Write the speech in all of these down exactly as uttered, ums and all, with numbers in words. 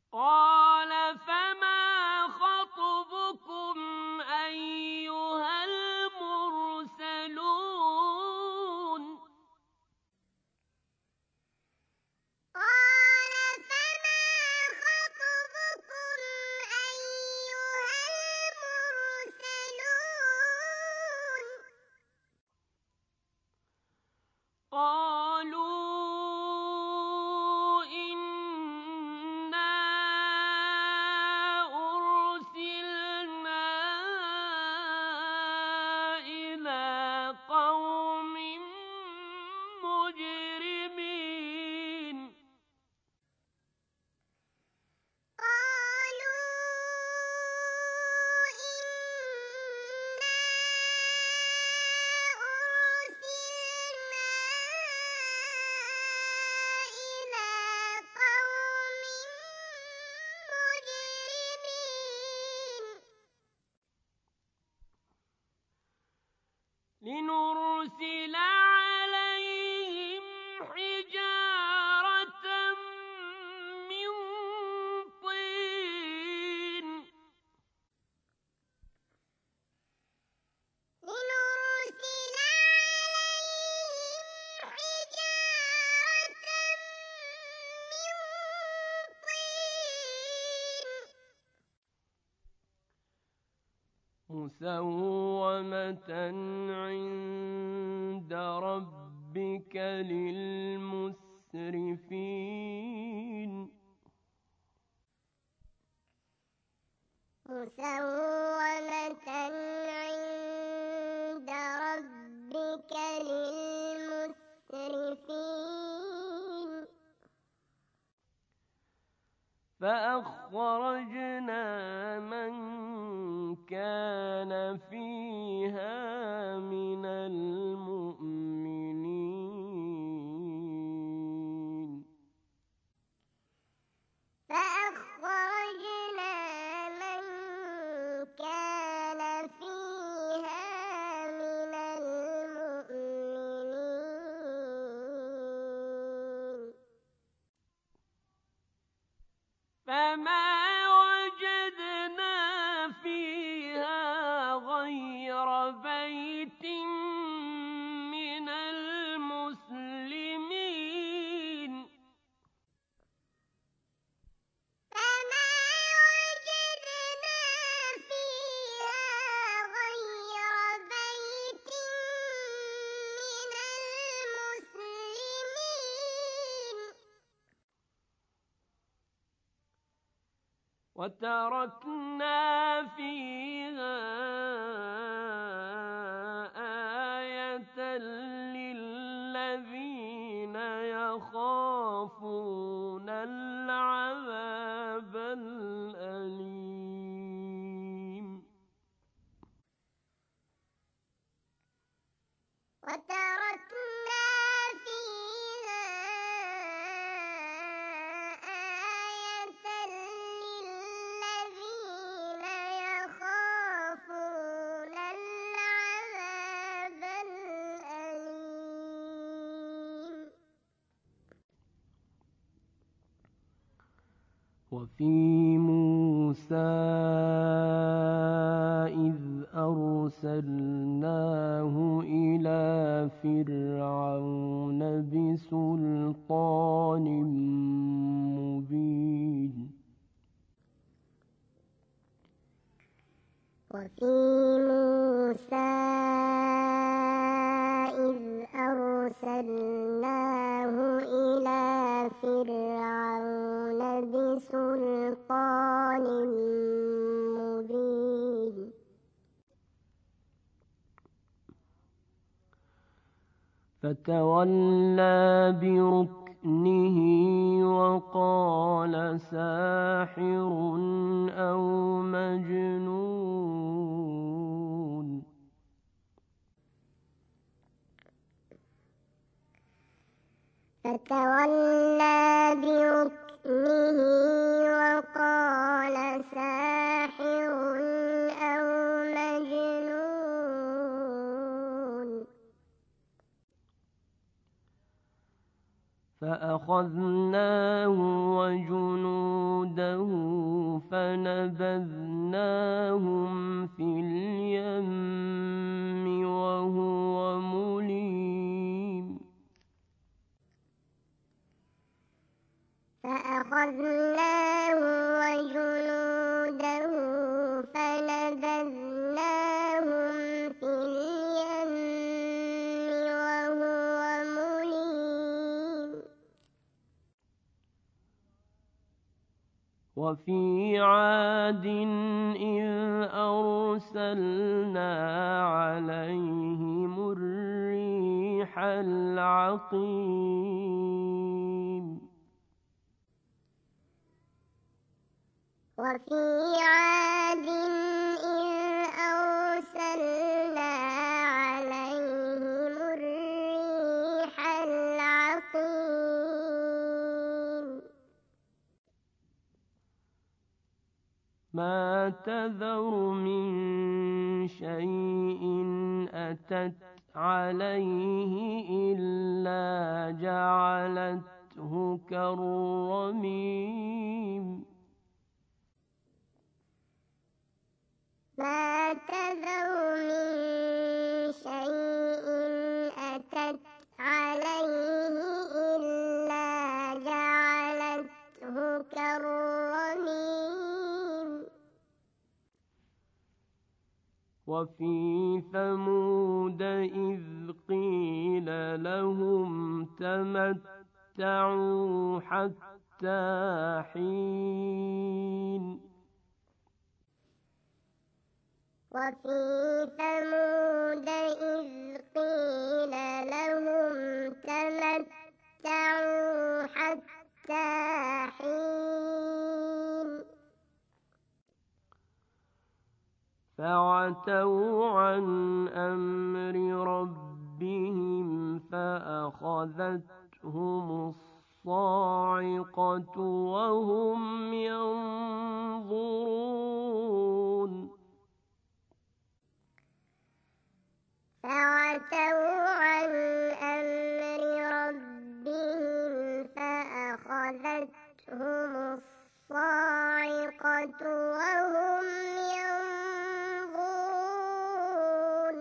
قال فما خطبكم أيها المرسلون قال فما خطبكم أيها المرسلون قالوا إنا أرسلنا إلى قوم مجرمين قالوا إنا أرسلنا إلى قوم مجرمين لنرسل عليهم حجارة من طين لنرسل عليهم حجارة من طين مسومة عند ربك للمسرفين مسومة عند ربك للمسرفين فأخرجنا من كان فيها من المؤمنين فأخرجنا من كان فيها من المؤمنين فما وجدنا فيها غير بيت من المسلمين فما وجدنا فيها غير بيت من المسلمين وتركنا فيها آية للذين يخافون العذاب الأليم وتركنا فيها آية للذين يخافون العذاب الأليم وفي موسى إذ أرسلناه إلى فرعون بسلطان مبين وفي موسى إذ أرسلناه إلى فرعون بسلطان مبين فتولى بركنه وقال ساحر أو مجنون فتولى بركنه وقال ساحر أو مجنون فأخذناه وجنوده فنبذناهم في اليم وهو مليم فأخذناه وجنوده فنبذناهم في اليم وهو مليم وفي عاد إذ أرسلنا عليهم الريح العقيم وفي عاد إذ أرسلنا عليهم الريح العقيم ما تذر من شيء أتت عليه إلا جعلته كالرميم ما تذر من شيء أتت عليه إلا جعلته كالرميم وفي ثمود إذ قيل لهم تمتعوا حتى حين وفي ثمود إذ قيل لهم تمتعوا حتى حين فعتوا عن أمر ربهم فأخذتهم الصاعقة وهم ينظرون فعتوا عن أمر ربهم فأخذتهم الصاعقة وهم ينظرون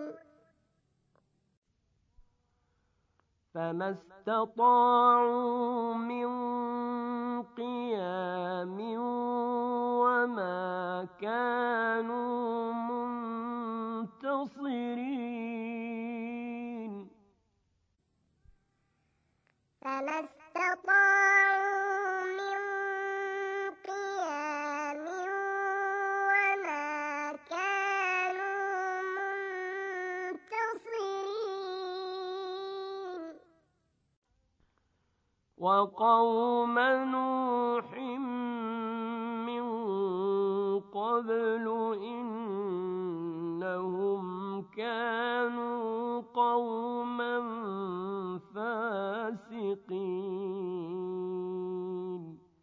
فما استطاعوا من قيام وما كانوا منتصرين فما استطاعوا من قيام وما كانوا منتصرين وقوم نوح من قبل إنهم كانوا قوما فاسقين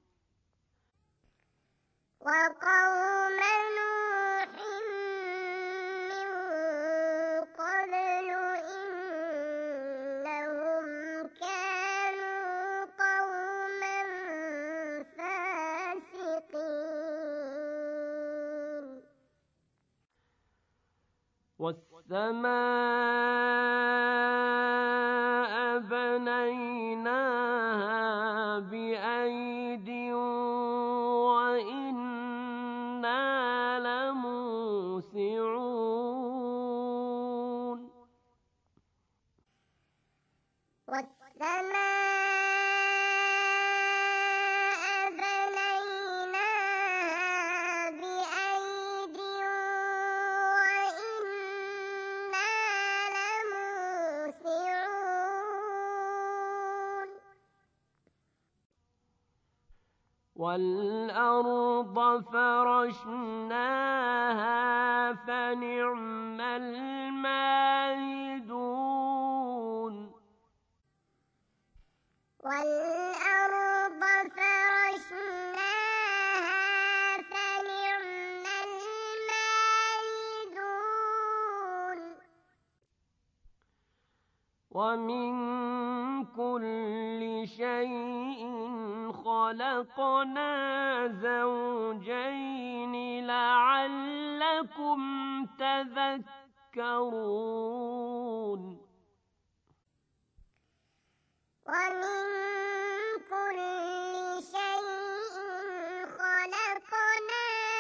وقوم نوح من قبل إنهم كانوا قوما فاسقين والسماء بنيناها بأيد وإنا لموسعون والسماء بنيناها بأيد وإنا لموسعون والأرض فرشناها فنعم الماهدون والأرض فرشناها فنعم الماهدون ومن كل شيء خلقنا زوجين لعلكم تذكرون ومن كل شيء خلقنا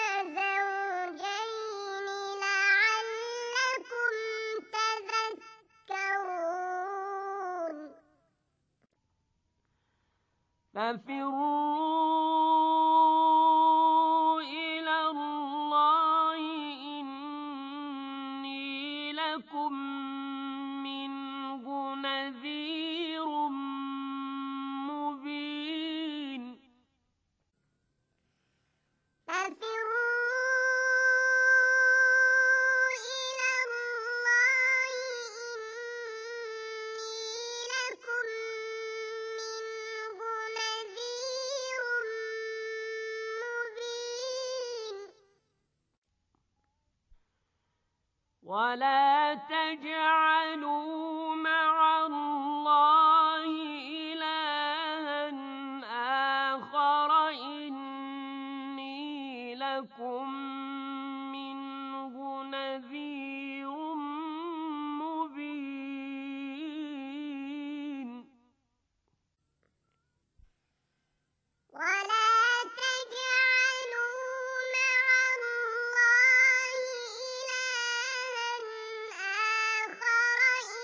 زوجين لعلكم تذكرون ففروا إلى الله إني لكم منه نذير مبين ففروا إلى الله إني لكم منه نذير مبين ولا تجعلوا مع الله إلها آخر إني لكم منه نذير مبين ولا تجعلوا مع الله إلها آخر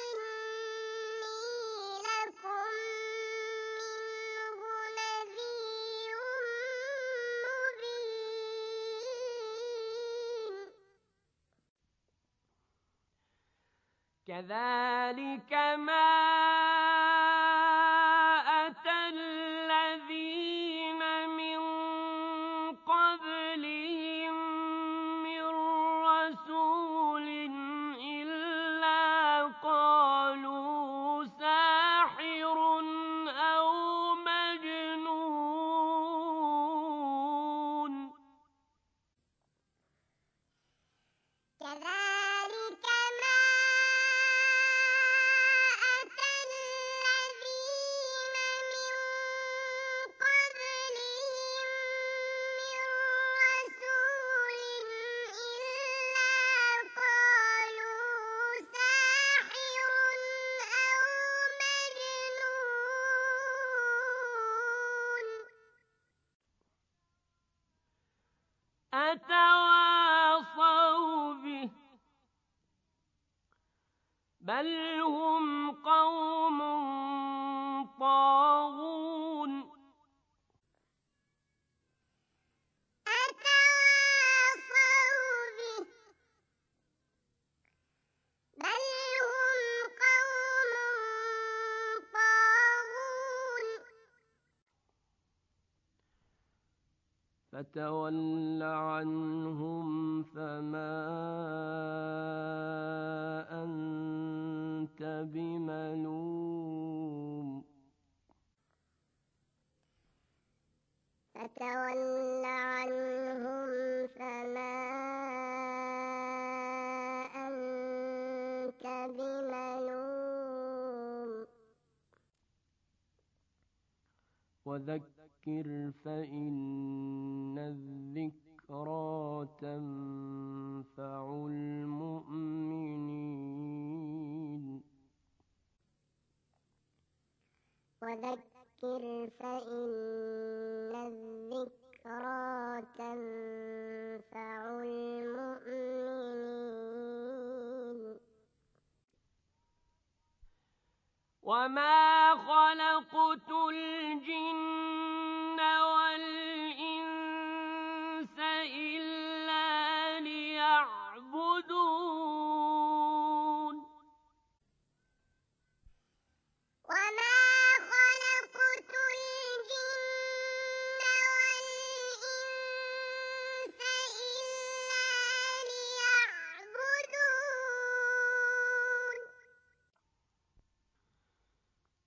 إني لكم منه نذير مبين كذلك ما أتى الذين من قبلهم من رسول إلا قالوا ساحر أو مجنون كذلك ما أتى الذين من قبلهم من رسول إلا قالوا ساحر أو مجنون أتواصوا به بل هم قوم طاغون أتواصوا به بل هم قوم طاغون فتول عنهم فما أنت بملوم فتول عنهم فما أنت بملوم وذكر فإن الذكرى تنفع المؤمنين وذكر فإن الذكرى تنفع المؤمنين وما خلقت الجن والإنس إلا ليعبدون وما خلقت الجن والإنس إلا ليعبدون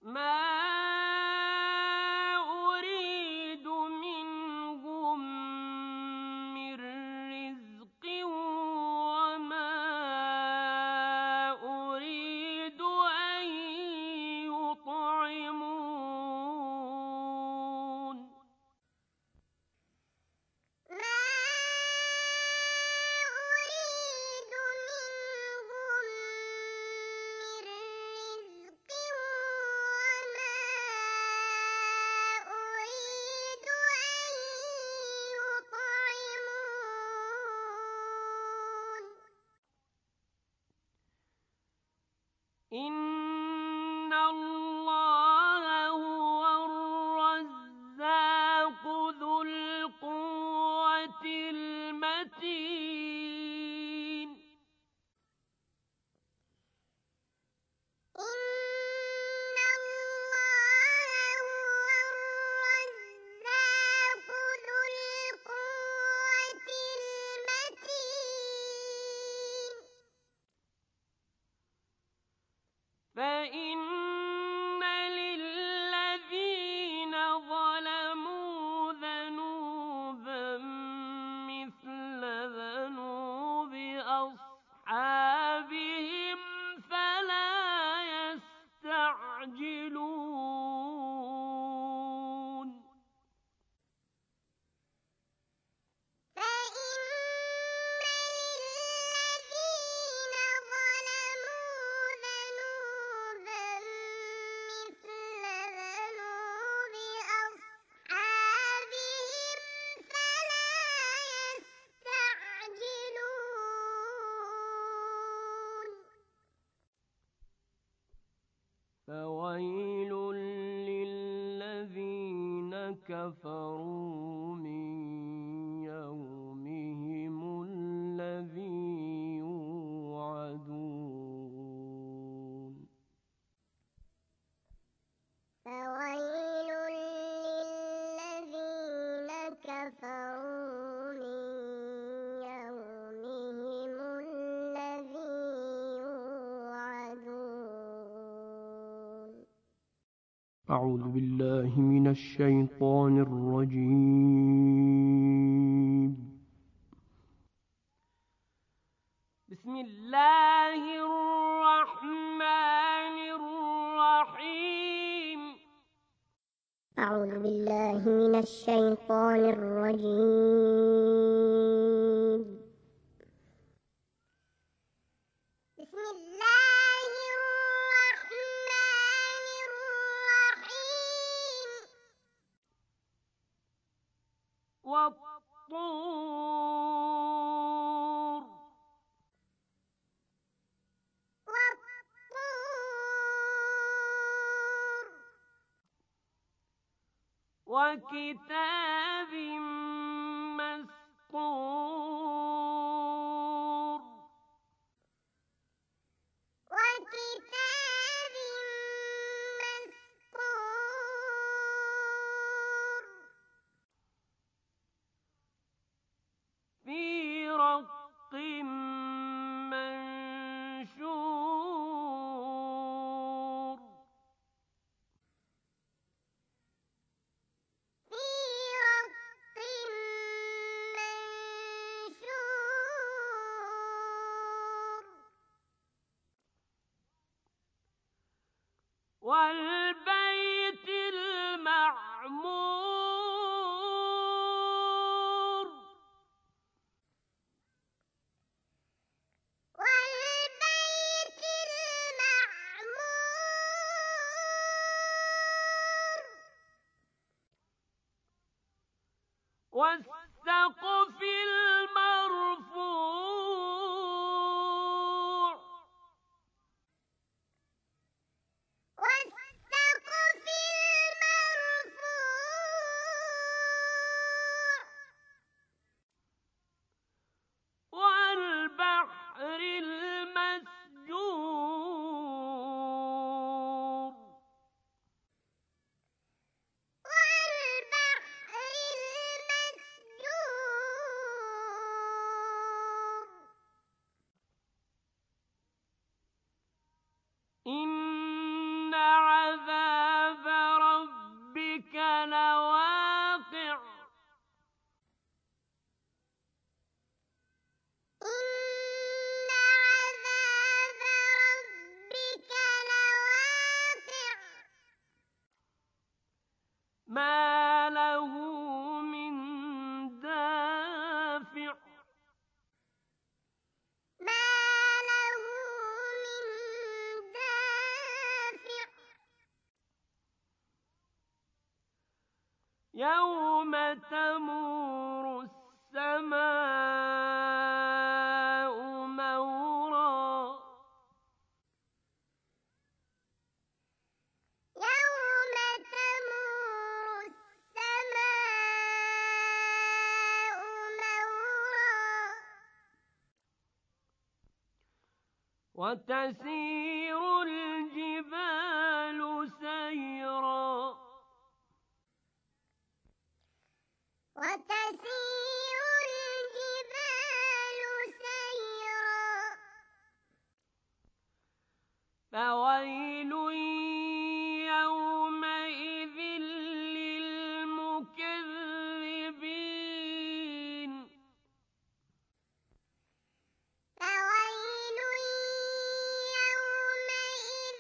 كفروا من يومهم الذي يوعدون فويل للذين كفروا من يومهم الذي يوعدون أعوذ بالله من الشيطان الرجيم. بسم الله الرحمن الرحيم. أعوذ بالله من الشيطان الرجيم. بسم الله الرحمن الرحيم. والطور والطور وكتاب مسطور وكتاب مسطور في رق منشور في رق منشور والبيت المعمور والبيت المعمور والسقف المرفوع والسقف المرفوع والبحر المسجور والبحر المسجور إن عذاب ربك لواقع إن عذاب ربك لواقع ما له من دافع ما له من دافع يوم تمور السماء مورا يوم تمور السماء مورا وتسير الجبال سيرا وتسير الجبال سيرا فويل يومئذ للمكذبين فويل يومئذ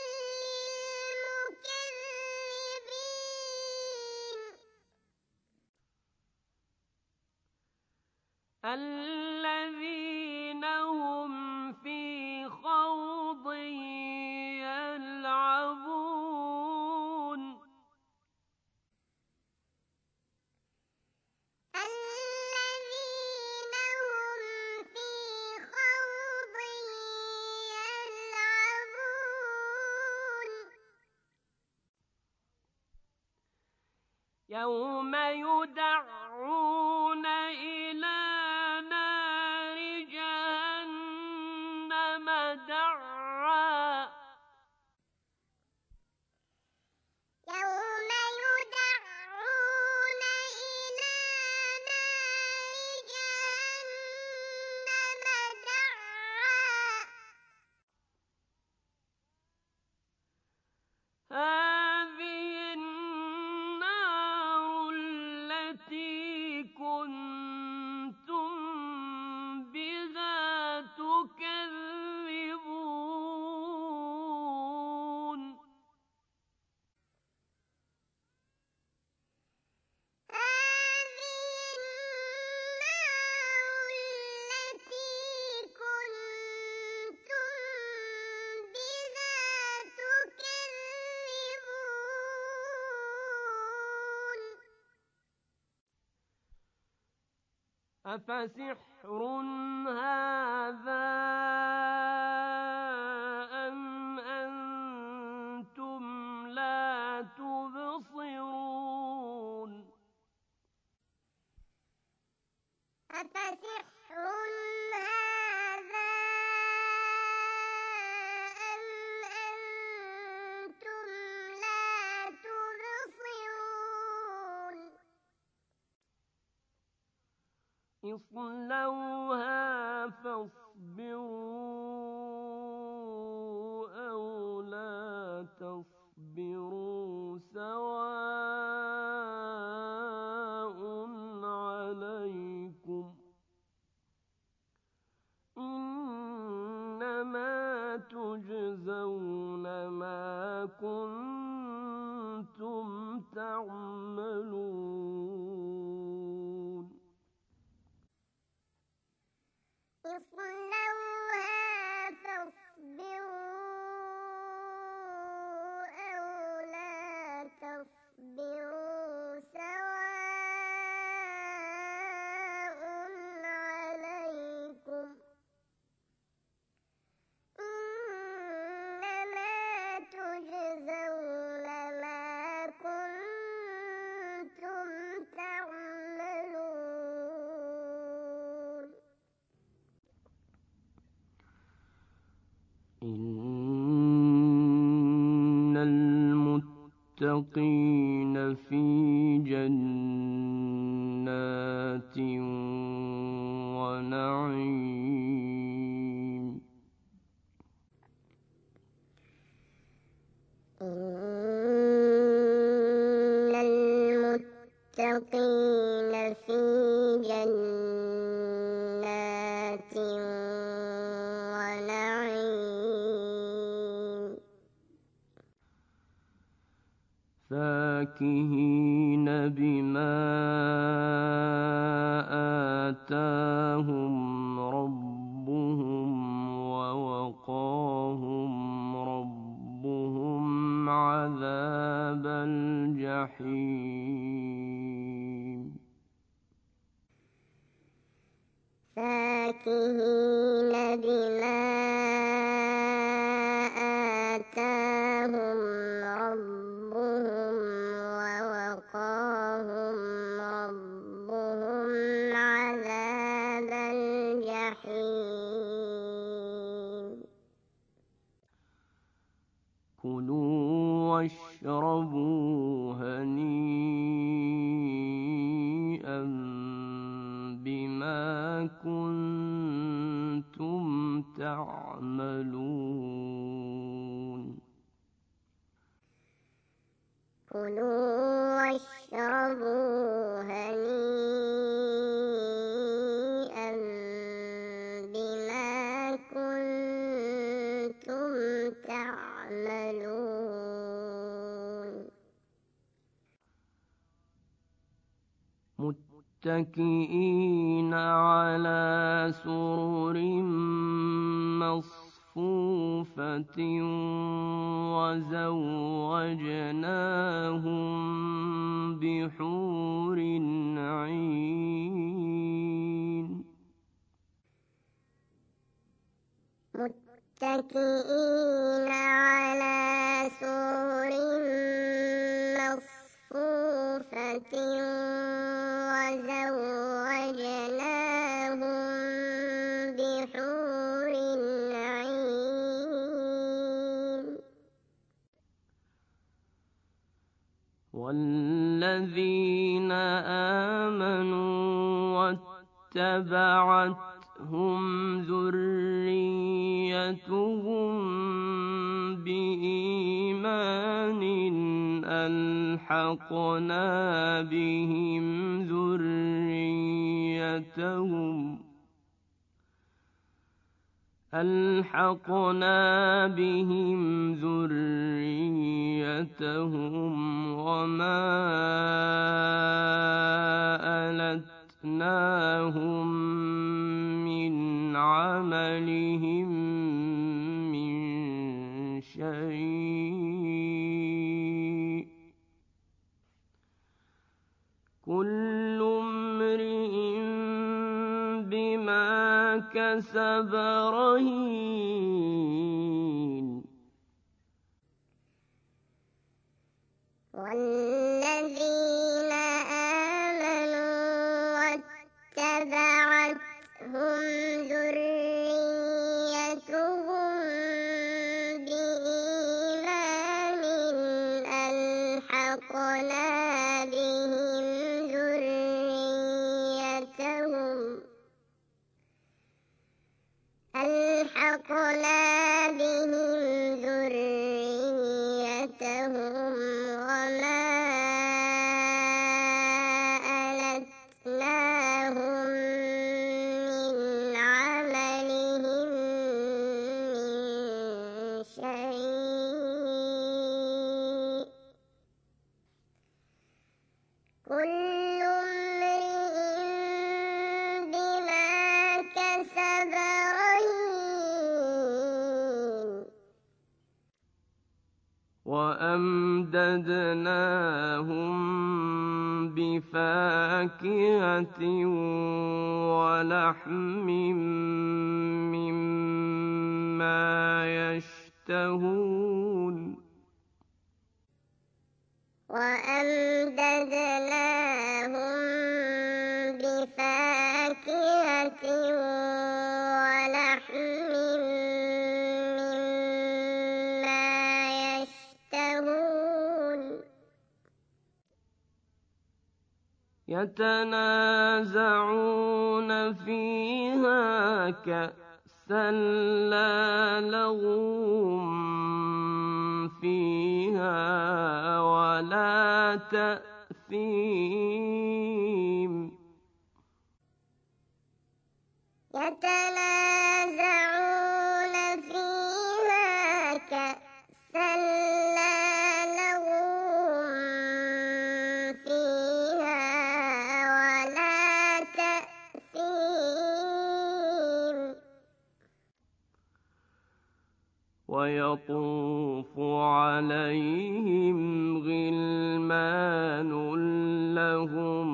للمكذبين الذين هم في خوض يلعبون الذين هم في خوض يلعبون يوم يدعون إلى نار جهنم دعا يوم يدعون إلى نار جهنم دعا هذه النار التي كنتم بها تكذبون هذه النار التي كنتم بها تكذبون أفسحر هذا أم أنتم لا تبصرون أفسحر هذا أم أنتم لا تبصرون اصلوها فاصبروا أو لا تصبروا سواء عليكم إنما تجزون ما كنتم تعملون اصلوها فاصبروا أو لا تصبروا سواء عليكم إنما تجزون ما كنتم تعملون إن المتقين في جنات ونعيم إن المتقين في جنات ونعيم فاكهين بما آتاهم ربهم ووقاهم ربهم عذاب الجحيم فاكهين بما آتاهم ربهم ووقاهم ربهم عذاب الجحيم كلوا واشربوا هنيئا بما كنتم تعملون كلوا واشربوا هنيئا بما كنتم تعملون متكئين على سرر مصفوفة وزوجناهم بحور عين متكئين على سرر مصفوفة والذين آمنوا واتبعتهم ذريتهم بإيمان ألحقنا بهم ذريتهم ألحقنا بهم ذريتهم وما ألتناهم من عملهم من شيء كل امرئ بما كسب رهين والذين آمنوا واتبعتهم ذريتهم بإيمان ألحقنا بهم ذريتهم ألحقنا بهم ذريتهم وما ألتناهم من عملهم من شيء كل امرئ بما كسب رهين وأمددناهم بفاكهة ولحم مما يشتهون وأمددناهم بفاكهة ولحم مما يشتهون يتنازعون فيها كأسا لا لغو فيها ولا تأثيم يتنازعون فيها كأسا لا لغو فيها ولا تأثيم ويطوف عليهم غلمان لهم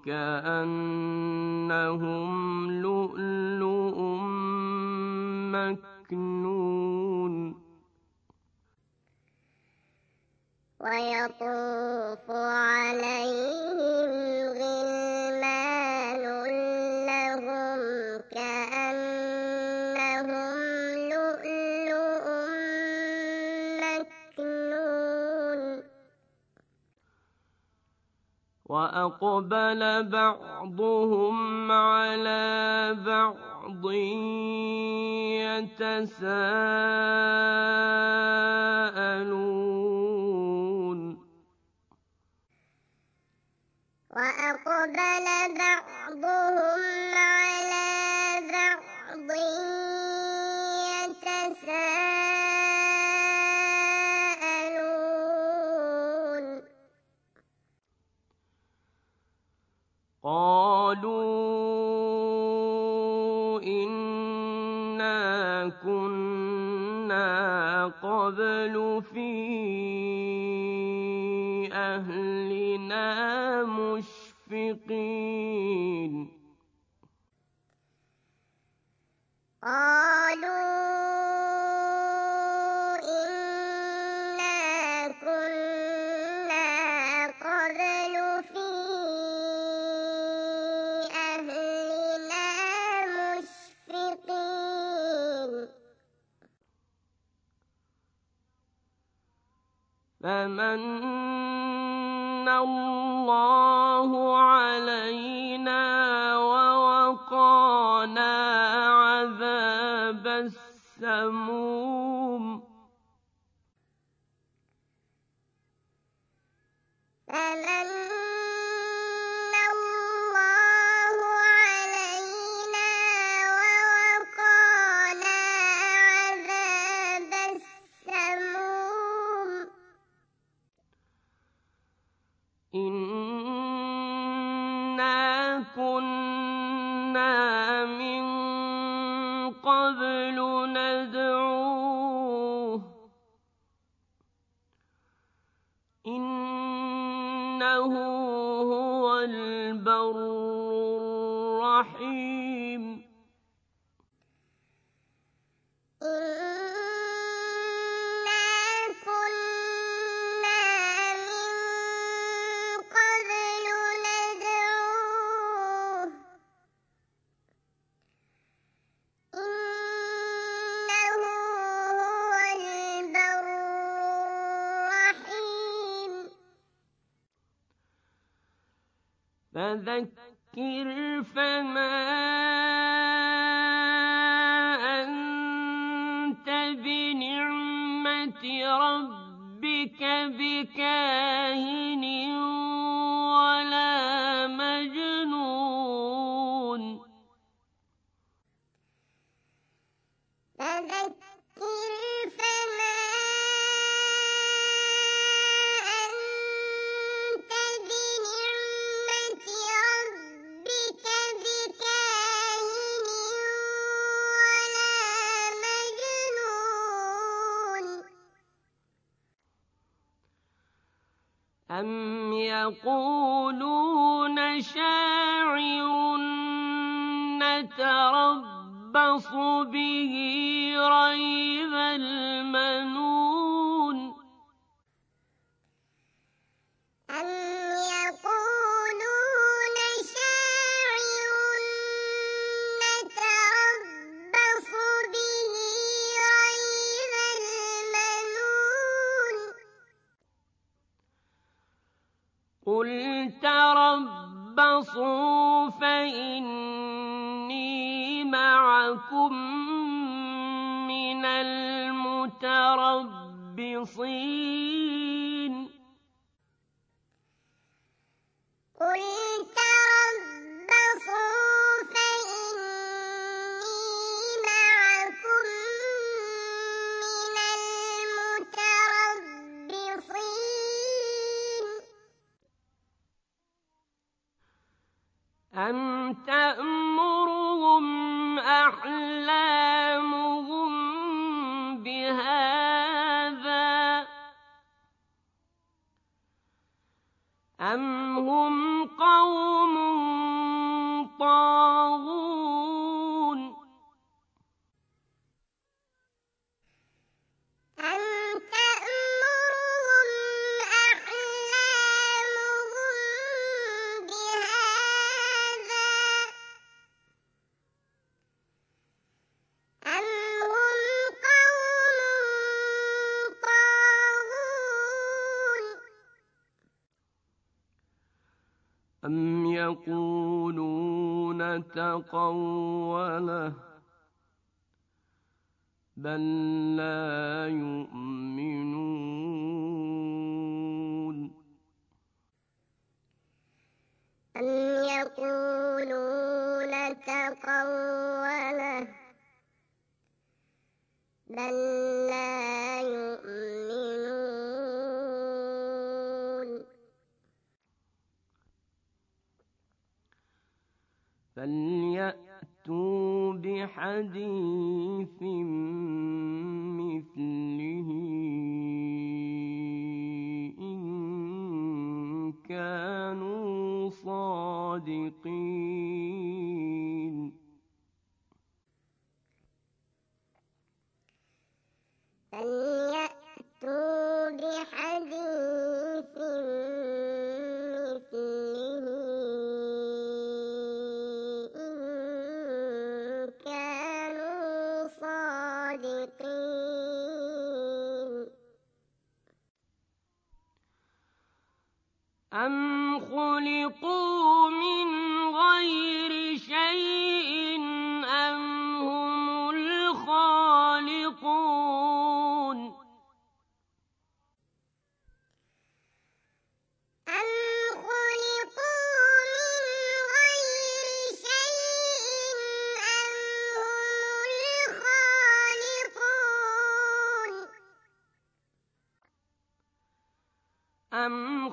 كأنهم لؤلؤ مكنون ويطوف عليهم غلمان لهم كأنهم لؤلؤ مكنون وأقبل بعضهم على بعض يتساءلون وأقبل بعضهم على بعض يتساءلون قالوا إنا كنا قبل في أهلنا مشفقين قالوا إنا كنا قبل في أهلنا مشفقين فمن اللَّهُ عَلَيْنَا وَوَقَانَا عَذَابَ السَّمُومِ فمن الله علينا ووقانا عذاب السموم إِنَّا كُنَّا مِن قَبْلُ نَدْعُوهُ إِنَّهُ هُوَ الْبَرُّ الرَّحِيمُ إِنَّا كُنَّا مِن قَبْلُ نَدْعُوهُ إِنَّهُ هُوَ الْبَرُّ الرَّحِيمُ فَذَكِّرْ فَمَا أَنتَ بِنِعْمَةِ رَبِّكَ بِكَاهِنٍ وَلَا مَجْنُونٍ فَذَكِّرْ فَمَا أَنتَ بِنِعْمَةِ رَبِّكَ بِكَاهِنٍ وَلَا مَجْنُونٍ أَمْ يَقُولُونَ شَاعِرٌ نَتَرَبَّصُ بِهِ رَيْبَ الْمَنُونِ أَمْ يَقُولُونَ شَاعِرٌ نَتَرَبَّصُ بِهِ رَيْبَ الْمَنُونِ قُلْ تَرَبَّصُوا فَإِنِّي مَعَكُم مِّنَ الْمُتَرَبِّصِينَ قُلْ تَرَبَّصُوا فَإِنِّي مَعَكُم مِّنَ الْمُتَرَبِّصِينَ أَمْ تَأْمُرُهُمْ أَحْلَامُهُم بِهَٰذَا أَمْ هُمْ قَوْمٌ طَاغُونَ أَمْ تَأْمُرُهُمْ أَحْلَامُهُم بِهَٰذَا أَمْ هُمْ قَوْمٌ طَاغُونَ أَمْ يَقُولُونَ تَقَوَّلَهُ بَل لَّا يُؤْمِنُونَ أَمْ يَقُولُونَ تَقَوَّلَهُ بَل لَّا يُؤْمِنُونَ فَلْيَأْتُوا بِحَدِيثٍ مِّثْلِهِ إِن كَانُوا صَادِقِينَ فَلْيَأْتُوا بِحَدِيثٍ مِّثْلِهِ إِن كَانُوا صَادِقِينَ أَمْ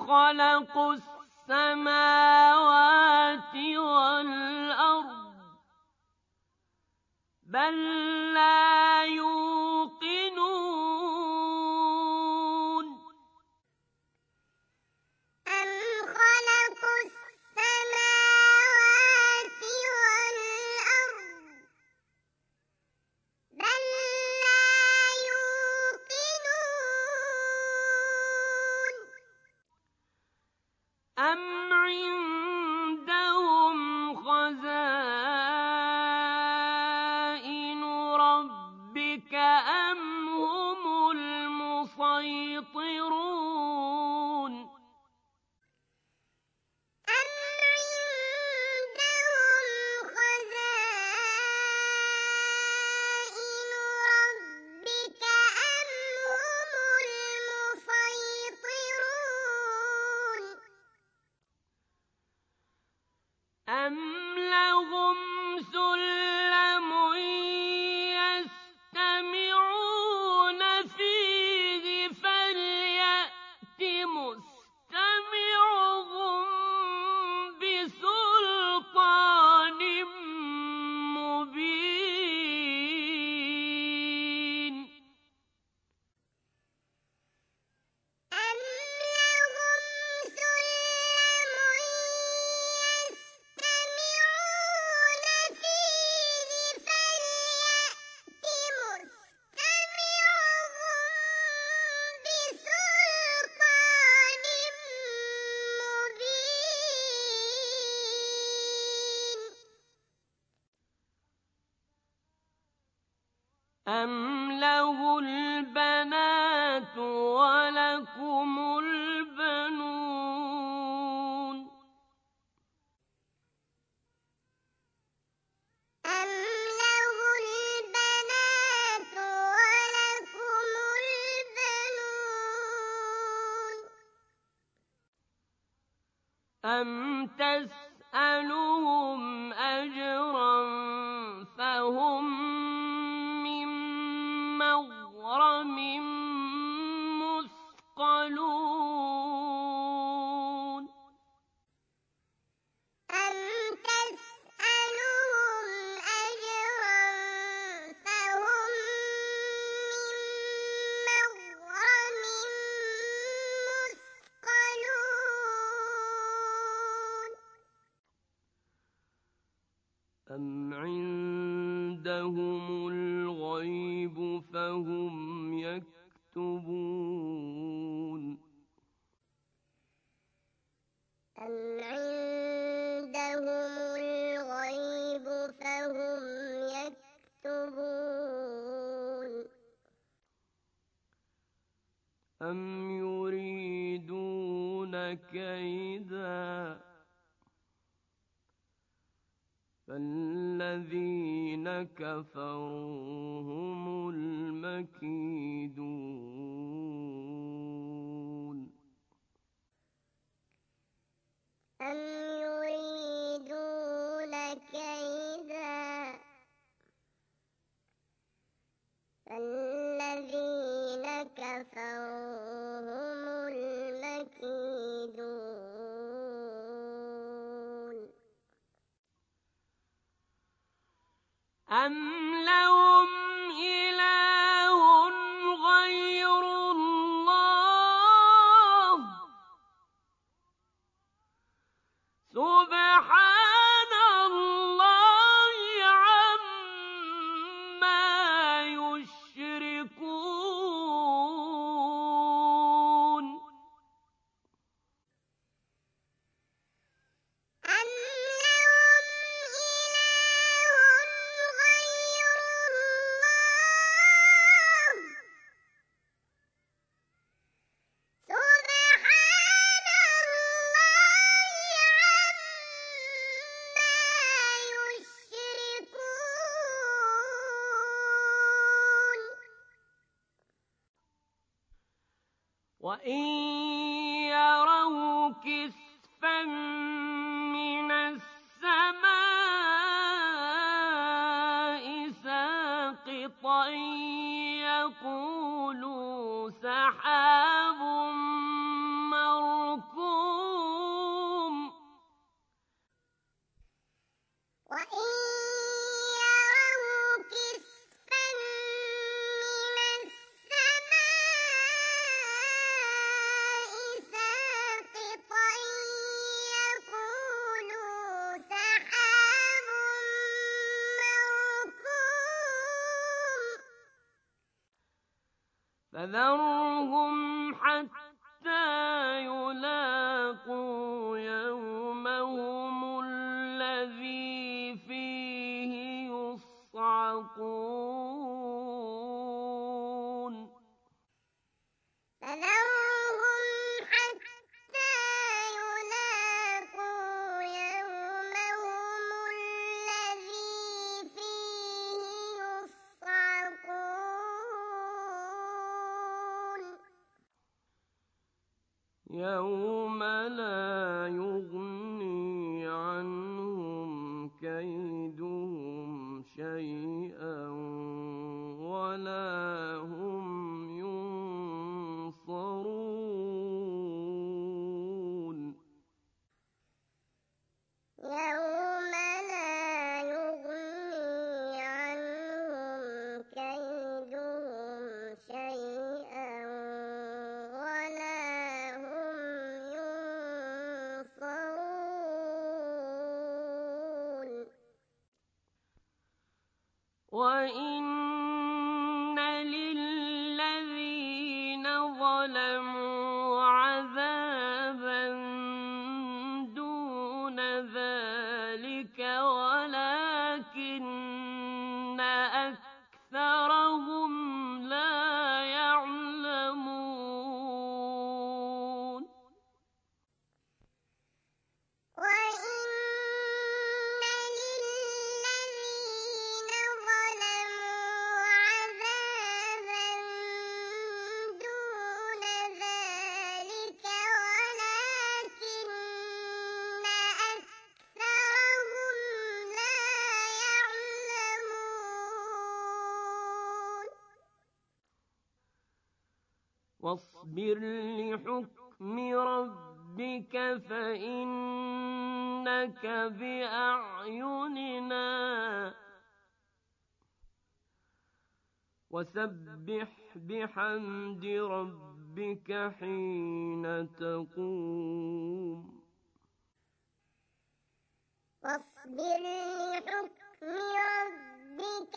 خلقوا السماوات والأرض بل لا يوقنون أم خلقوا السماوات والأرض بل لا يوقنون أم عندهم خزائن ربك أم هم المسيطرون أم عندهم خزائن ربك أم هم المسيطرون أم لهم سلم يستمعون فيه فليأت مستمعهم بسلطان مبين أم لهم سلم يستمعون فيه فليأت مستمعهم بسلطان مبين أم له البنات ولكم البنون أم له البنات ولكم البنون أم تسألهم أجرا فهم من مغرم مثقلون أم تسألهم أجرا فهم من مغرم مثقلون أم عندهم الغيب فهم يكتبون أم عندهم الغيب فهم يكتبون أم يريدون كيدا فالذين كفروا هم المكيدون أم يريدون كيدا فالذين كفروا هم المكيدون أم لهم إله غير الله سبحان الله عما يشركون أم لهم إله غير الله سبحان الله عما يشركون وإن يروا كسفا من السماء ساقطا يقولوا سحاب مركوم فذرهم حتى يلاقوا يومهم الذي فيه يصعقون فذرهم حتى يلاقوا يومهم الذي فيه يصعقون يوم لا يغني عنهم كيدهم شيئا ولا هم ينصرون يوم لا يغني عنهم كيدهم شيئا ولا هم ينصرون وإن للذين ظلموا عذابا دون ذلك ولكن أكثرهم لا يعلمون وإن للذين ظلموا عذابا دون ذلك ولكن أكثرهم لا يعلمون واصبر لحكم ربك فإنك بأعيننا وسبح بحمد ربك حين تقوم واصبر لحكم ربك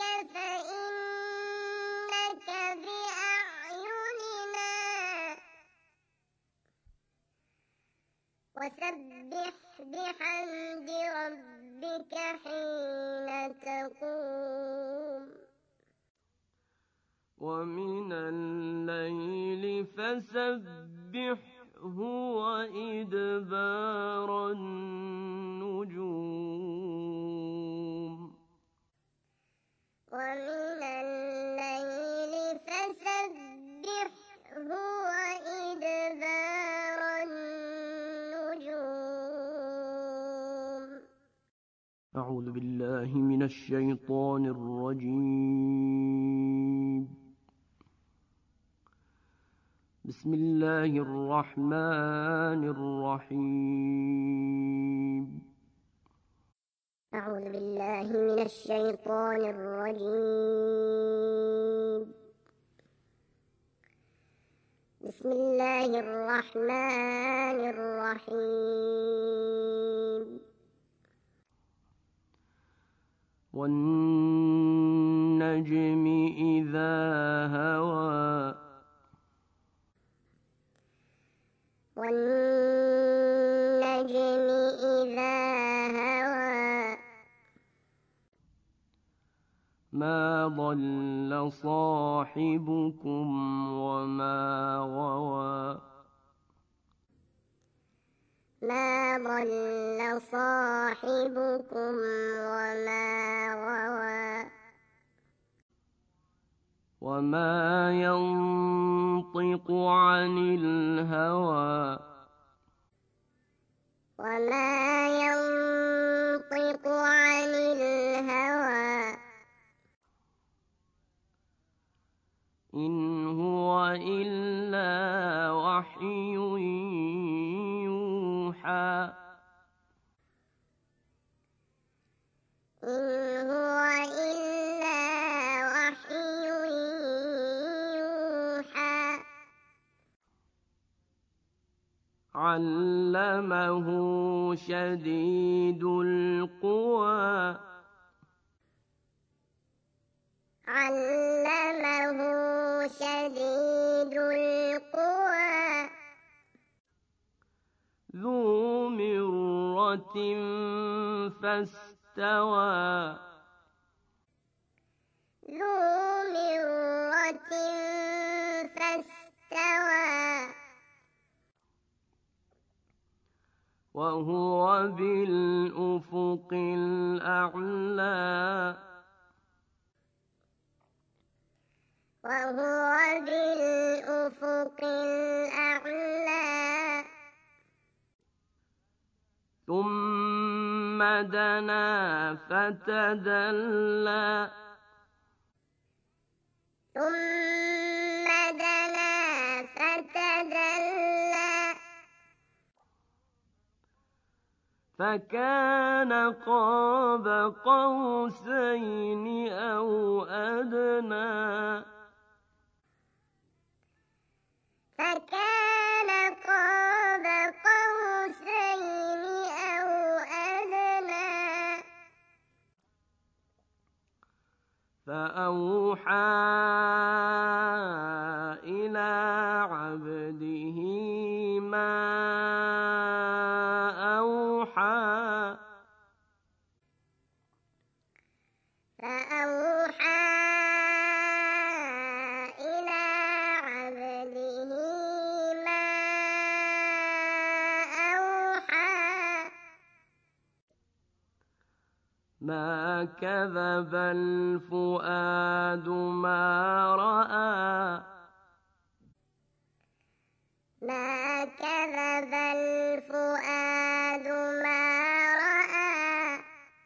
فإنك بأعيننا وسبح بحمد ربك حين تقوم ومن الليل فسبحه وإدبار النجوم ومن الليل فسبحه وإدبار النجوم أعوذ بالله من الشيطان الرجيم بسم الله الرحمن الرحيم أعوذ بالله من الشيطان الرجيم بسم الله الرحمن الرحيم والنجم إذا هوى والنجم إذا هوى ما ضل صاحبكم وما غوى ما ضل صاحبكم وما غوى وما ينطق عن الهوى وما ينطق عن الهوى إن هو إلا وحي يوحى إن هو إلا وحي يوحى علمه شديد القوى علمه شديد فاستوى ذو مرة فاستوى وهو بالأفق الأعلى وهو بالأفق الأعلى ثم دنا فتدلى ثم دنا فتدلى فكان قاب قوسين أو أدنى فكان قاب قوسين أو أدنى فأوحى إلى عبده ما أوحى فأوحى إلى عبده ما أوحى ما كذب الفؤاد ما رأى ما كذب الفؤاد ما رأى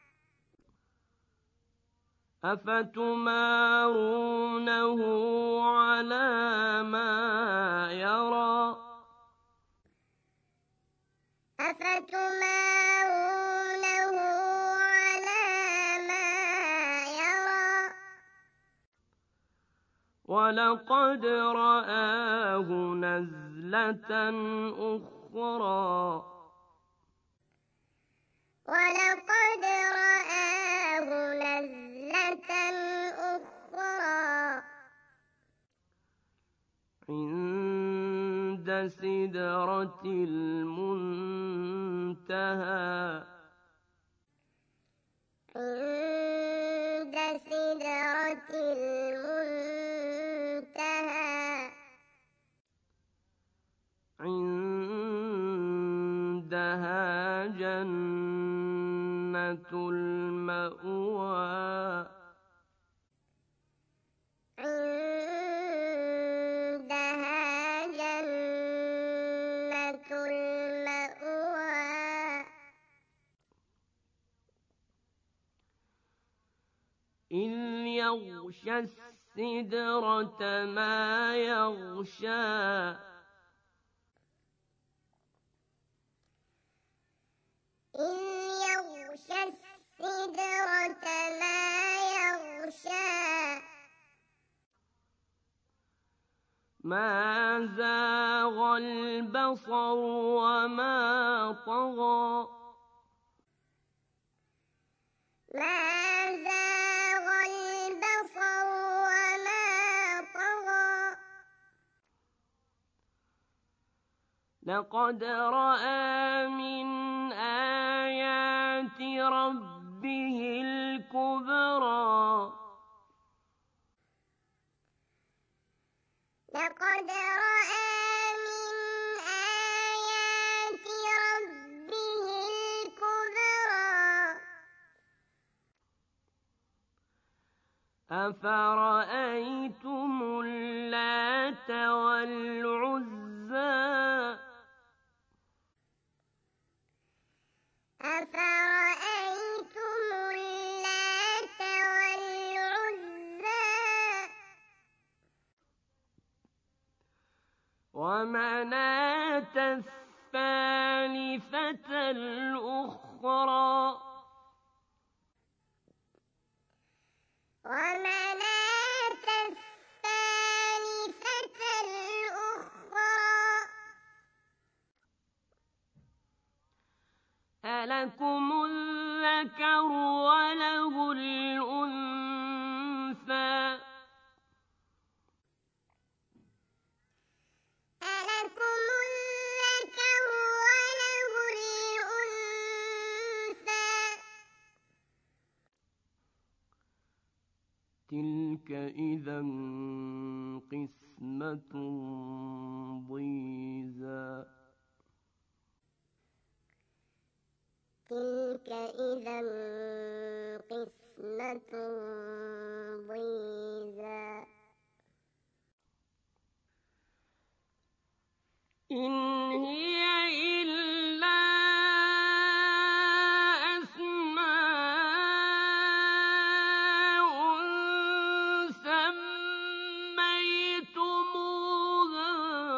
أفتمارونه على ما يرى أفتمارونه على ما يرى ولقد رآه نزلة أخرى ولقد رآه نزلة أخرى عند سدرة المنتهى عند سدرة المنتهى عندها جنة المأوى عندها جنة المأوى إذ يغشى السدرة ما يغشى إذ يغشى السدرة ما يغشى ما زاغ البصر وما طغى ما زاغ البصر وما طغى لقد رأى من آيات ربه الكبرى لقد رأى من آيات ربه الكبرى أفرأيتم اللات والعزى أفرأيتم اللات والعزى ومناة الثالثة الأخرى ومناة الثالثة الأخرى ألكم الذكر وله الأنثى ألكم الذكر وله الأنثى تلك إذا قسمة ضيزى تلك إذا قسمة ضيزى إن هي إلا أسماء سميتموها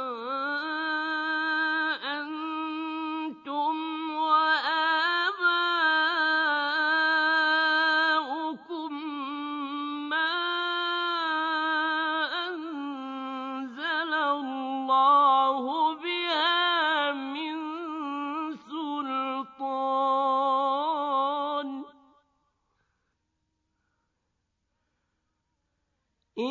أنتم وآباؤكم ما أنزل الله بها من سلطان إن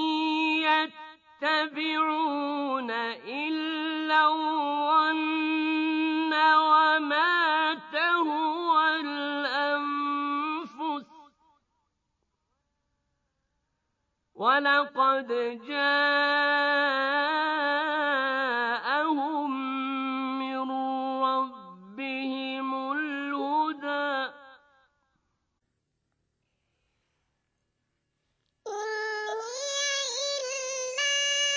يتبعون إلا الظن وما تهوى الأنفس ولقد جاءهم من ربهم الهدى إن هي إلا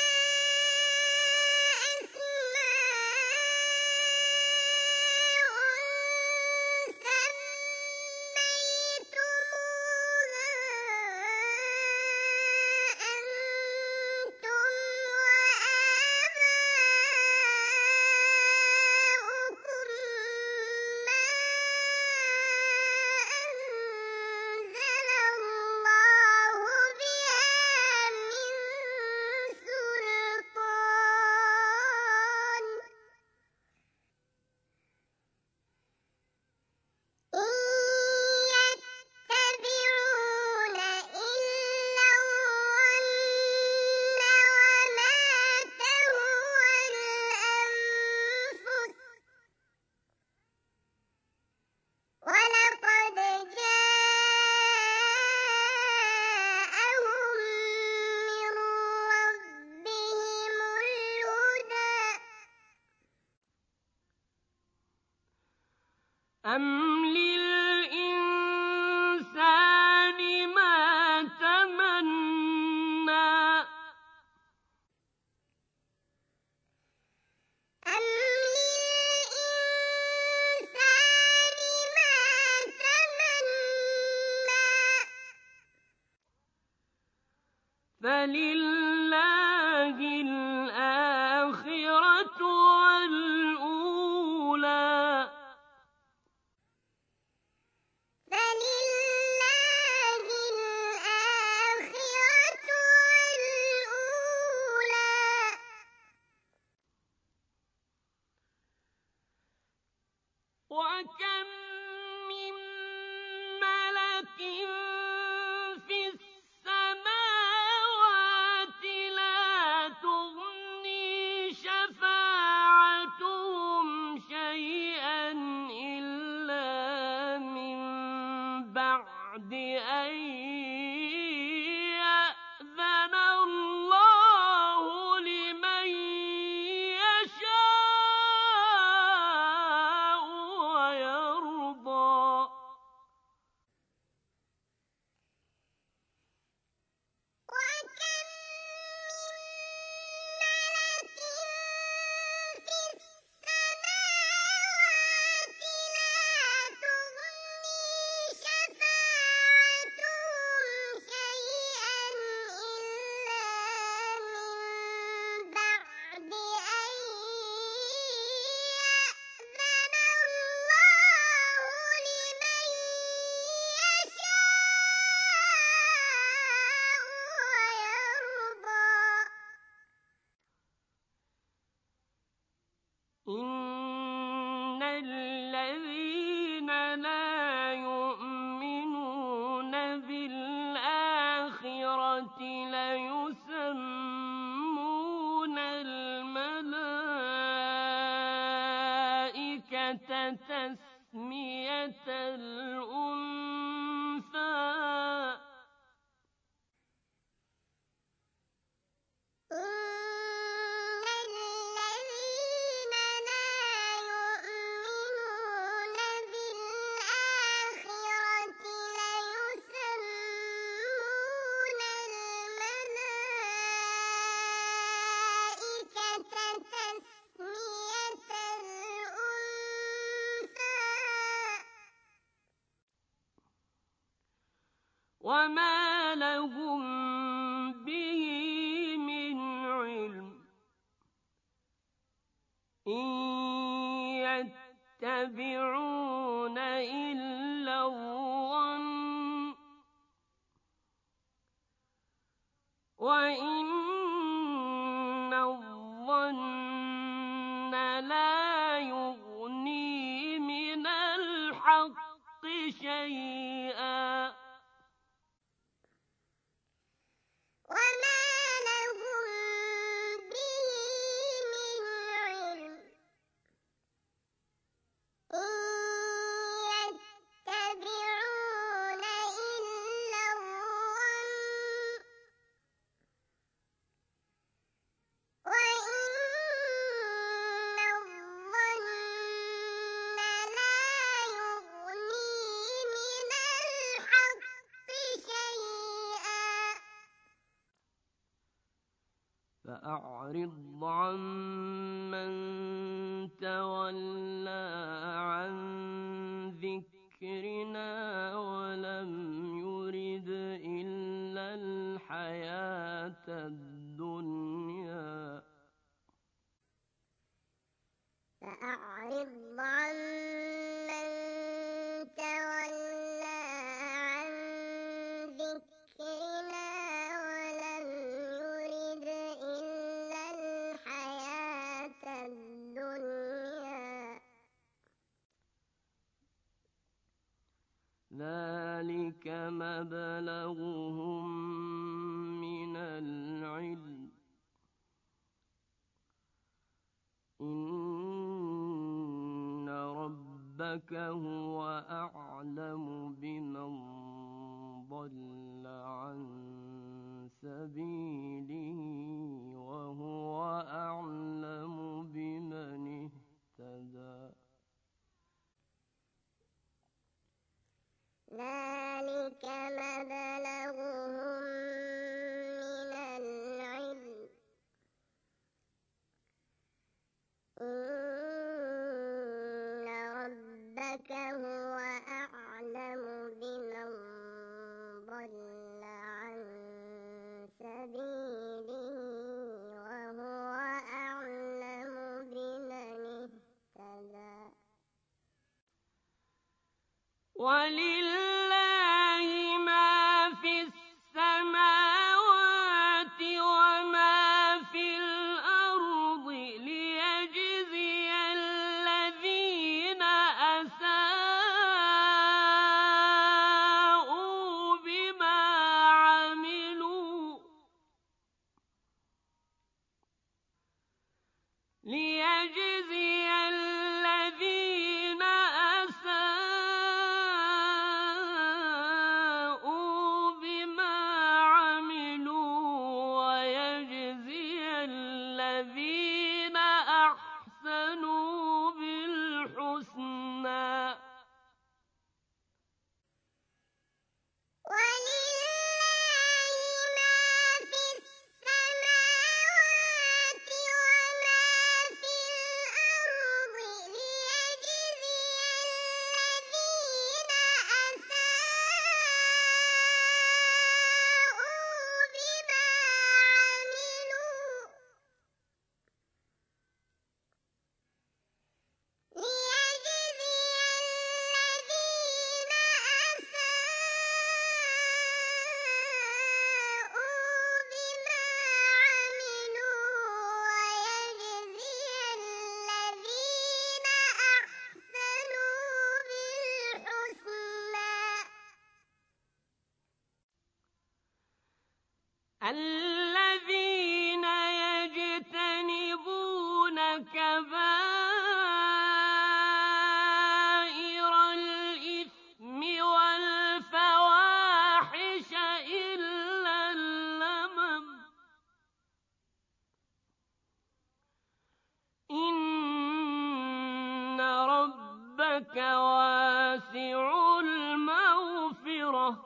أم للإنسان ما تمنى أم للإنسان ما تمنى فلله الآخرة والأولى فلله الآخرة والأولى وكم من ملك في السماوات لا تغني شفاعتهم شيئا إلا من بعد أن يأذن الله لمن يشاء ويرضى وكم من ملك في السماوات لا تغني شفاعتهم شيئا إلا من بعد أن يأذن الله لمن يشاء ويرضى إن الذين لا يؤمنون بالآخرة ليسمون الملائكة تسمية الأنثى وما لهم به من علم إن يتبعون إلا الظن وإن الظن لا يغني من الحق شيئا وما لهم به من علم إن يتبعون إلا الظن وإن الظن لا يغني من الحق شيئا فأعرض عمن تولى عن ذكرنا ولم يرد إلا الحياة الدنيا فأعرض عمن تولى عن ذكرنا ولم يرد إلا الحياة الدنيا ذلك مبلغهم من العلم إن ربك هو أعلم بمن ضل عن سبيله وهو أعلم بمن اهتدى ذلك مبلغهم من العلم إن ربك هو أعلم بمن ضل عن سبيله وهو أعلم بمن اهتدى ولله ما في السماوات وما في الأرض ليجزي الذين أساءوا بما عملوا ليجزي الذين أساءوا بما عملوا ويجزي الذين أحسنوا بالحسنى ولله ما في السماوات وما في الأرض ليجزي الذين أساءوا بما عملوا ليجزي الذين أساءوا بما عملوا ويجزي الذين أحسنوا بالحسنى الذين يجتنبون كبائر الإثم والفواحش إلا اللمم إن ربك واسع المغفرة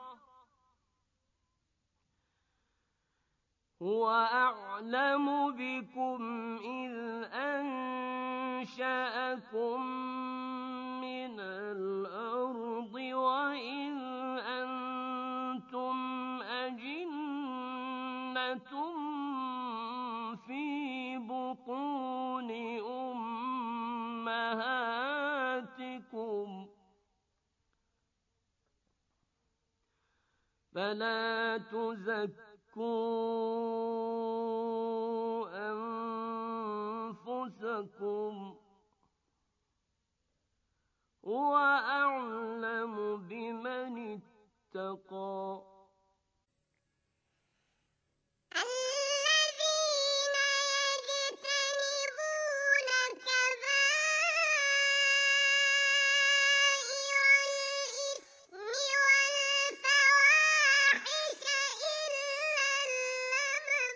هو أعلم بكم إذ أنشأكم من الأرض وإذ أنتم في بطون أمهاتكم فلا تزكوا أنفسكم هو أعلم بمن اتقى الذين يجتنبون كبائر الإثم والفواحش إلا اللمم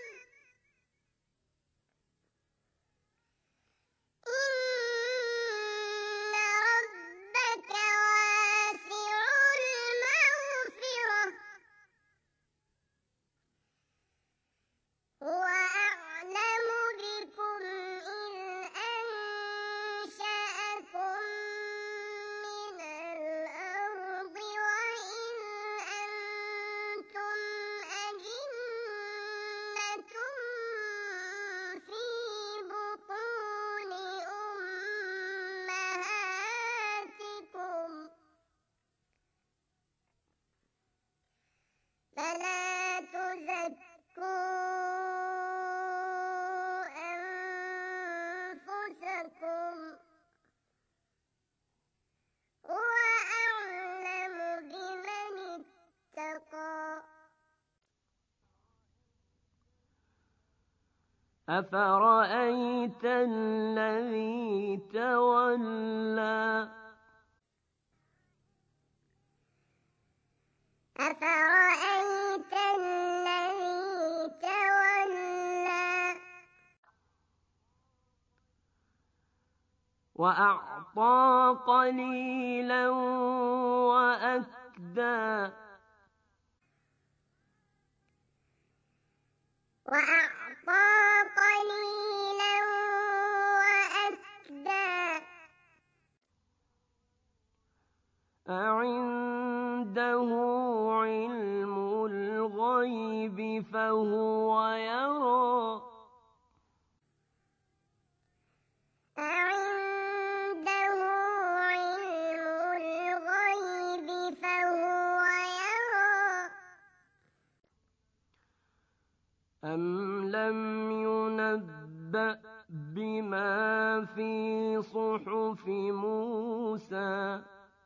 إن ربك واسع المغفرة هو أعلم بكم إذ أنشأكم من الأرض وإذ أنتم أجنة في بطون أمهاتكم فلا تزكوا أنفسكم هو أعلم بمن اتقى أفرأيت الذي تولى أفرأيت الذي تولى وأعطى قليلا وأكدى وأعطى قليلا وأكدى أعنده علم الغيب فهو يرى أعنده علم الغيب فهو يرى أم لم ينبأ بما في صحف موسى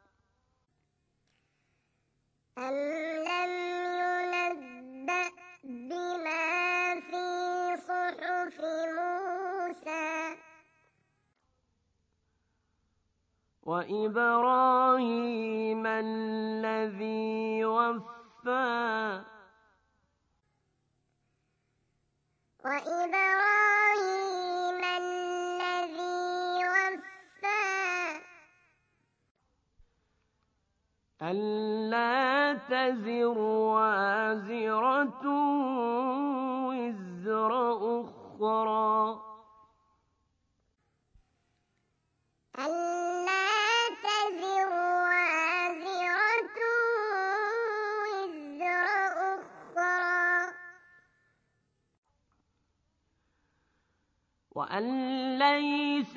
أم لم ينبأ بما في صحف موسى وإبراهيم الذي وفى وإبراهيم الذي وفى ألا تزر وازرة وزر أخرى ألا تزر وازرة وزر أخرى وأن ليس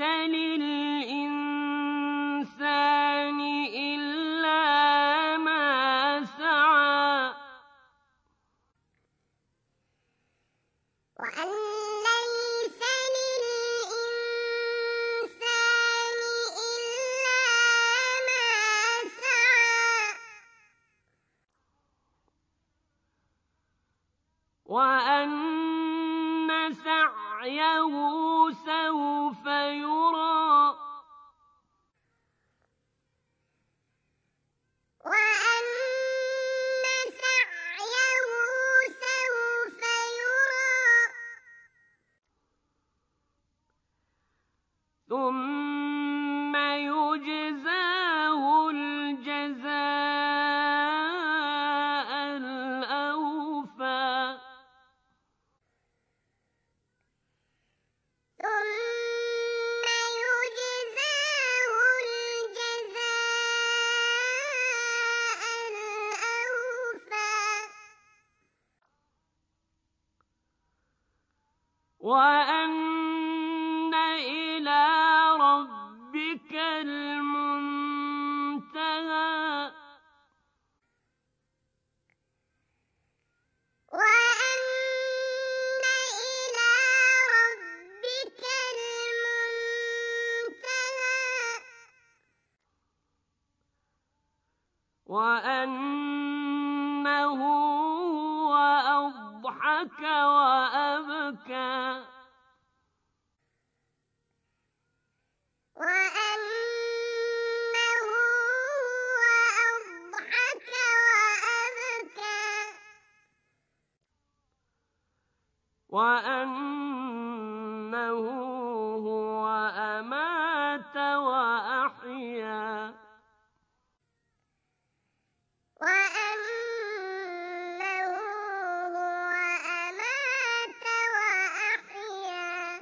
للإنسان إلا ما سعى وأن ليس للإنسان إلا ما سعى وأن سعيه سوف يرى وأن سعيه سوف يرى ثم يجزاه الجزاء الأوفى ثم وأن إلى ربك المنتهى وأن إلى ربك المنتهى وأنه هو أضحك وأبكى وأنه هو أضحك وأبكى وأنه هو أمات وأحيا وأنه هو أمات وأحيا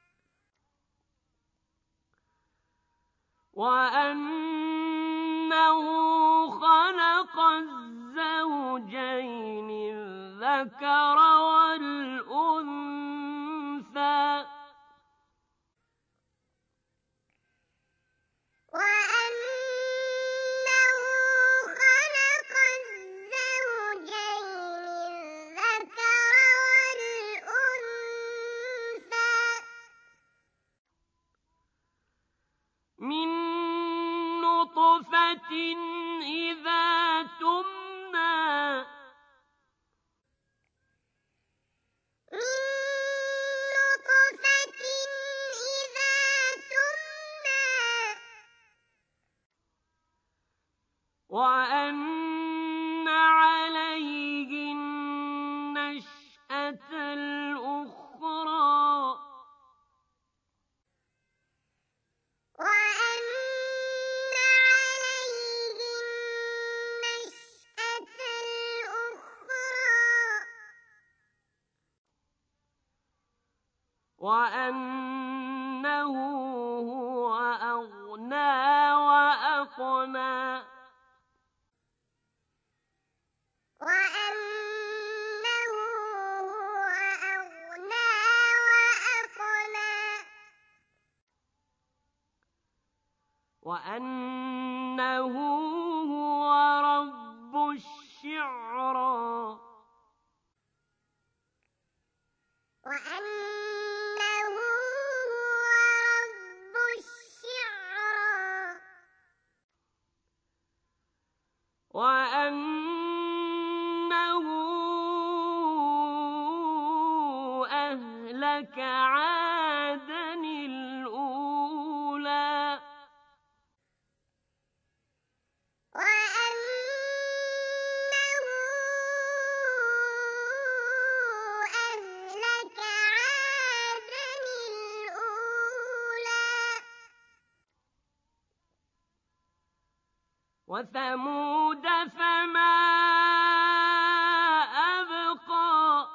وأنه خلق الزوجين الذكر والأنثى وأنه خلق الزوجين الذكر والأنثى من نطفة إذا تمنى من نطفة إذا تمنى وأن عليه النشأة الأخرى وأن عليه النشأة الأخرى وأنه هو أغنى وأقنى وأنه هو أغنى وأقنى وأنه هو رب الشعرى وأنه هو رب الشعرى وأنه أهلك عادا الأولى وأنه أهلك عادا الأولى وثمود فما أبقى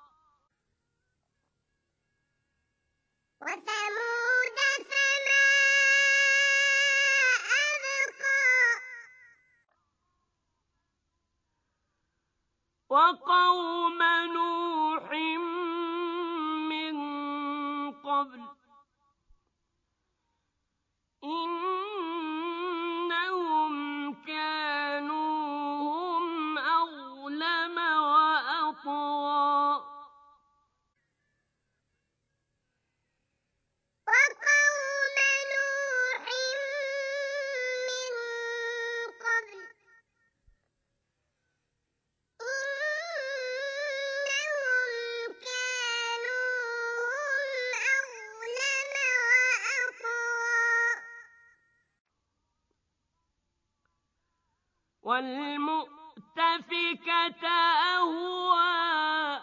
وثمود فما أبقى وقوم نوح من قبل إنهم كانوا هم أظلم وأطغى وقوم نوح من قبل إنهم كانوا هم أظلم وأطغى والمؤتفكة أهوى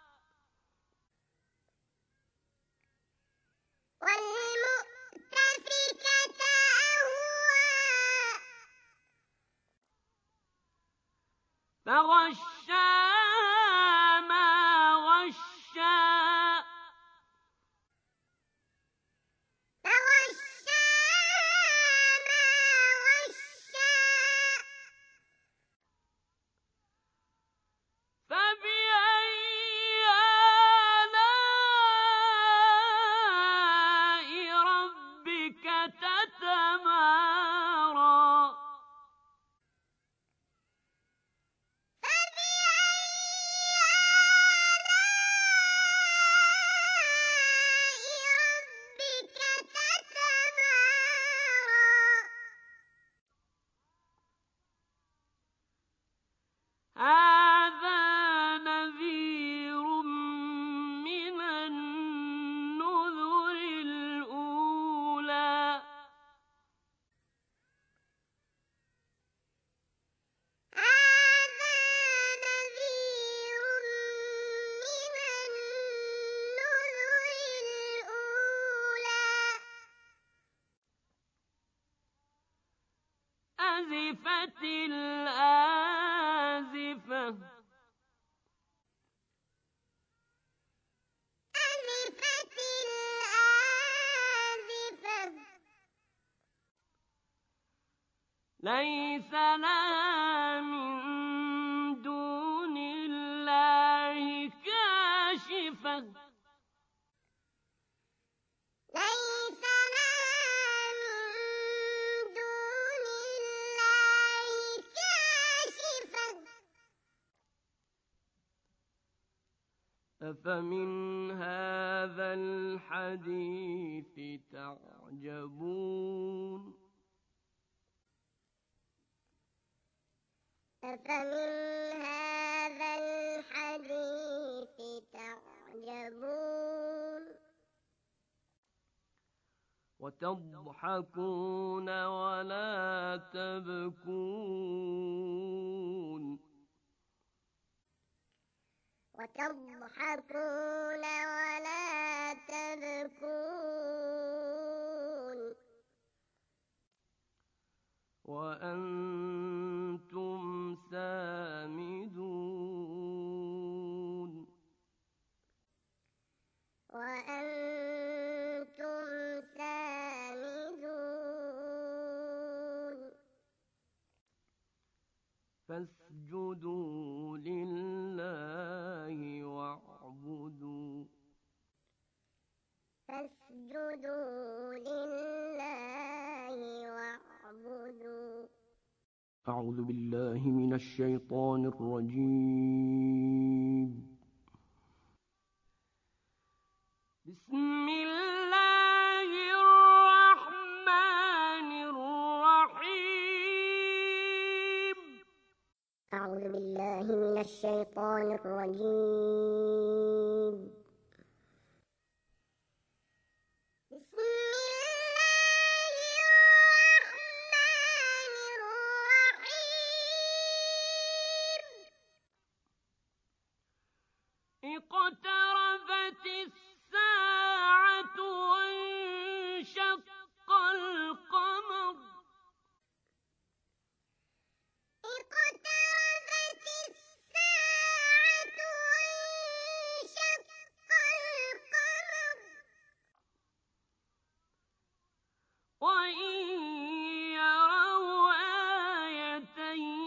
والمؤتفكة أهوى فغشاها ما غشا فغشاها ما غشا فبأي آلاء هذا نذير من النذر الأولى هذا نذير من النذر الأولى أزفت الآزفة أزفت الآزفة ليس لها من دون الله كاشفة ليس لها من دون الله كاشفة أفمن هذا الحديث تعجبون أفمن هذا الحديث تعجبون وتضحكون ولا تبكون وتضحكون ولا تبكون وأنتم سامدون وأنتم سامدون فاسجدوا لله واعبدوا فاسجدوا لله واعبدوا أعوذ بالله من الشيطان الرجيم بسم الله الرحمن الرحيم أعوذ بالله من الشيطان الرجيم بسم الله الرحمن الرحيم اقتربت الساعة وانشق القمر اقتربت الساعة وانشق القمر وإن يروا آية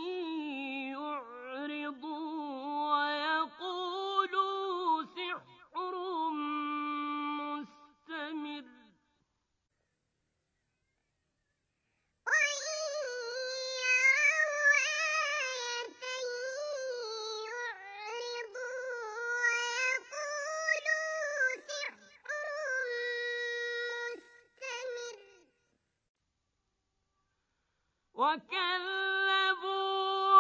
يعرضوا ويقولوا سحر مستمر وإن يروا آية يعرضوا ويقولوا سحر مستمر وكذبوا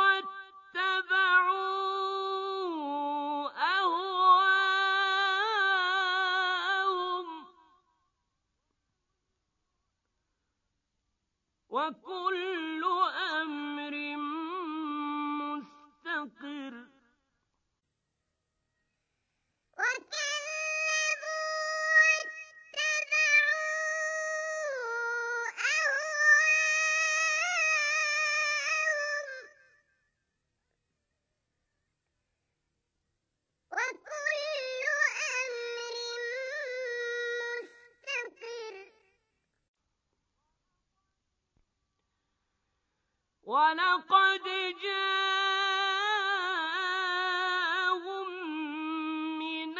واتبعوا أهواءهم وكل أمر مستقر وكذبوا واتبعوا أهواءهم وكل أمر مستقر ولقد جاءهم من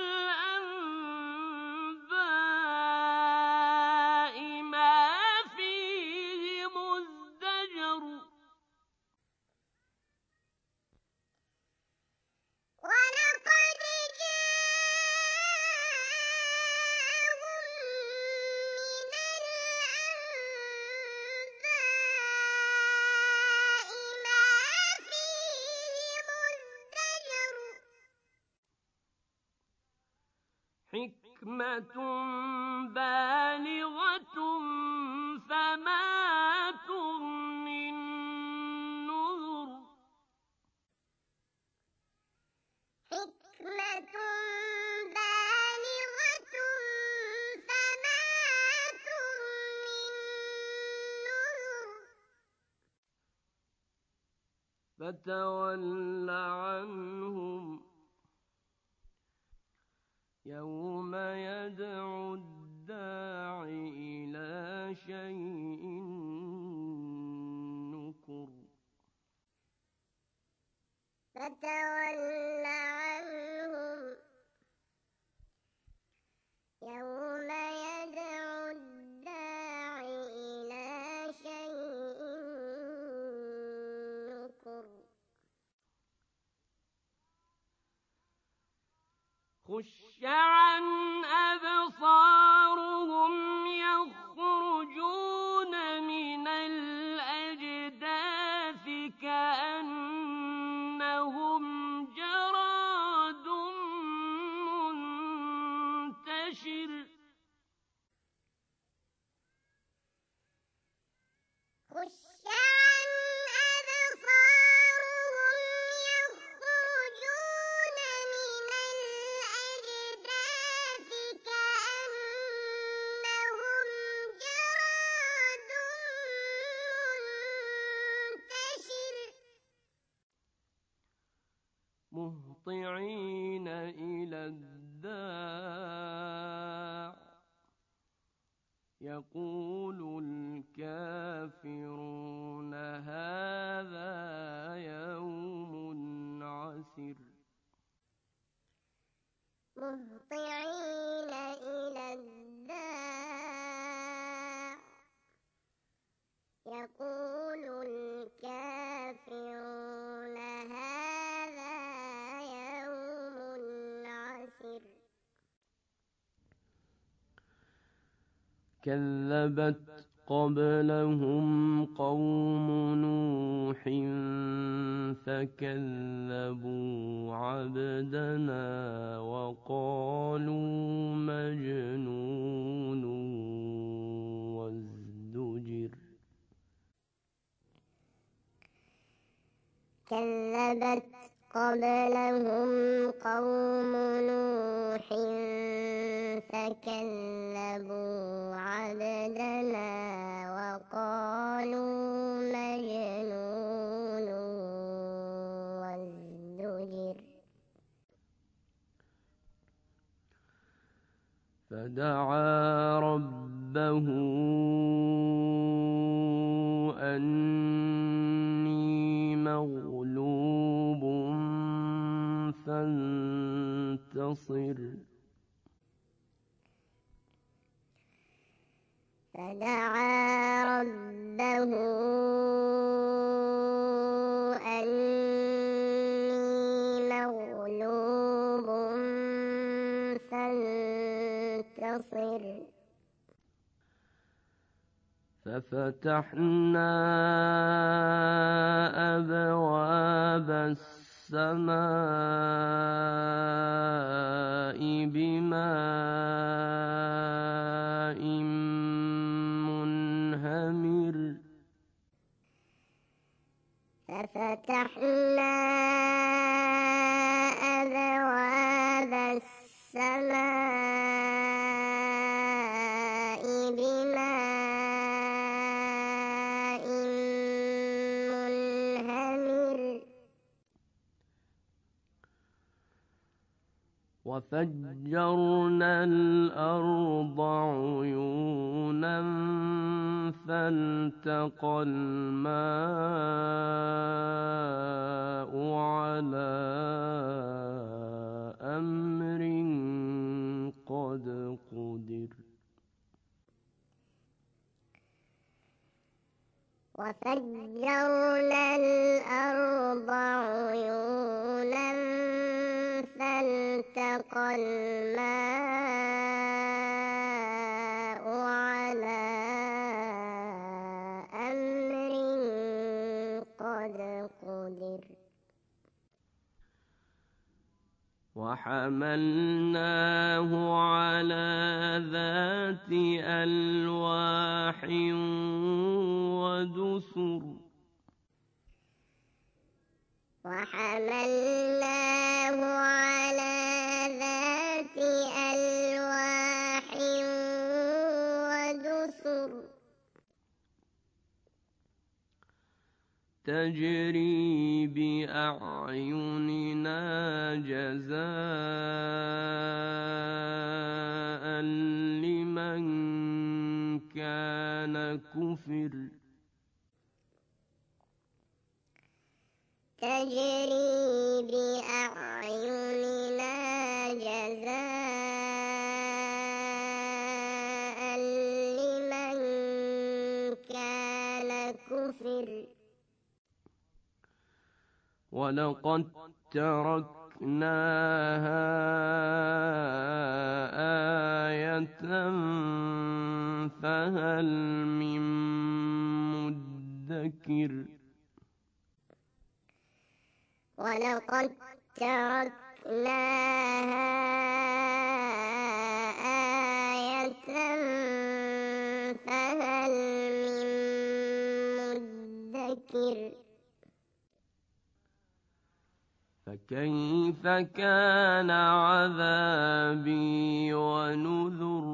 الأنباء ما فيه مزدجر ولقد جاءهم من الأنباء حكمة بالغة فما تغني النذر حكمة بالغة فما تغني النذر فتول عنهم يوم يدعو الداع إلى شيء نكر فتول عنهم يوم يدعو الداع إلى شيء نكر خش عن أبصارهم يخرجون من الأجداث كأنهم جراد منتشر خش عن أبصارهم يخرجون من الأجداث كأنهم جراد منتشر مهطعين إلى الداع يقول الكافرون هذا يوم عسر مهطعين إلى الداع يقول الكافرون هذا يوم عسر كذبت قبلهم قوم نوح فكذبوا عبدنا وقالوا مجنون وازدجر كذبت قبلهم قوم نوح فكذبوا عبدنا وقالوا مجنون وازدجر فدعا ربه أني مغلوب فانتصر فدعا ربه أني مغلوب فانتصر ففتحنا أبواب السماء بماء منهمر ففتحنا أبواب السماء بماء منهمر وفجرنا الأرض عيونا فالتقى الماء على أمر قد قدر وفجرنا الأرض عيونا فالتقى الماء على أمر قد قدر وحملناه على ذات ألواح ودسر وحملناه على ذات ألواح ودسر تجري بأعيننا جزاء لمن كان كفر تجري بأعيننا جزاء لمن كان كفر ولقد تركناها آية فهل من مدكر ولقد تركناها آية فهل من مدكر فكيف كان عذابي ونذر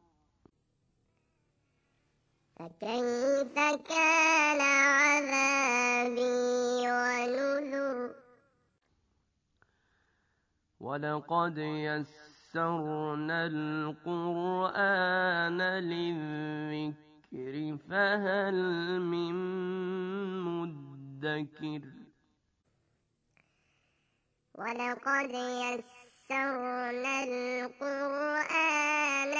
فكيف كان عذابي ونذر ولقد يسرنا القرآن للذكر فهل من مدكر ولقد يسرنا القرآن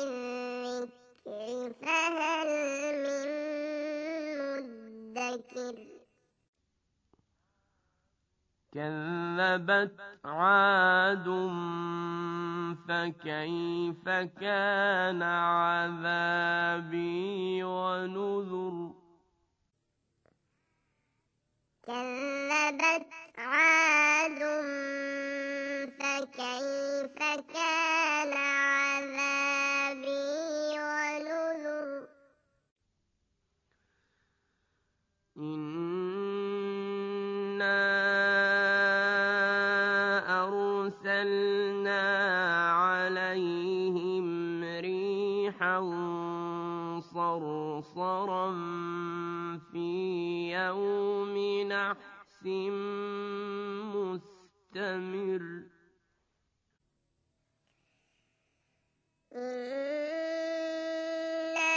للذكر فهل من مدكر كذبت عاد فكيف كان عذابي ونذر كذبت عاد فكيف كان عذابي ونذر إنا أرسلنا عليهم ريحا صرصرا في يوم نحس مستمر إنا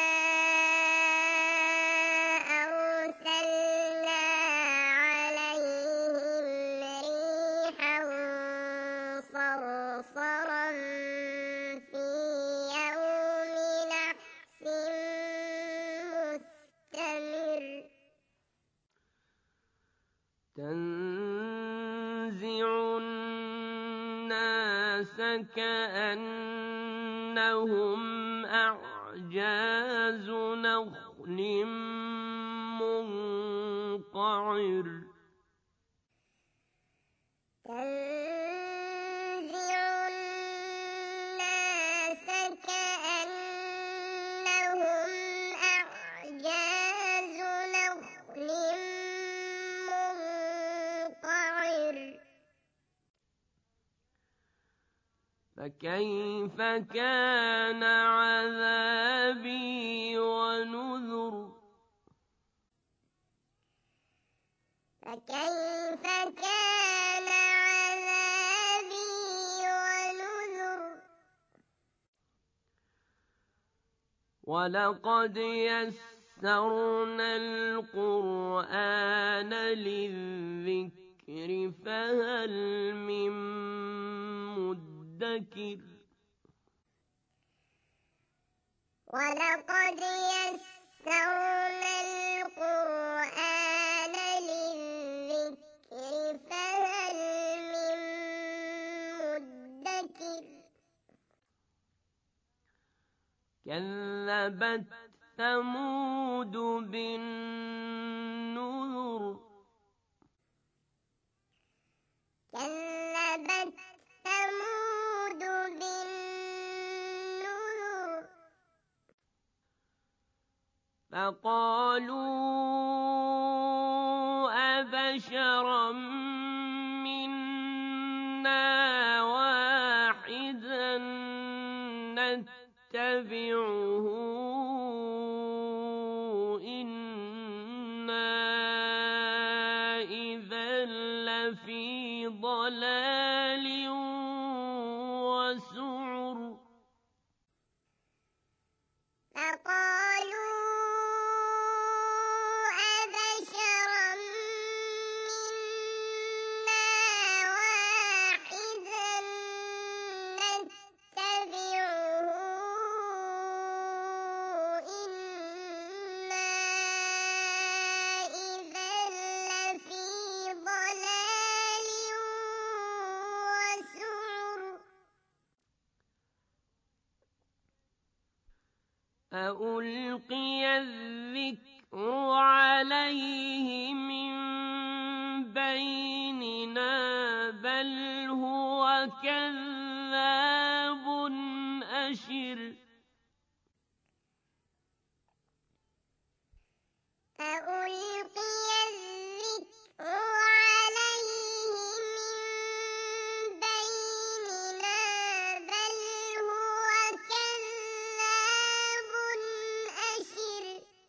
أرسلنا عليهم ريحا صرصرا في يوم نحس مستمر تنزع الناس كأنهم أعجاز نخل منقعر تنزع الناس كأنهم أعجاز نخل منقعر فكيف كان عذابي ونذر فكيف كان عذابي ونذر ولقد يسرنا القرآن للذكر فهل من مدكر ولقد يسرنا القرآن للذكر فهل من مدكر كذبت ثمود بالنذر كذبت ثمود فقالوا أبشرا منا واحدا نتبعه إنا إذا لفي ضلال وسعر فقالوا أبشرا منا واحدا نتبعه إنا إذا لفي ضلال وسعر أَأُلْقِيَ الذِّكْرُ عَلَيْهِ مِن بَيْنِنَا بَلْ هُوَ كَذَّابٌ أَشِرٌ أَأُلْقِيَ الذِّكْرُ عَلَيْهِ مِن بَيْنِنَا بَلْ هُوَ كَذَّابٌ أَشِرٌ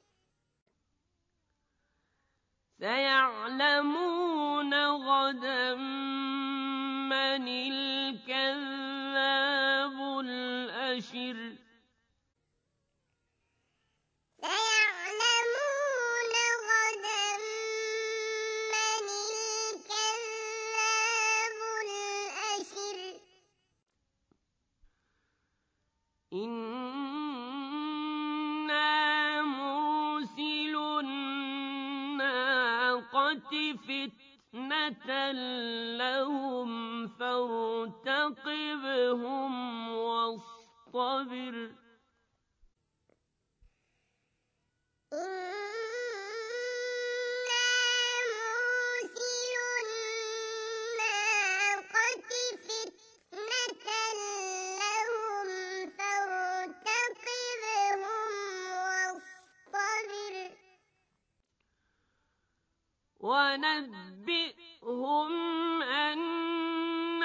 سَيَعْلَمُونَ غَدًا مَّنِ الْكَذَّابُ الْأَشِرُ سَيَعْلَمُونَ غَدًا مَّنِ الْكَذَّابُ الْأَشِرُ إِنَّا مُرْسِلُو النَّاقَةِ فِتْنَةً لَّهُمْ فَارْتَقِبْهُمْ وَاصْطَبِرْ إِنَّا مُرْسِلُو النَّاقَةِ فِتْنَةً لَّهُمْ فَارْتَقِبْهُمْ وَاصْطَبِرْ وَنَبِّئْهُمْ أَنَّ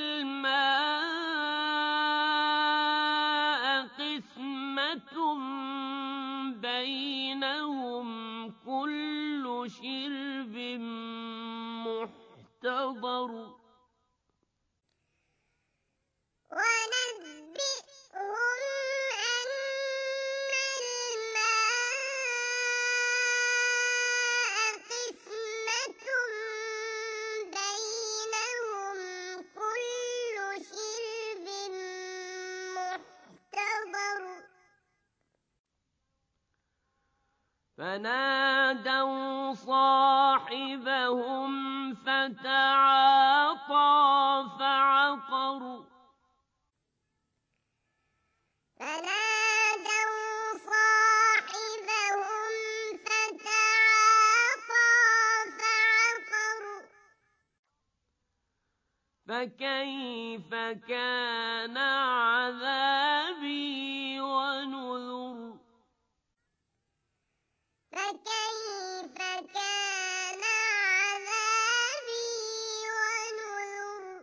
الْمَاءَ قِسْمَةٌ بَيْنَهُمْ كُلُّ شِرْبٍ مُّحْتَضَرٌ وَنَبِّئْهُمْ أَنَّ الْمَاءَ قِسْمَةٌ بَيْنَهُمْ كُلُّ شِرْبٍ مُّحْتَضَرٌ فَنَادَوْا صَاحِبَهُمْ فَتَعَاطَىٰ فَعَقَرَ فَنَادَوْا صَاحِبَهُمْ فَتَعَاطَىٰ فَعَقَرَ فَكَيْفَ كَانَ عَذَابِي وَنُذُرِ فَكَيْفَ كَانَ عَذَابِي وَنُذُرِ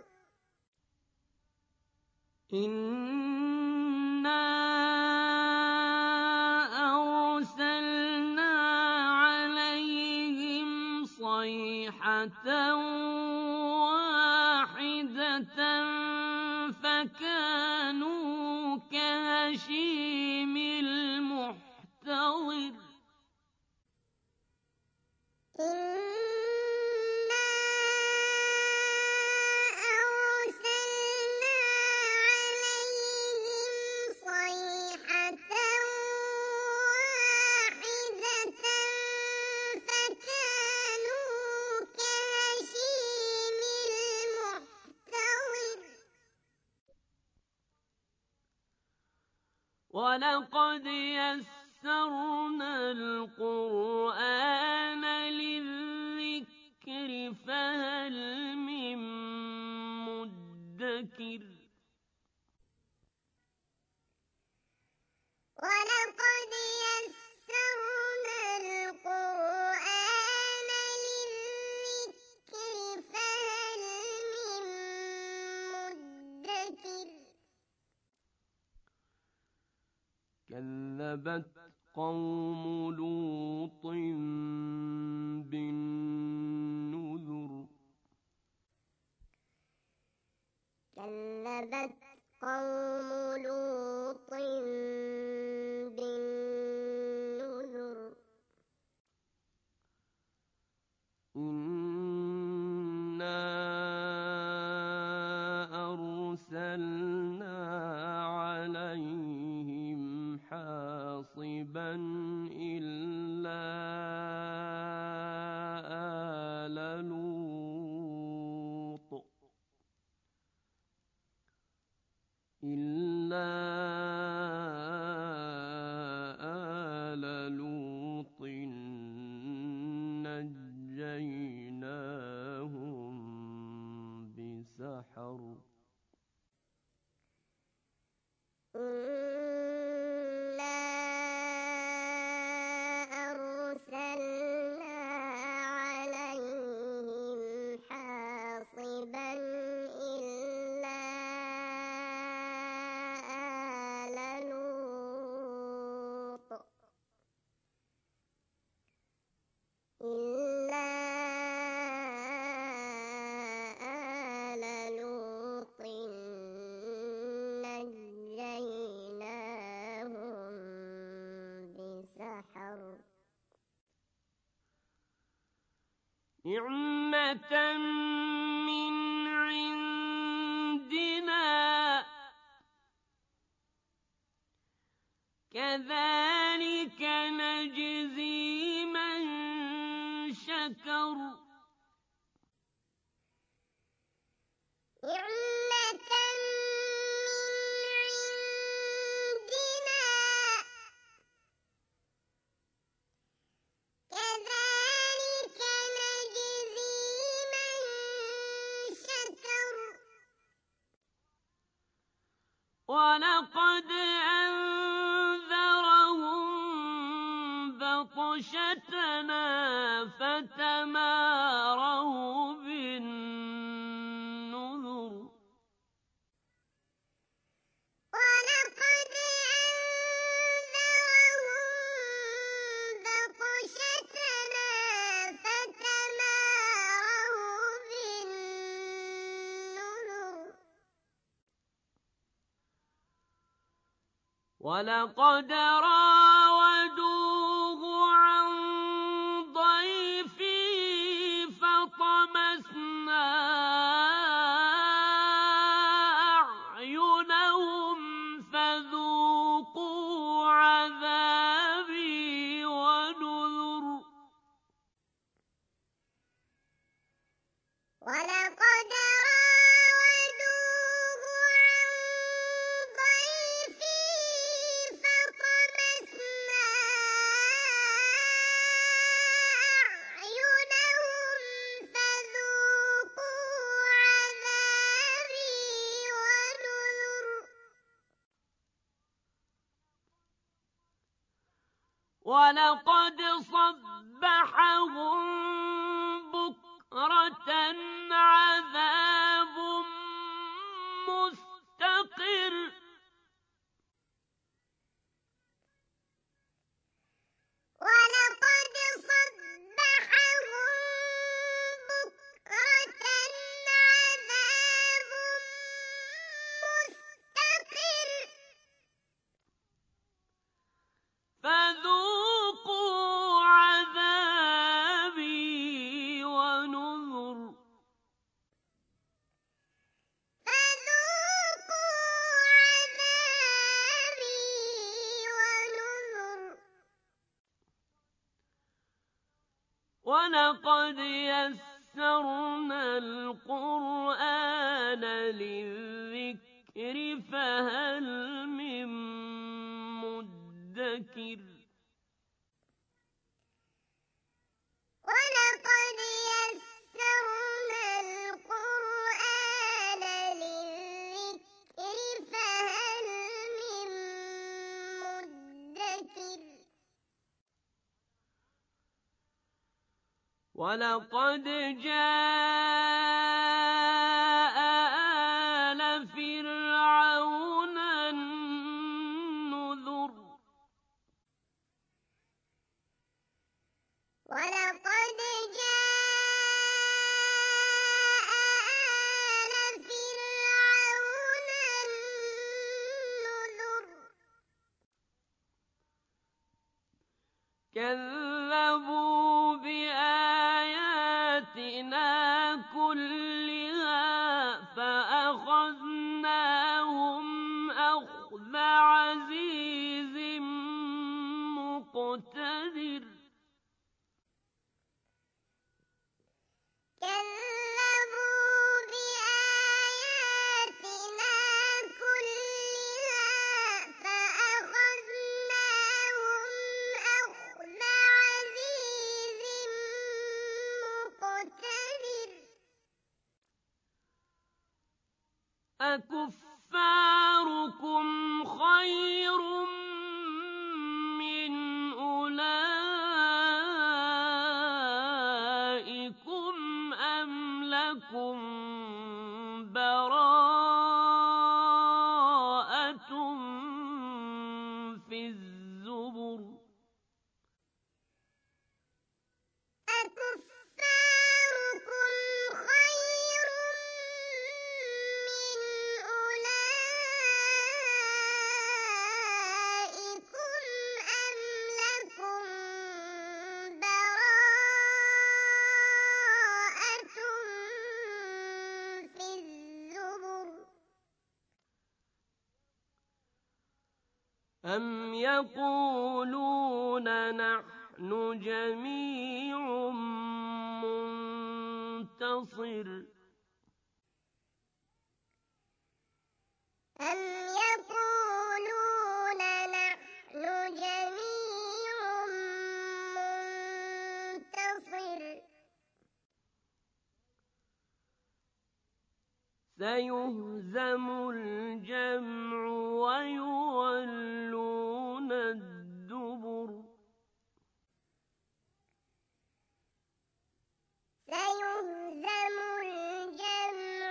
إِنَّا أَرْسَلْنَا عَلَيْهِمْ صَيْحَةً وَاحِدَةً فَكَانُوا كَهَشِيمِ الْمُحْتَظِرِ إِنَّا أَرْسَلْنَا عَلَيْهِمْ صَيْحَةً وَاحِدَةً فَكَانُوا كَهَشِيمِ الْمُحْتَظِرِ وَلَقَدْ يَسَّرْنَا الْقُرْآنَ لِلذِّكْرِ فَهَلْ مِن مُّدَّكِرٍ وَلَقَدْ يَسَّرْنَا كذبت قوم لوط بالنذر كذبت قوم لوط بالنذر إنا أرسلنا عليهم حاصبا إلا آل لوط إلا آل لوط نجيناهم بسحر إنا أرسلنا عليهم حاصبا إلا آل لوط إلا آل لوط نجيناهم بسحر نعمة من عندنا كذلك نجزي من شكر نعمة من عندنا كذلك نجزي من شكر ولقد أنذرهم بطشتنا فتماروا بالنذر ولقد أنذرهم بطشتنا فتماروا بالنذر ولقد راودوه عن ضيفه فطمسنا أعينهم فذوقوا عذابي ونذر ولقد راودوه عن ضيفه فطمسنا أعينهم فذوقوا عذابي ونذر ولقد صبحهم بكرة عذاب مستقر ولقد صبحهم بكرة عذاب مستقر فذوقوا عذابي ونذر فذوقوا عذابي ونذر ولقد يسرنا القرآن للذكر فهل من مدكر ولقد يسرنا القرآن للذكر فهل من مدكر ولقد جاء آل فرعون النذر كذبوا بآياتنا كلها فأخذناهم أخذ عزيز مقتدر كذبوا بآياتنا كلها فأخذناهم أخذ عزيز مقتدر أكفاركم خير من أولئكم أم لكم براءة في الزبر أكفاركم خير من أولئكم أم لكم براءة في الزبر أم يقولون نحن جميع منتصر أم يقولون نحن جميع منتصر سيهزم الجمع ويولون الدبر سيهزم الجمع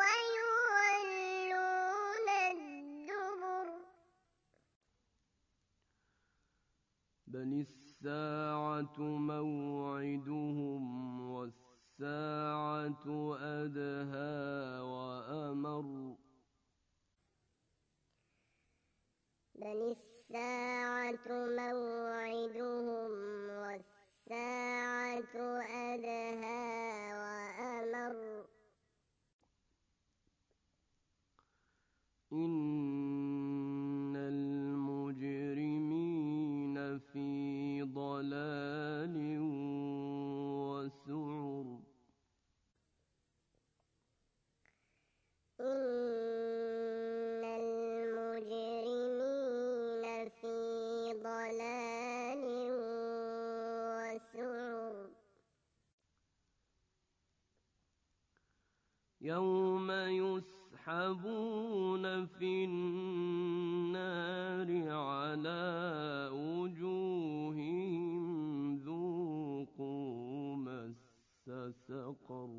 ويولون الدبر بل الساعة موعدهم والساعة أدهى وأمر بل الساعة موعدهم والساعة أدهى وأمر إن المجرمين في ضلال وسعر إن المجرمين في ضلال وسعر يوم يسحبون في النار على وجوههم ذوقوا مس سقر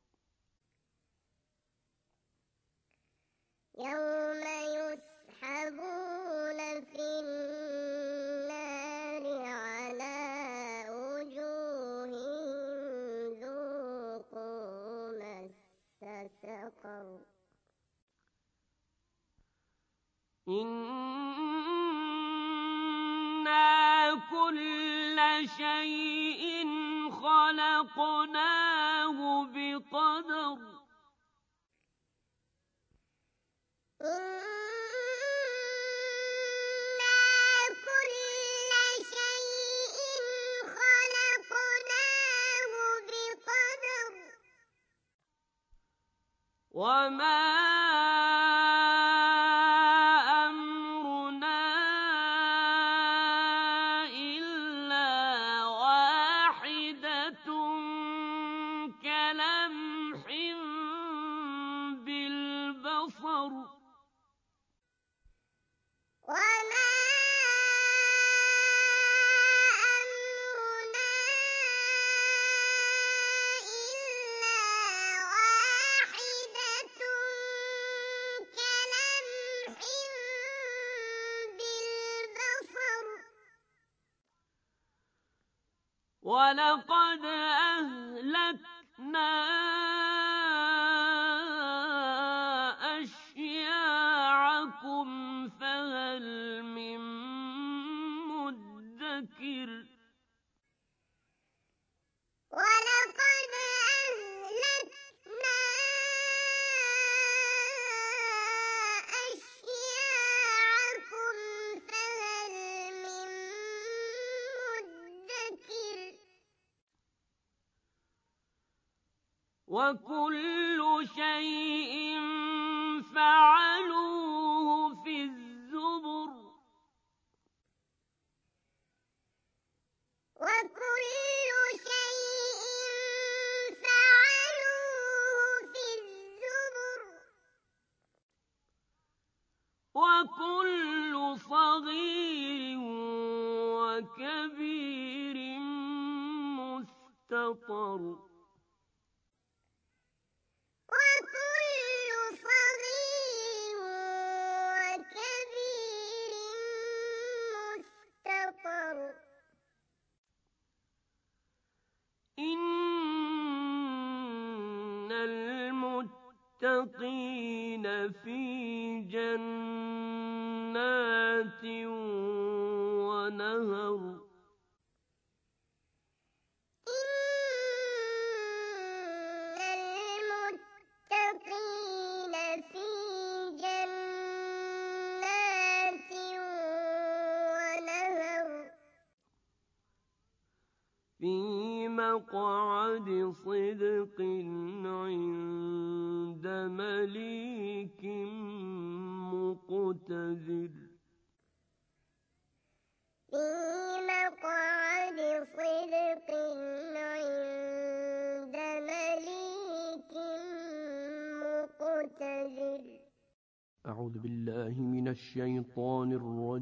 يوم يسحبون في النار على وجوههم ذوقوا مس سقر إنا كل شيء خلقناه بقدر إنا كل شيء خلقناه بقدر وما أمرنا إلا واحدة كلمح بالبصر وما أمرنا إلا واحدة كلمح بالبصر ولقد أهلكنا أشياعكم فهل من مدكر وكل شيء فعلوه في الزبر وكل شيء فعلوه في الزبر وكل صغير وكبير مستطر وكل صغير وكبير مستطر إن المتقين في جنات ونهر إن المتقين في جنات ونهر في مقعد صدق عند مليك مقتدر في مقعد صدق عند مليك مقتدر. أعوذ بالله من الشيطان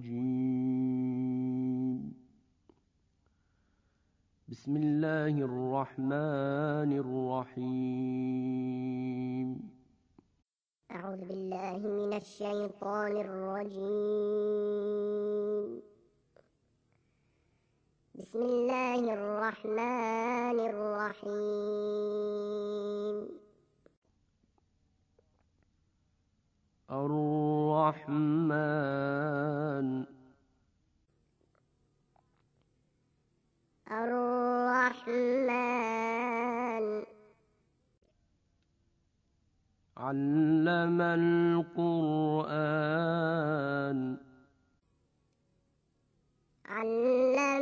الرجيم. بسم الله الرحمن الرحيم. أعوذ بالله من الشيطان الرجيم. بسم الله الرحمن الرحيم. الرحمن الرحمن علم القرآن علم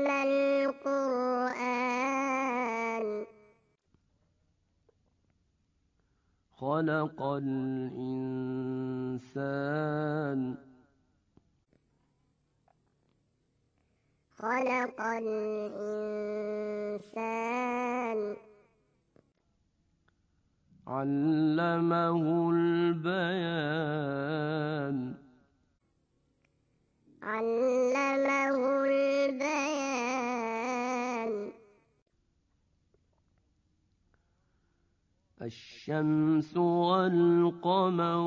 القرآن خلق الإنسان خلق الإنسان علمه البيان علمه البيان الشمس والقمر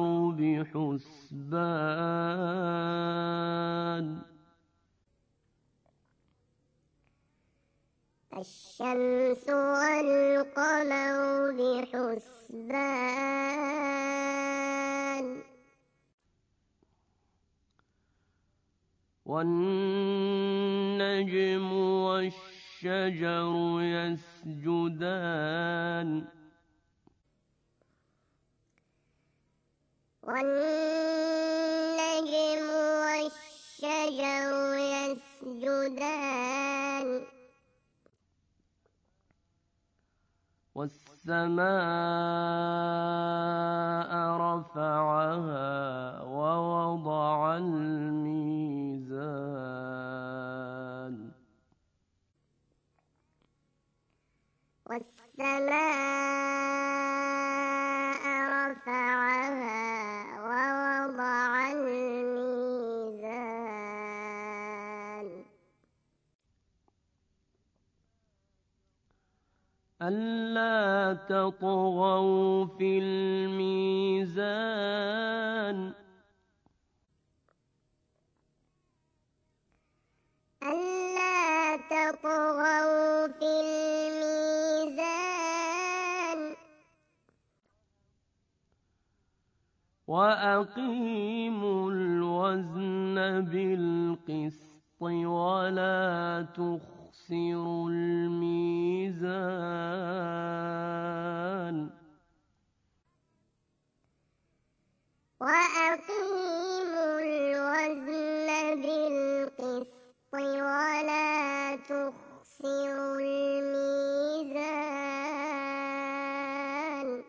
بحسبان الشمس والقمر بحسبان والنجم والشجر يسجدان والنجم والشجر يسجدان والسماء رفعها ووضع الميزان والسماء رفعها ووضع الميزان ألا تطغوا في الميزان ألا تطغوا في الميزان وأقيموا الوزن بالقسط ولا تخسروا الميزان وأقيموا الوزن بالقسط ولا تخسروا الميزان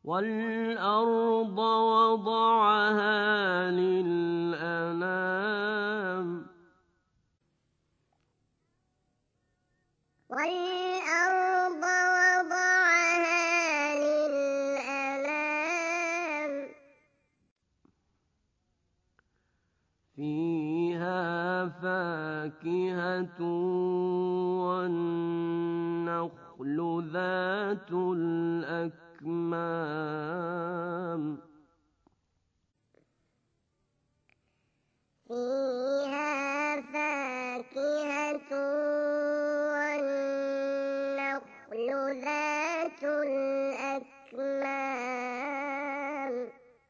والأرض وضعها للأنام والأرض وضعها للأنام فيها فاكهة والنخل ذات الأكمام فيها فاكهة والنخل ذات الأكمام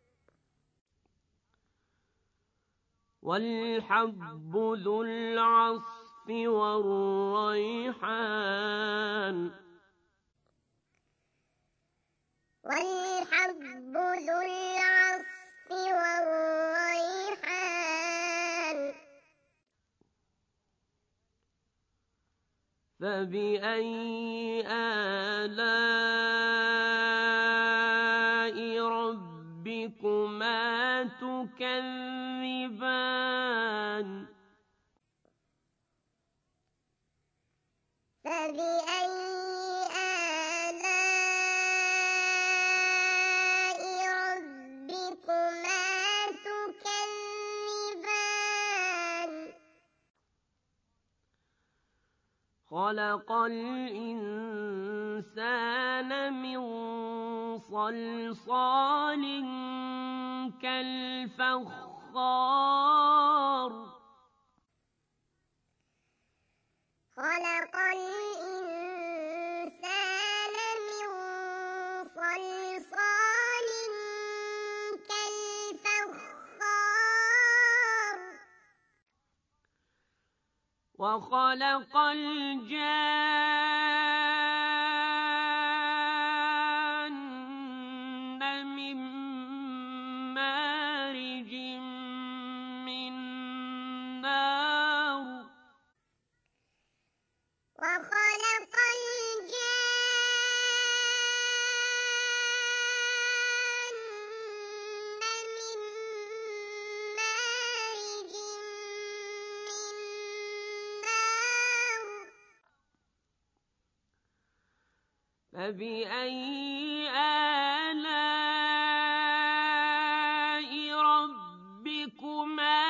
والحب ذو العصف والريحان والحب ذو العصف والريحان فبأي آلاء ربكما تكذبان فبأي آلاء ربكما تكذبان خلق الإنسان من صلصال كالفخار خلق الإنسان من صلصال كالفخار وخلق الجان من مارج من نار وخلق الجان من مارج من نار فبأي آلاء ربكما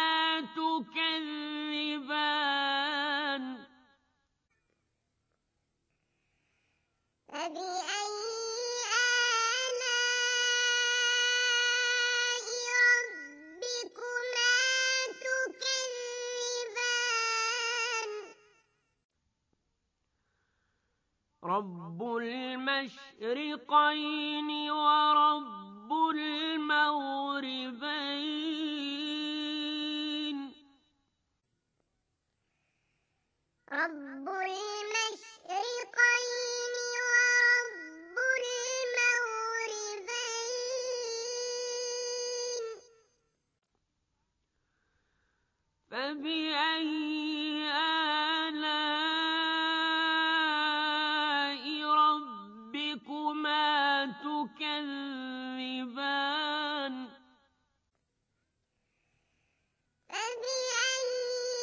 تكذبان فبأي آلاء ربكما تكذبان رب المشرقين ورب المغربين رب المشرقين ورب المغربين فبأي آلاء ربكما تكذبان فبأي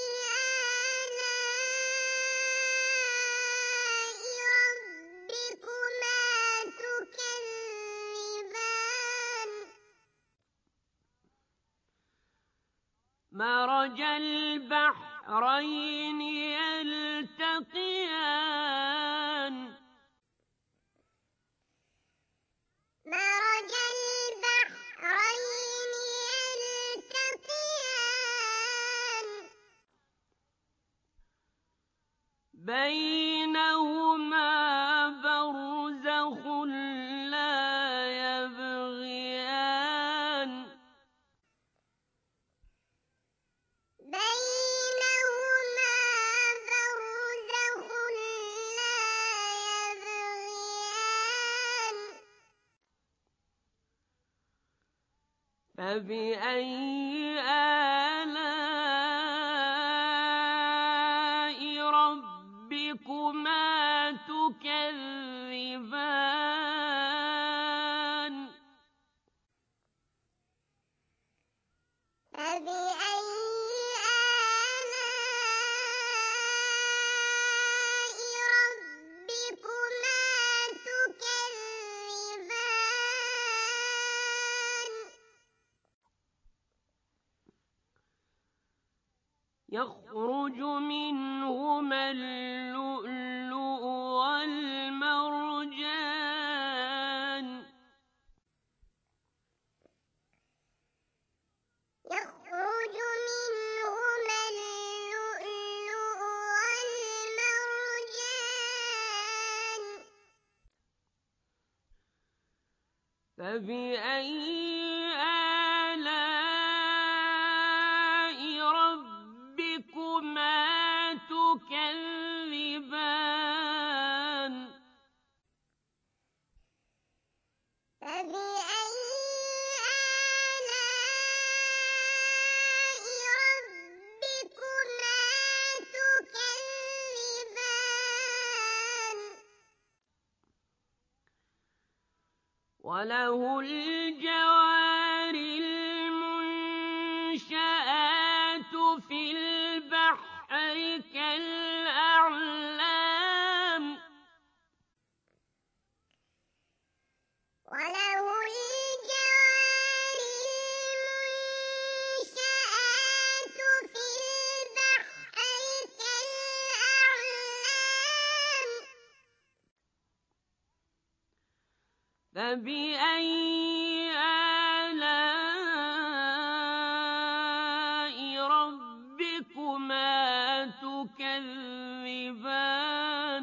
آلاء ربكما تكذبان مرج البحرين يلتقيان مرج البحرين يلتقيان بينهما برزخ لا يبغيان بينهما برزخ لا يبغيان فبأي آلاء ربكما تكذبان يخرج منهما اللؤلؤ والمرجان يخرج منهما اللؤلؤ والمرجان فبأي وله الجوار المنشآت في البحر كالأعلام وله الجوار المنشآت في البحر كالأعلام فبأي آلاء ربكما تكذبان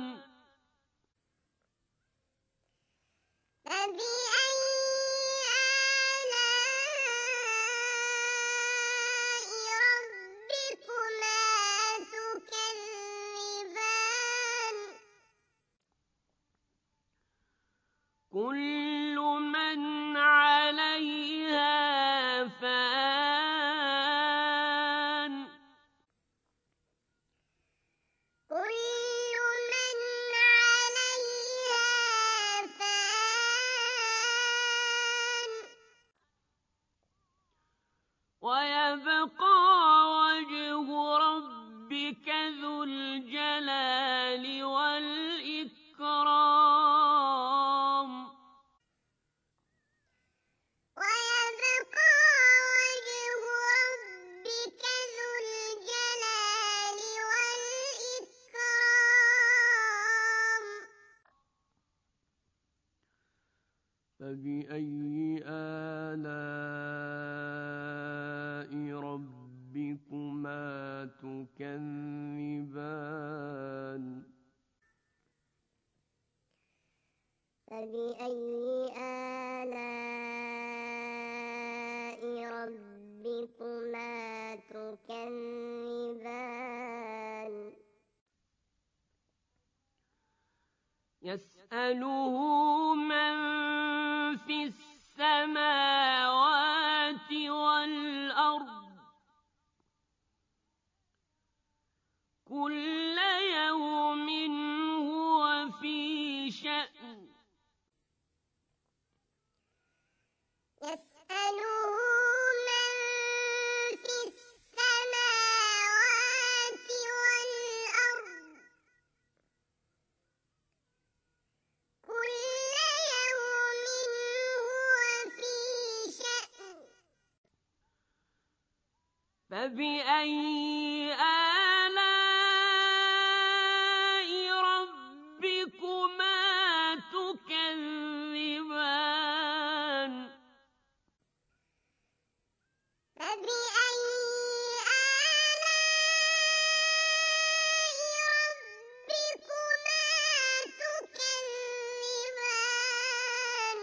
فبأي آلاء ربكما تكذبان كل من عليها فان كل من عليها فان ويبقى وجه ربك ذو الجلال والإكرام ويبقى وجه ربك ذو الجلال والإكرام فبأي آلاء ربكما تكذبان فبأي آلاء ربكما تكذبان يسأله من في السماوات والأرض كل يوم هو في شأن يسأله من في السماوات والأرض كل يوم هو في شأن فبأي آلاء ربكما تكذبان فبأي آلاء ربكما تكذبان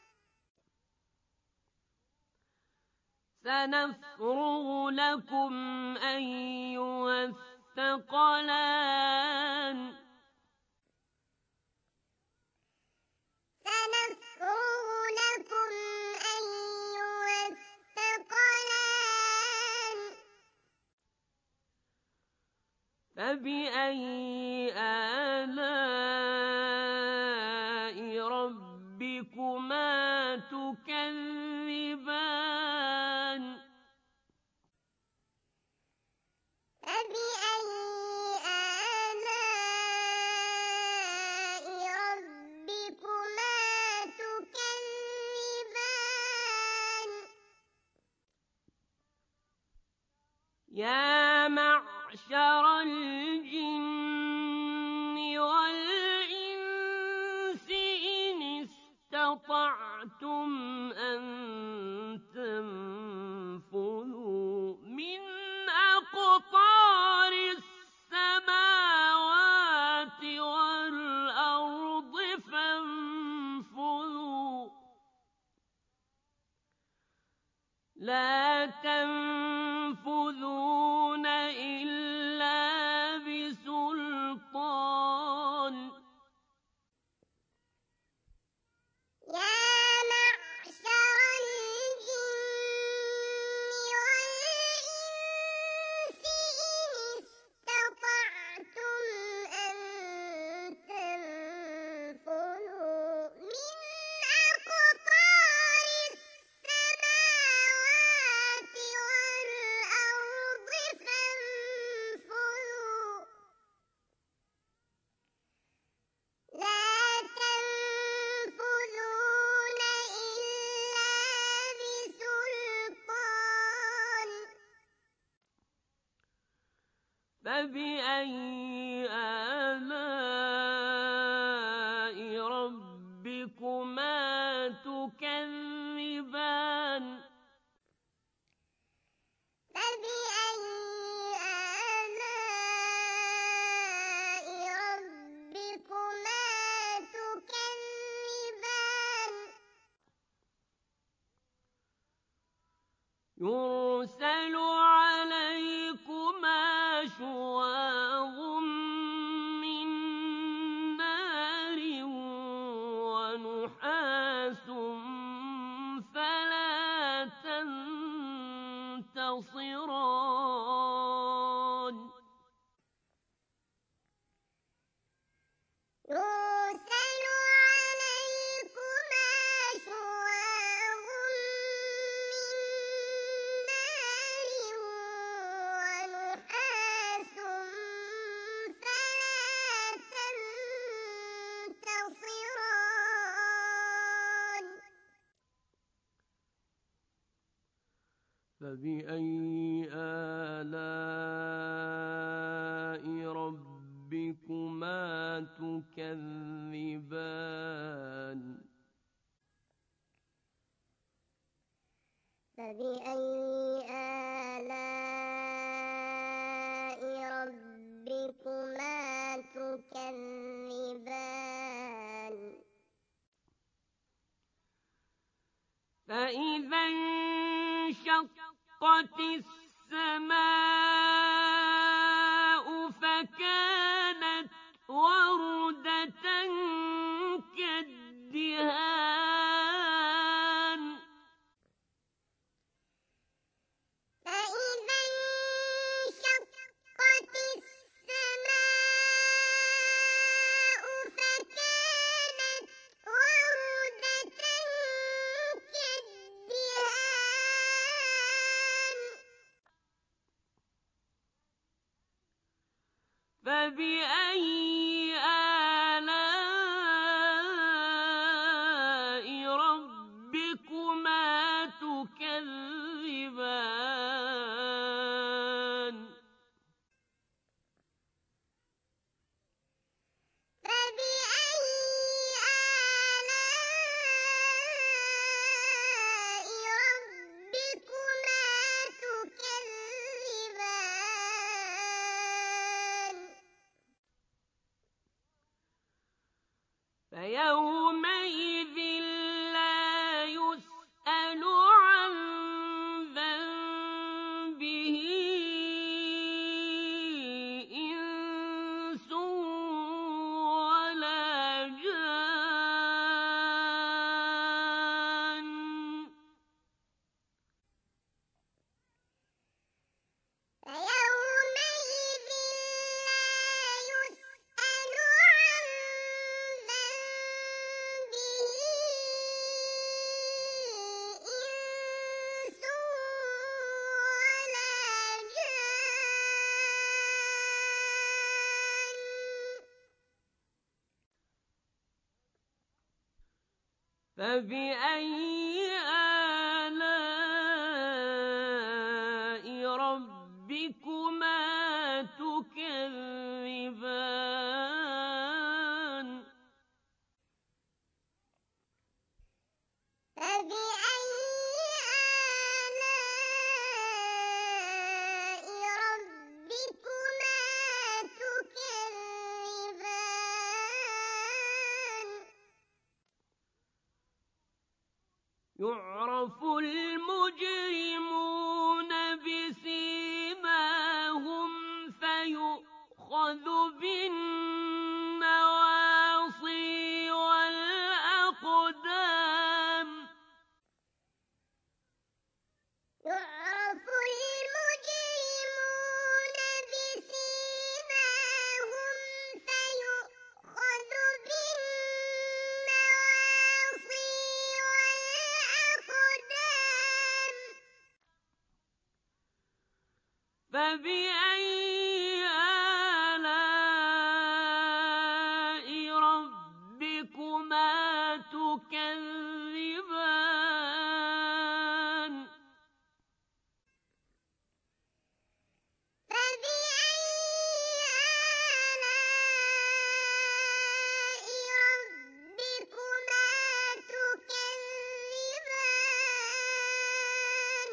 سنفرغ لكم أيها الثقلان سنفرغ لكم أيها الثقلان فبأي آلاء ربكما تكذبان فبأي آلاء ربكما تكذبان يا معشر معشر الجن والإنس إن استطعتم أن تنفذوا من أقطار السماوات والأرض فانفذوا لا تنفذون إلا بسلطان يا معشر الجن والإنس إن استطعتم أن تنفذوا من أقطار السماوات والأرض فانفذوا لا تنفذون إلا بسلطان فبأي آلاء ربكما تكذبان فبأي آلاء ربكما تكذبان يرسل عليكما شواظ من نار ونحاس فلا تنتصران يرسل عليكما شواظ من نار ونحاس فلا تنتصران فبأي آلاء ربكما تكذبان فبأي آلاء ربكما تكذبان فإذا انشقت السماء فكانت وردة كالدهان فإذا انشقت السماء فكانت وردة كالدهان فبأي آلاء ربكما تكذبان فبأي آلاء ربكما تكذبان فيومئذ لا يسأل عن ذنبه إنس ولا جان فيومئذ لا يسأل عن ذنبه إنس ولا جان فبأي آلاء ربكما يعرف المجرمون بسيماهم فيؤخذ بالنواصي والأقدام يعرف المجرمون بسيماهم فيؤخذ بالنواصي والأقدام فبأي آلاء ربكما تكذبان فبأي آلاء ربكما تكذبان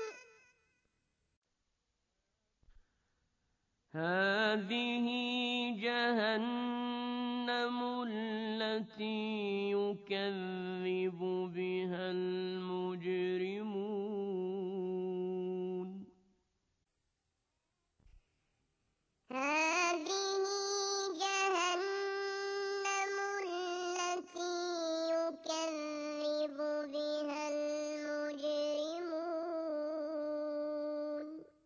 هذه جهنم التي يكذب بها المجرمون هذه جهنم التي يكذب بها المجرمون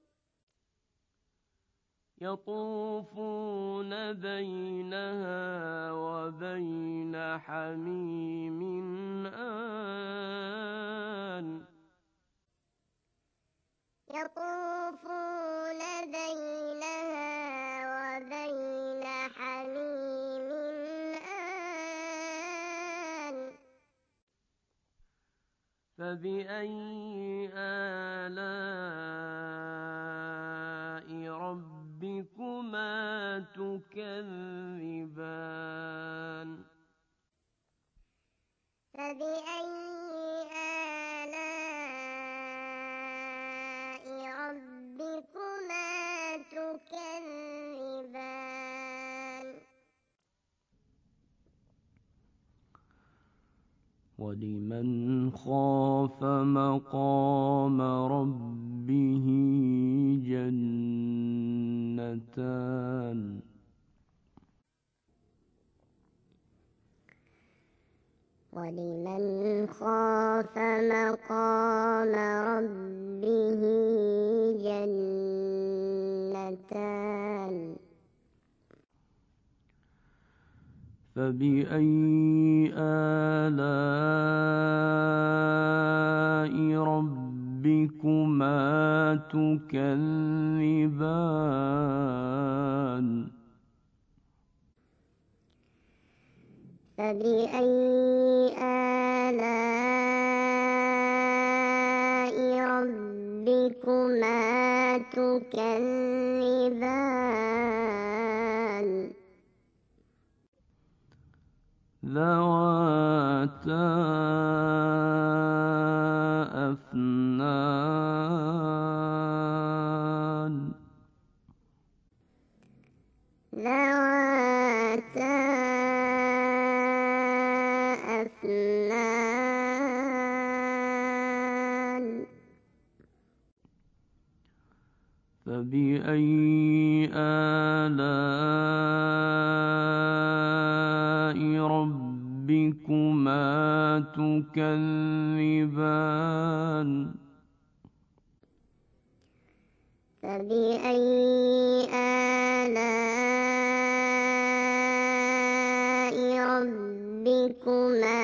يطوفون بينها وبين حميم آن يطوفون بينها وبين حميم آن فبأي آلاء ربكما تكذبان فبأي آلاء ربكما تكذبان ولمن خاف مقام ربه جنتان ولمن خاف مقام ربه جنتان فبأي آلاء ربكما تكذبان فبأي آلاء ربكما تكذبان ذواتا أفنان ذواتا أفنان فبأي آلاء ربكما تكذبان فبأي آلاء ربكما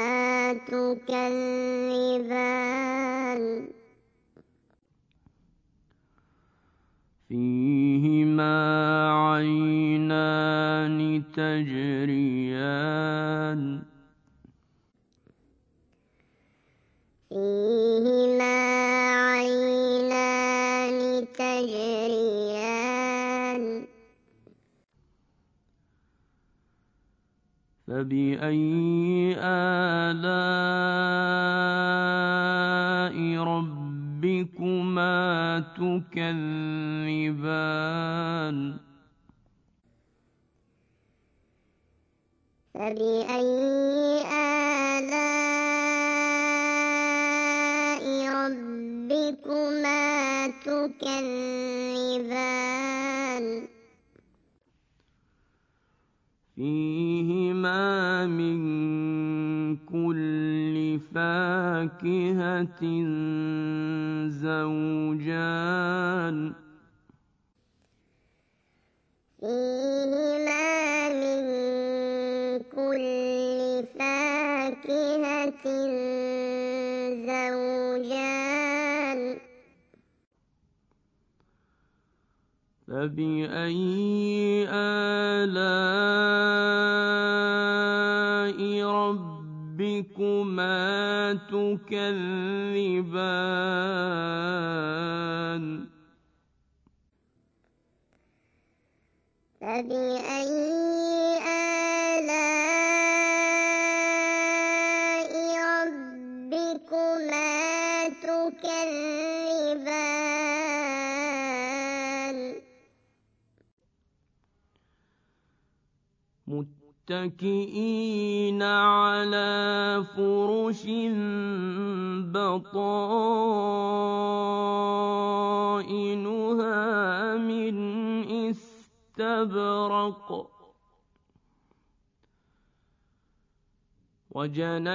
تكذبان فيهما عينان تجريان فيهما عينان تجريان فبأي آلاء ربكما تكذبان فبأي آلاء تكذبان فيهما من كل فاكهة زوجان فيهما من كل فاكهة زوجان فبأي آلاء ربكما تكذبان فبأي آلاء ربكما تكذبان متكئين على فرش بطائنها من استبرق وجنى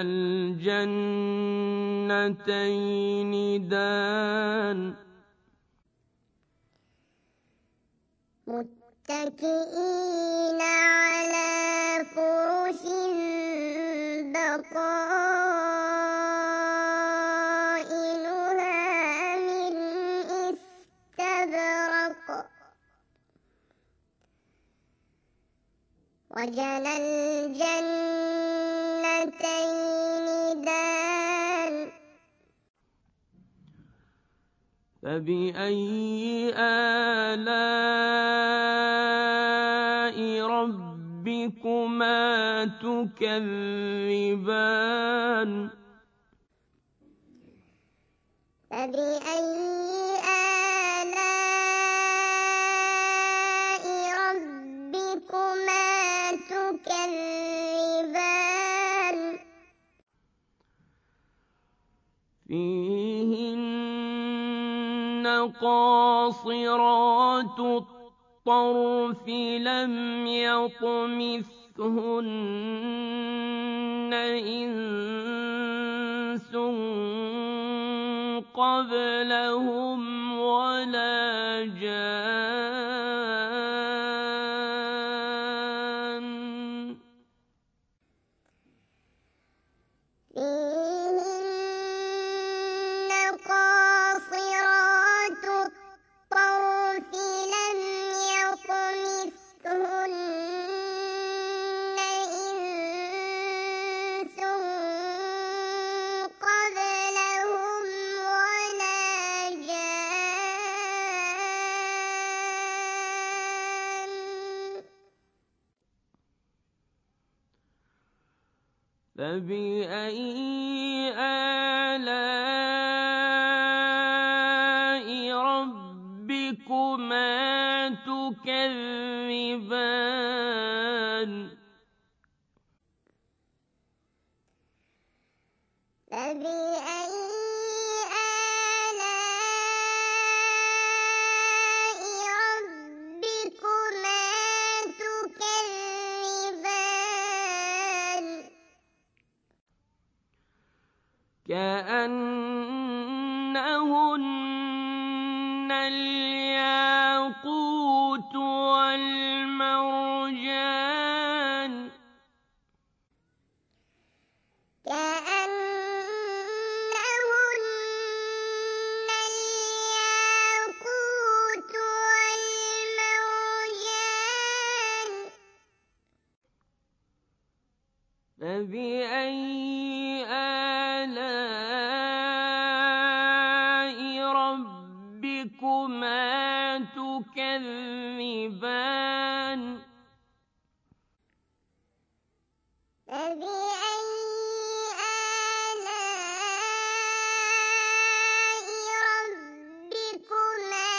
الجنتين دان متكئين على فرش بطائنها من استبرق وجنى الجنتين دان فبأي آلاء ربكما تكذبان فبأي آلاء ربكما تكذبان فيهن قاصرات الطرف لم يطمثهن إنس قبلهم ولا جان فيهن قاصرات الطرف لم يطمثهن إنس قبلهم ولا جان فبأي آلاء ربكما تكذبان فبأي آلاء ربكما تكذبان كأنهن الياقوت والمرجان كأنهن الياقوت والمرجان فبأي آلاء ربكما تكذبان فبأي آلاء ربكما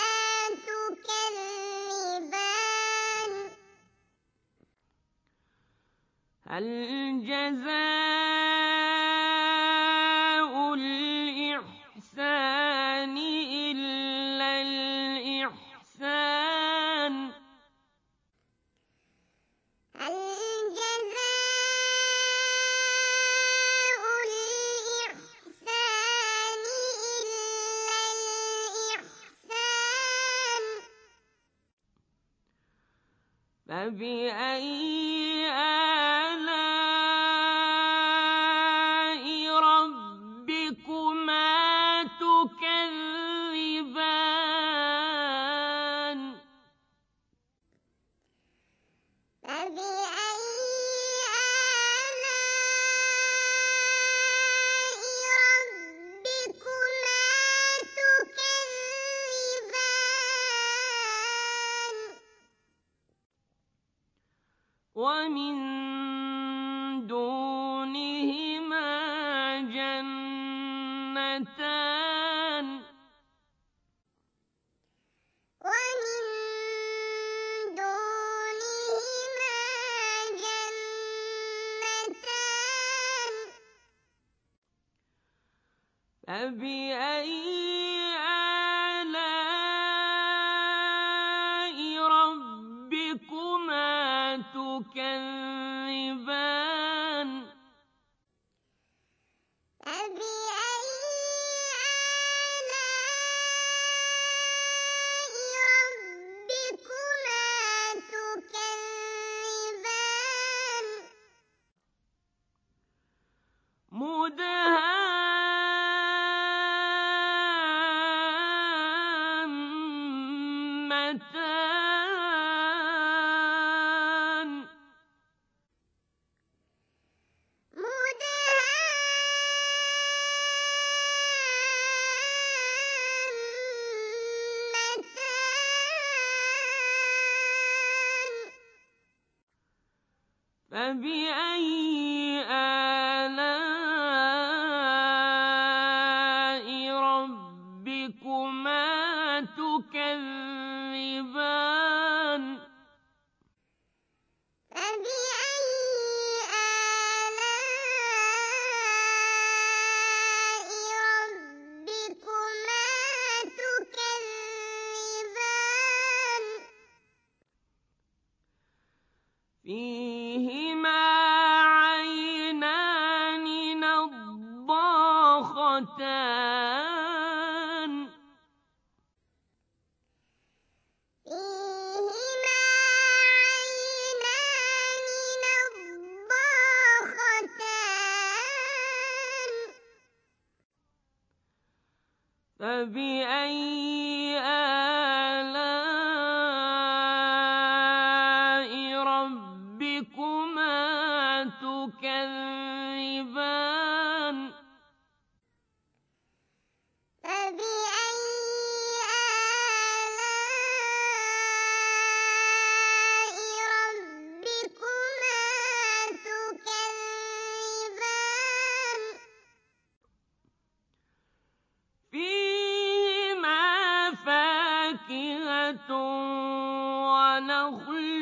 تكذبان هل جزاء الإحسان إلا فبأي آلاء ربكما تكذبان فبأي آلاء ربكما تكذبان ومن دونهما جنتان ومن دونهما جنتان فبأي آلاء ربكما تكذبان فبأي آلاء ربكما تكذبان مدهامتان مدهامتان فبأي آلاء ربكما تكذبان فبأي آلاء ربكما تكذبان فيهما عينان نضاختان فيهما عينان نضاختان فبأي آلاء ربكما تكذبان فبأي آلاء ربكما تكذبان فيهما فاكهة ونخل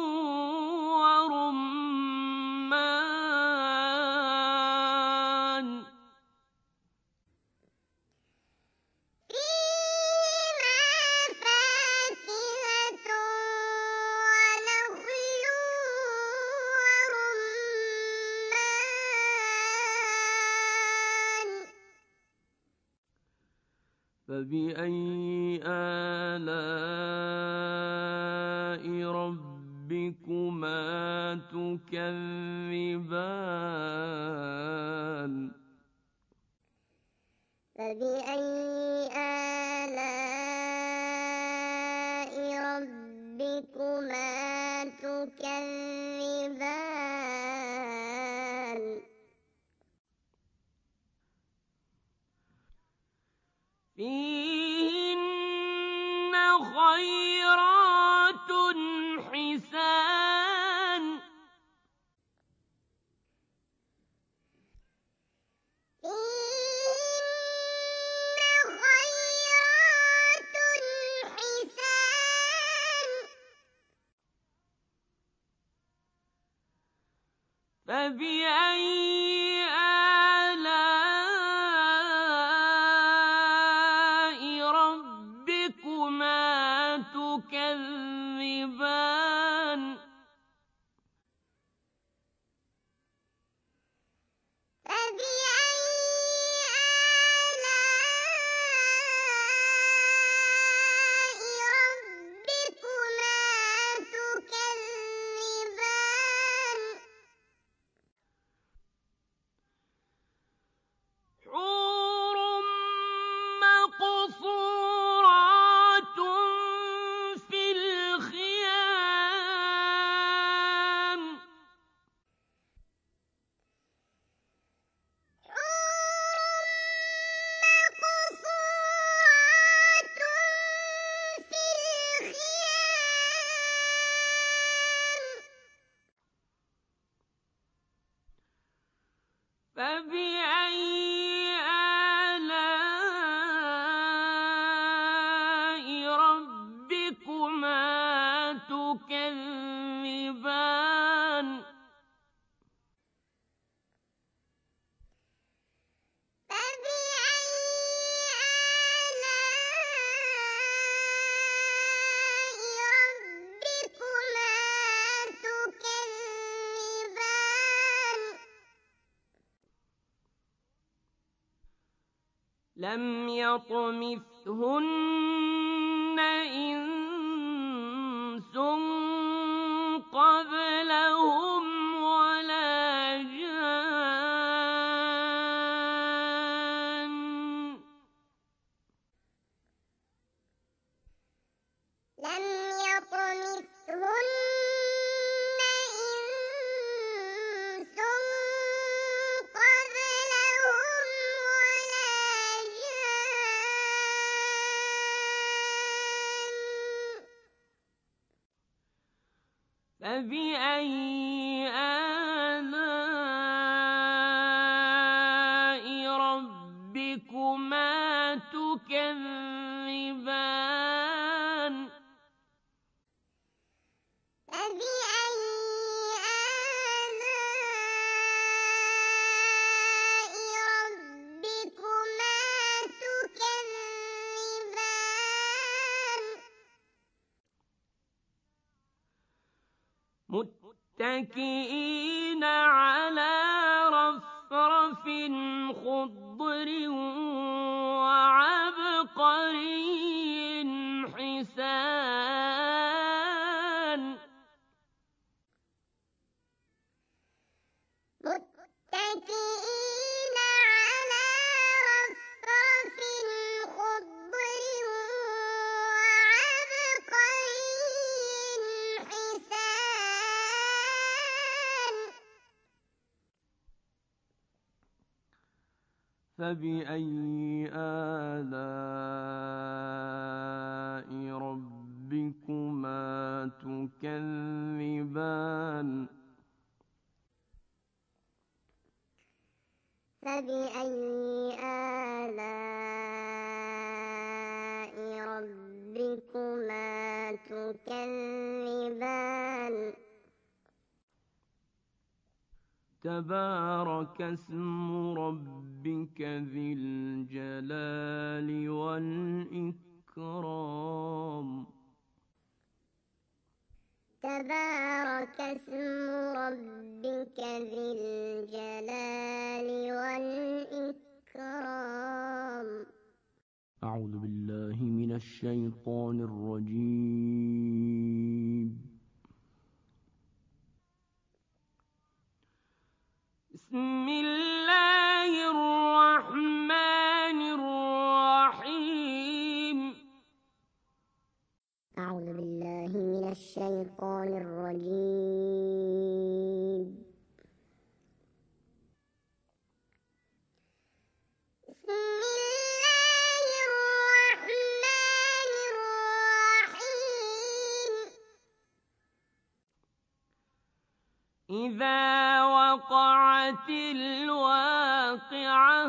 ورمان فيهما فاكهة ونخل ورمان فبأي آلاء ربكما تكذبان فبأي آلاء ربكما تكذبان فيهن خيرات حسان فيهن خيرات حسان فبأي آلاء ربكما تكذبان لم يطمثهن إنس قبلهم ولا جان لم يطمثهن إنس قبلهم ولا جان فبأي آلاء ربكما تكذبان فبأي آلاء ربكما تكذبان متكئين على رفرف خضر وعبقري حسان متكئين على رفرف خضر وعبقري حسان فبأي آلاء ربكما تكذبان فبأي آلاء ربكما تكذبان تبارك اسم ربك ذي الجلال والإكرام تبارك اسم ربك ذي الجلال والإكرام أعوذ بالله من الشيطان الرجيم بسم الله الرحمن الرحيم أعوذ بالله من الشيطان الرجيم بسم الله الرحمن الرحيم إذا وقعت الواقعة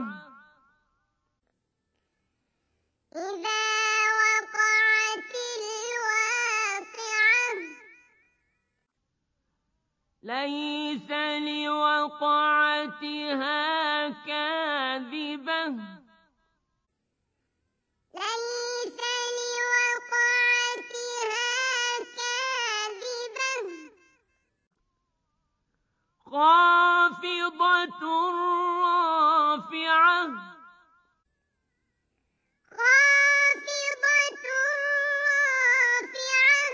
إذا وقعت الواقعة ليس لوقعتها كاذبة ليس لوقعتها كاذبة خافضة رافعة خافضة رافعة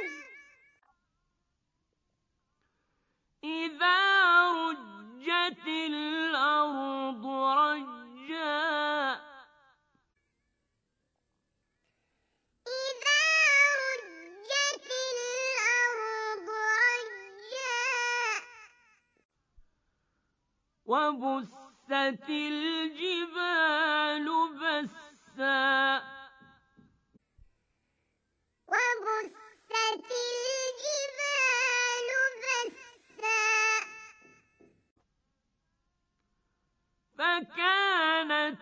إذا رجت الأرض رجا إذا رجت الأرض رجا وبست الجبال بسا وبست الجبال بسا فكانت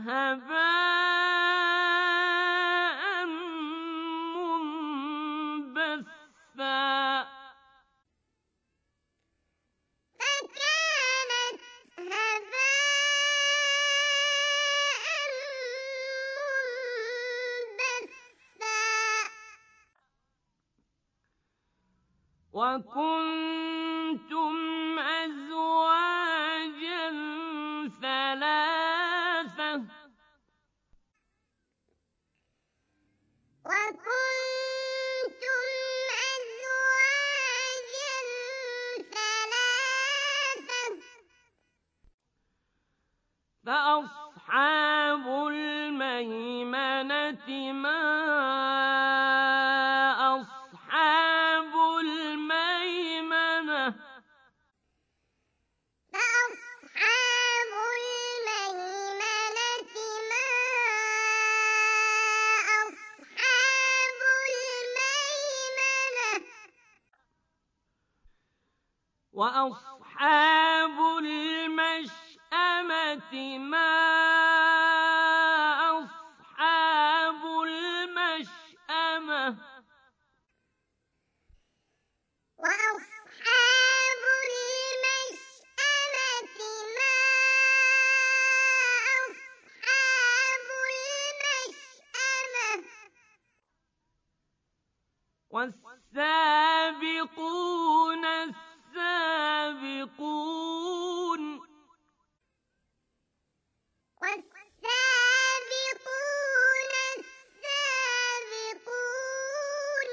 هباء منبثا فكانت هباء منبثا وكنتم أزواجا ثلاثة وأصحاب الميمنة ما أصحاب الميمنة فأصحاب الميمنة ما أصحاب الميمنة وأصحاب المشأمة ما أصحاب المشأمة وأصحاب المشأمة ما أصحاب المشأمة والسابقون السابقون والسابقون السابقون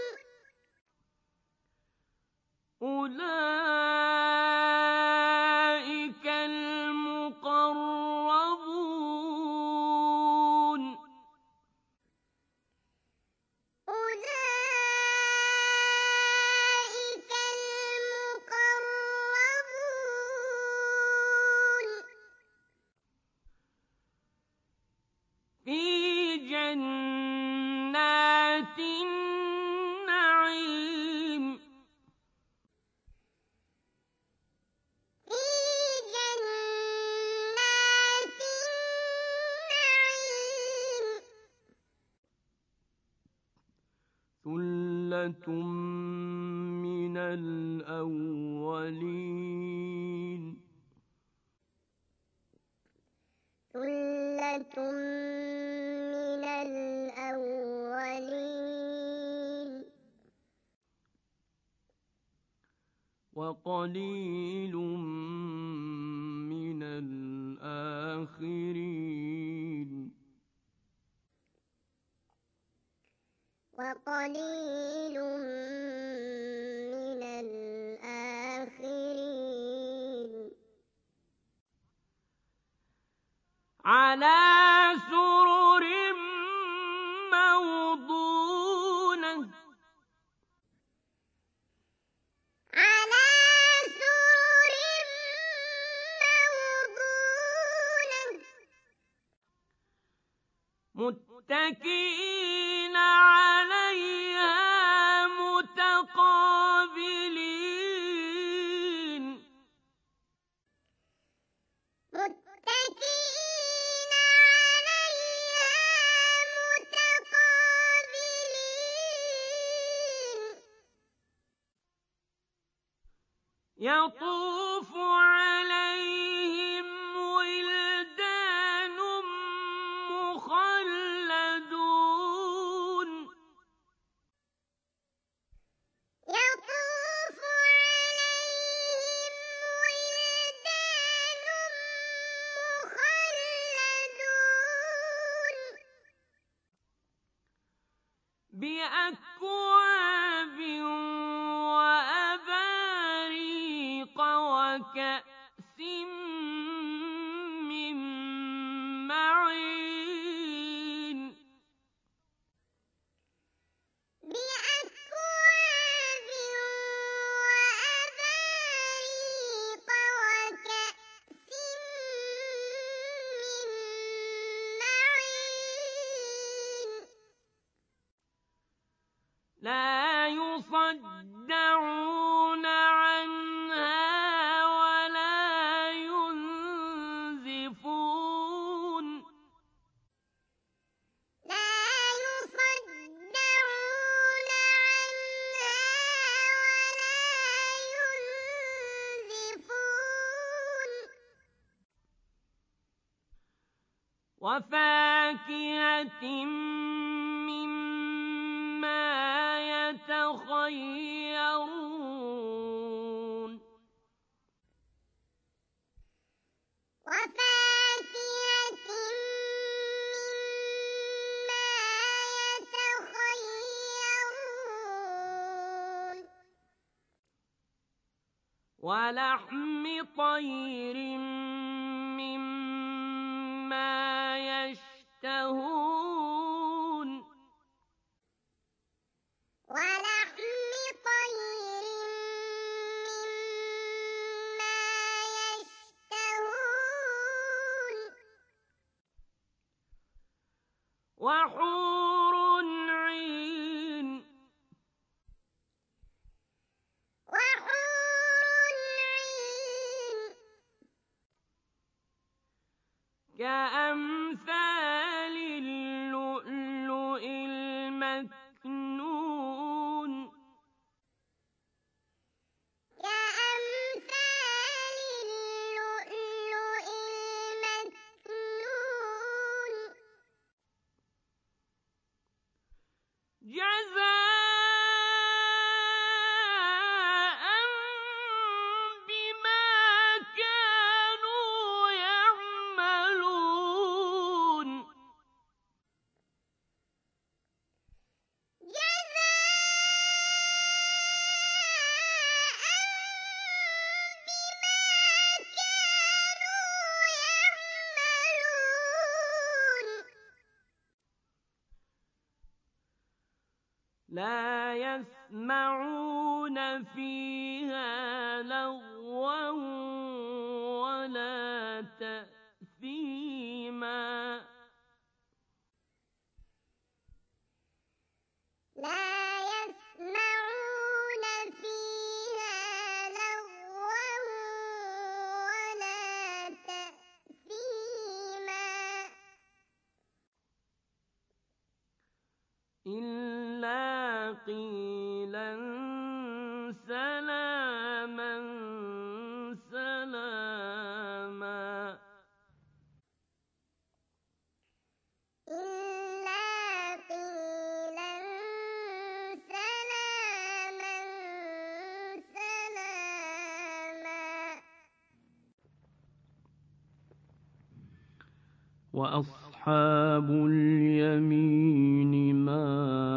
أولئك المقربون أولئك المقربون في جنات النعيم في جنات النعيم ثلة من الأولين ثلة من الأولين وقليل من الآخرين وقليل من الآخرين على سرر موضونة على سرر موضونة متكئين عليها متقابلين متكئين عليها متقابلين يطوف عليهم ولدان مخلدون يطوف عليهم ولدان مخلدون بأكواب وأباريق وكأس من معين بأكواب وأباريق وكأس من معين لا يصدعون عنها ولا ينزفون لا يصدعون عنها ولا ينزفون وفاكهة مما يتخيرون وفاكهة مما يتخيرون ولحم طير مما يشتهون ولحم طير مما يشتهون وحور عين وحور عين كأمثال اللؤلؤ المكنون كأمثال اللؤلؤ المكنون جزاء بما كانوا يعملون لا يسمعون فيها لغوا ولا تأثيما لا يسمعون فيها لغوا ولا تأثيما إلا قيلا سلاما سلاما إلا قيلا سلاما سلاما وأصحاب اليمين ما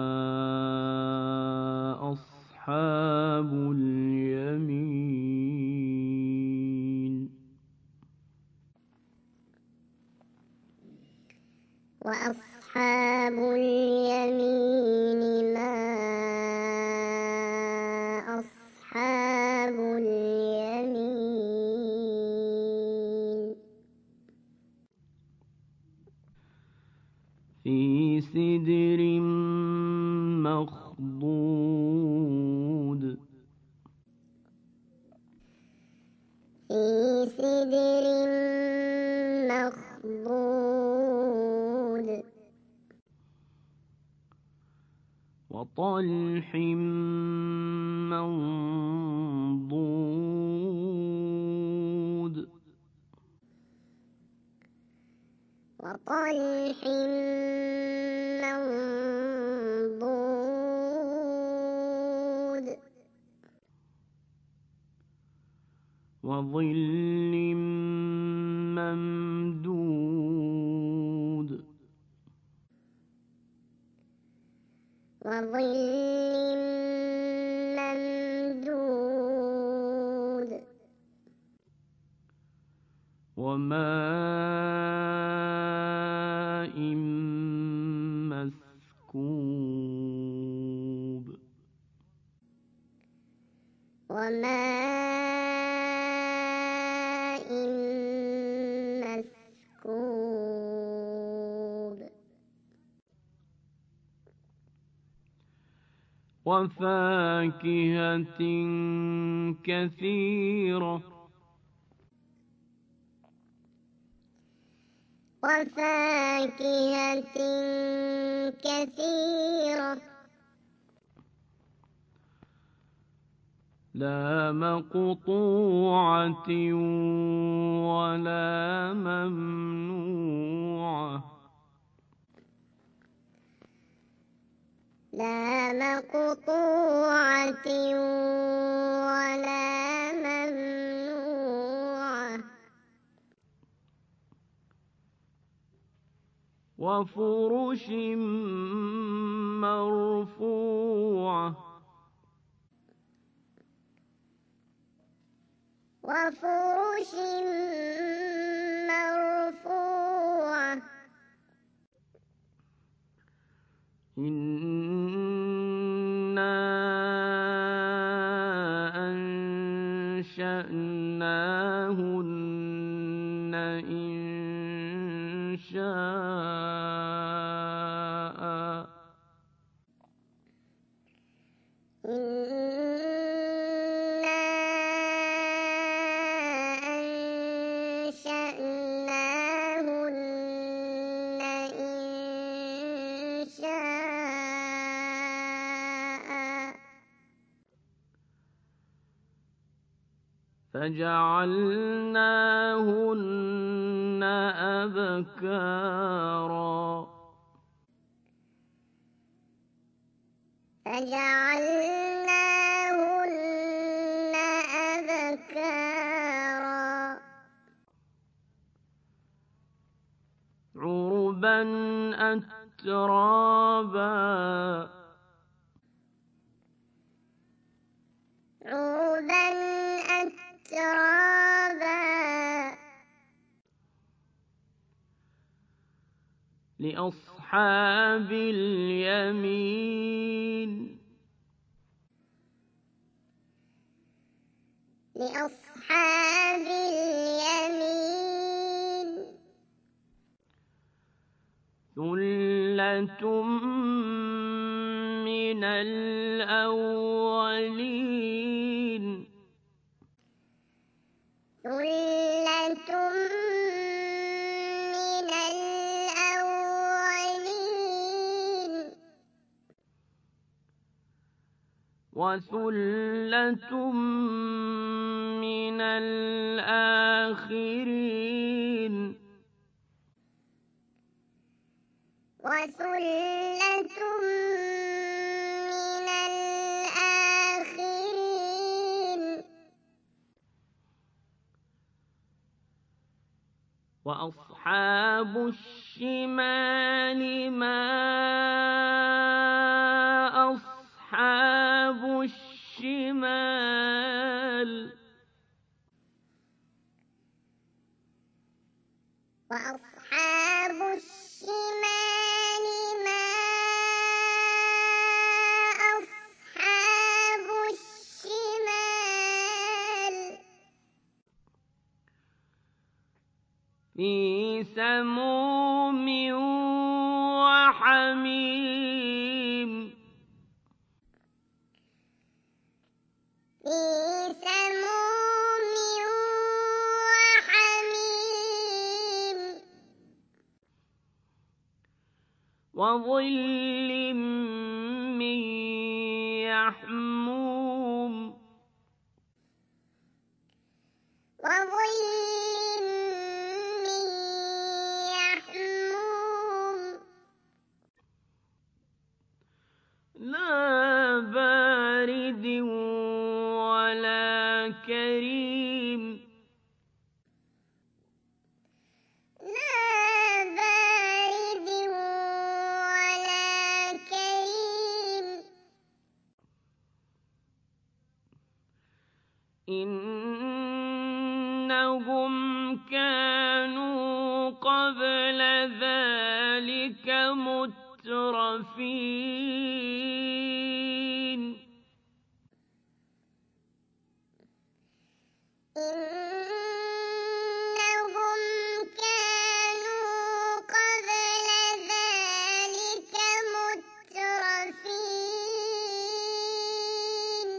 أصحاب اليمين وأصحاب اليمين ما أصحاب اليمين في سدر مخضود في سدر مخضود وطلح منضود وطلح منضود وظل ممدود وظل ممدود وماء مسكوب وماء مسكوب وفاكهة كثيرة وفاكهة كثيرة لا مقطوعة ولا ممنوعة لا مقطوعة ولا ممنوعة وفرش مرفوعة وفرش مرفوعة إِنَّا أَنشَأْنَاهُنَّ إِنشَاءً إِنَّا أَنشَأْنَاهُنَّ إِنشَاءً فَجَعَلْنَاهُنَّ أَبْكَارًا فَجَعَلْنَاهُنَّ أَبْكَارًا عُرُبًا أَتْرَابًا عُرُبًا أَتْرَابًا لِّأَصْحَابِ الْيَمِينِ لِّأَصْحَابِ الْيَمِينِ ثُلَّةٌ مِّنَ الْأَوَّلِينَ ثُلَّةٌ مِّنَ الْأَوَّلِينَ وَثُلَّةٌ مِّنَ الْآخِرِينَ وَثُلَّةٌ مِّنَ الْآخِرِينَ وَأَصْحَابُ الشِّمَالِ مَا أَصْحَابُ الشِّمَالِ وَأَصْحَابُ الشِّمَالِ مَا أَصْحَابُ الشِّمَالِ فِي سَمُومٍ وَحَمِيمٍ فِي سَمُومٍ وَحَمِيمٍ وَظِلٍّ مِّن يَحْمُومٍ وَظِلٍّ مِّن يَحْمُومٍ لَّا بَارِدٍ وَلَا كَرِيمٍ لَّا بَارِدٍ وَلَا كَرِيمٍ إِنَّهُمْ كَانُوا قَبْلَ ذَٰلِكَ مُتْرَفِينَ إِنَّهُمْ كَانُوا قَبْلَ ذَٰلِكَ مُتْرَفِينَ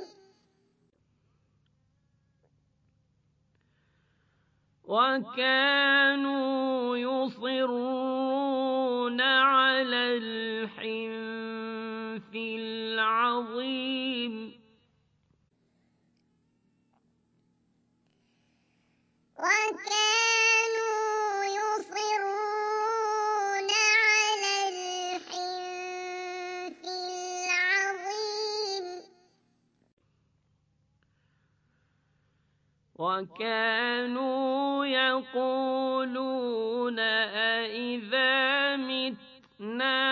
وَكَانُوا يُصِرُّونَ عَلَى الْحِنثِ الْعَظِيمِ وَكَانُوا يُصِرُّونَ عَلَى الْحِنثِ الْعَظِيمِ وَكَانُوا يَقُولُونَ أَإِذَا مِتْنَا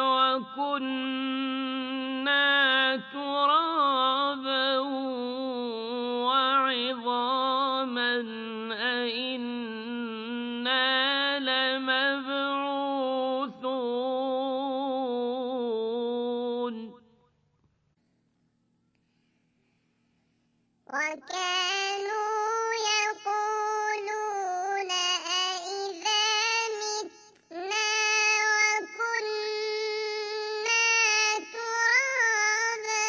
وَكُنَّا تُرَابًا وَعِظَامًا أَإِنَّا لَمَبْعُوثُونَ وكانوا يقولون أإذا متنا وكنا ترابا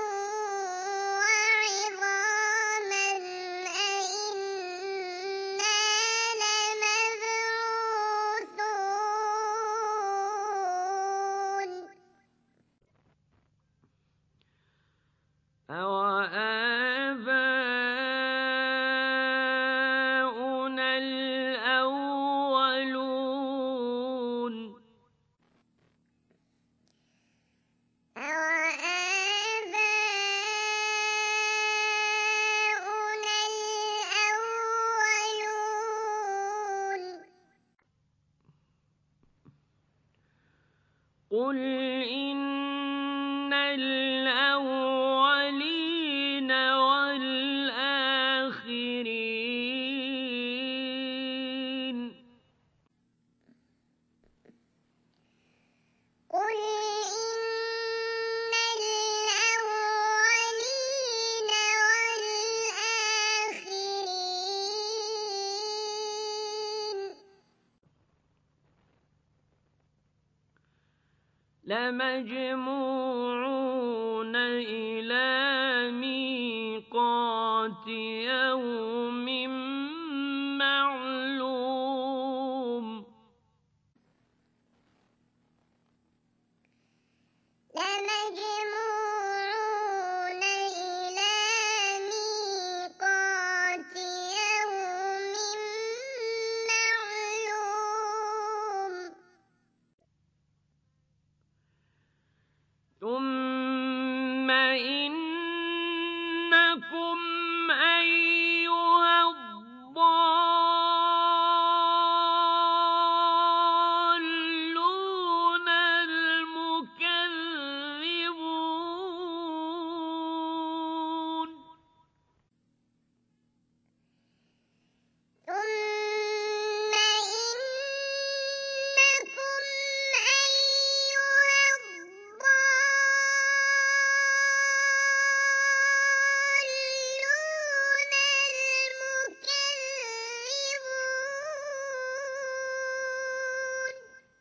وعظاما أإنا لمبعوثون أَوَآبَاؤُنَا الْأَوَّلُونَ أَوَآبَاؤُنَا الْأَوَّلُونَ قُلْ إِنَّ الْأَوَّلِينَ وَالْآخِرِينَ قُلْ إِنَّ الْأَوَّلِينَ وَالْآخِرِينَ لَمَجْمُوعُونَ إِلَىٰ مِيقَاتِ يَوْمٍ مَّعْلُومٍ لَمَجْمُوعُونَ إِلَىٰ مِيقَاتِ يَوْمٍ مَّعْلُومٍ ثُمَّ إِنَّكُمْ أَيُّهَا الضَّالُّونَ الْمُكَذِّبُونَ ثُمَّ إِنَّكُمْ أَيُّهَا الضَّالُّونَ الْمُكَذِّبُونَ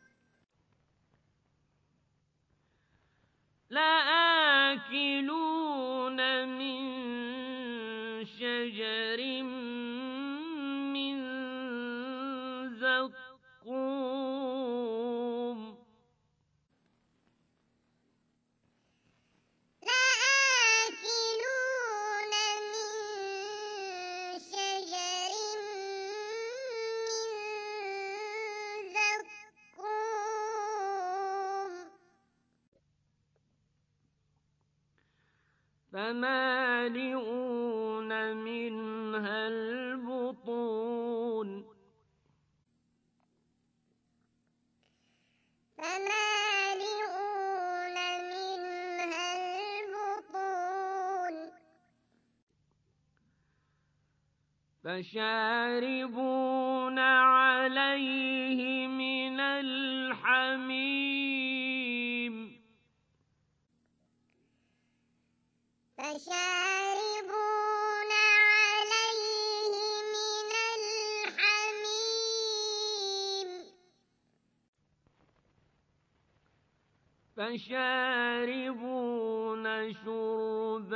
لَآكِلُونَ مِن شَجَرٍ مِّن زَقُّومٍ لَآكِلُونَ مِن شَجَرٍ مِّن زَقُّومٍ فَمَالِئُونَ مِنْهَا الْبُطُونَ فَمَالِئُونَ مِنْهَا الْبُطُونَ فَشَارِبُونَ عَلَيْهِ مِنَ الْحَمِيمِ فَشَارِبُونَ عَلَيْهِ مِنَ الْحَمِيمِ فَشَارِبُونَ شُرْبَ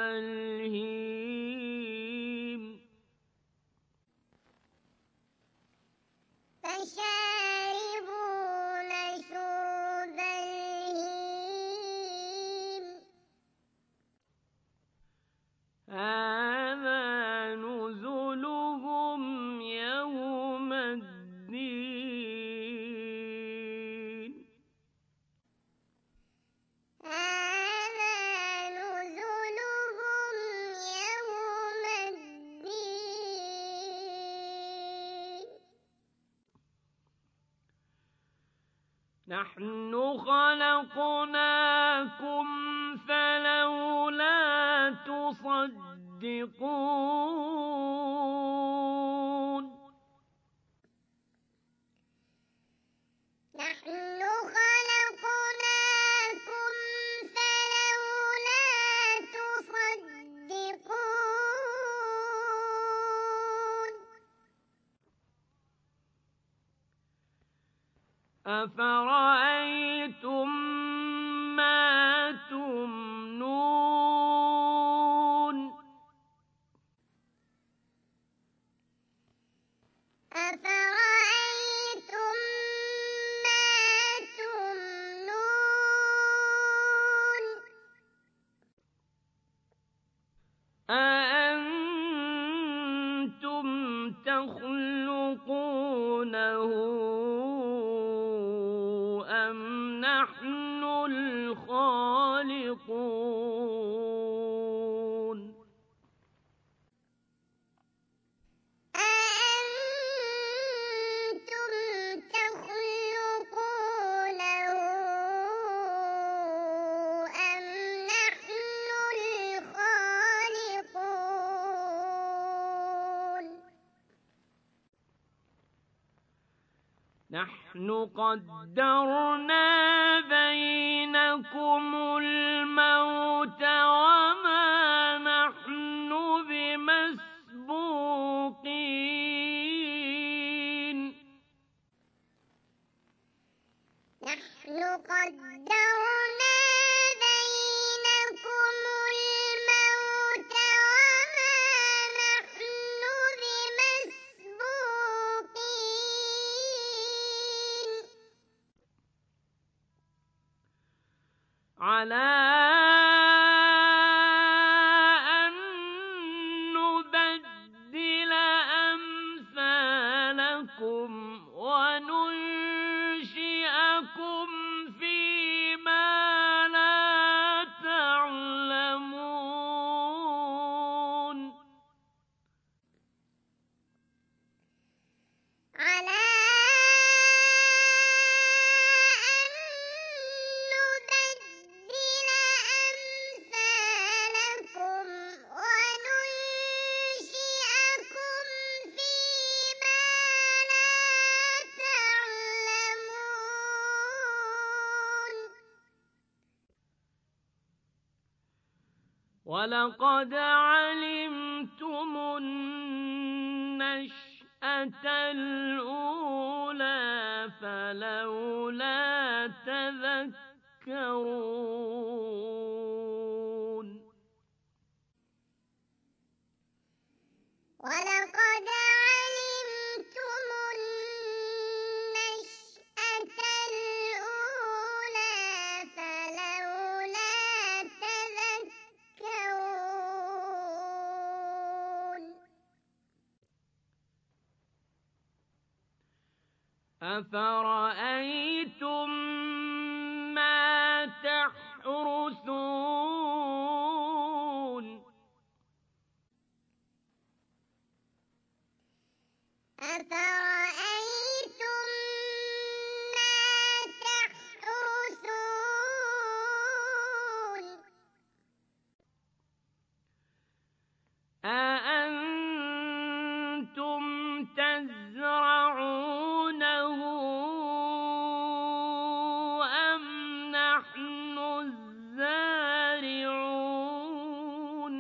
الْهِيمِ فَشَارِبُونَ شُرْبَ الْهِيمِ هَٰذَا نُزُلُهُمْ يَوْمَ الدِّينِ هَٰذَا نُزُلُهُمْ يَوْمَ الدِّينِ نَحْنُ خَلَقْنَاكُمْ فَلَوْلَا تُصَدِّقُونَ نَحْنُ خَلَقْنَاكُمْ فَلَوْلَا تُصَدِّقُونَ أفرأيتم ما تمنون أفرأيتم ما تمنون أأنتم تخلقونه أم نحن الخالقون أأنتم تخلقونه أم نحن الخالقون نحن قدرنا بينكم الموت وما نحن بمسبوقين نحن قدرنا بينكم الموت وما نحن بمسبوقين على أن نبدل أمثالكم وننشئكم فيما لا تعلمون على أن نبدل أمثالكم وننشئكم فيما لا تعلمون ولقد علمتم النشأة الأولى فلولا تذكرون ولقد علمتم النشأة الأولى فلولا تذكرون أفرأيتم ما تحرثون أفرأيتم ما تحرثون أأنتم تزرعونه أم نحن الزارعون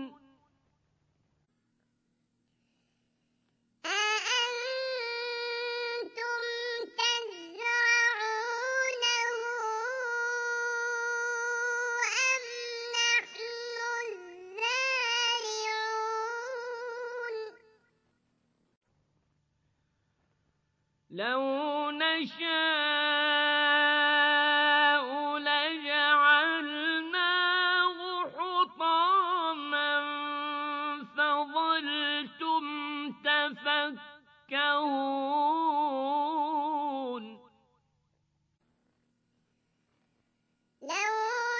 أأنتم تزرعونه أم نحن الزارعون لو نشاء لجعلناه حطاما فظلتم تفكهون لو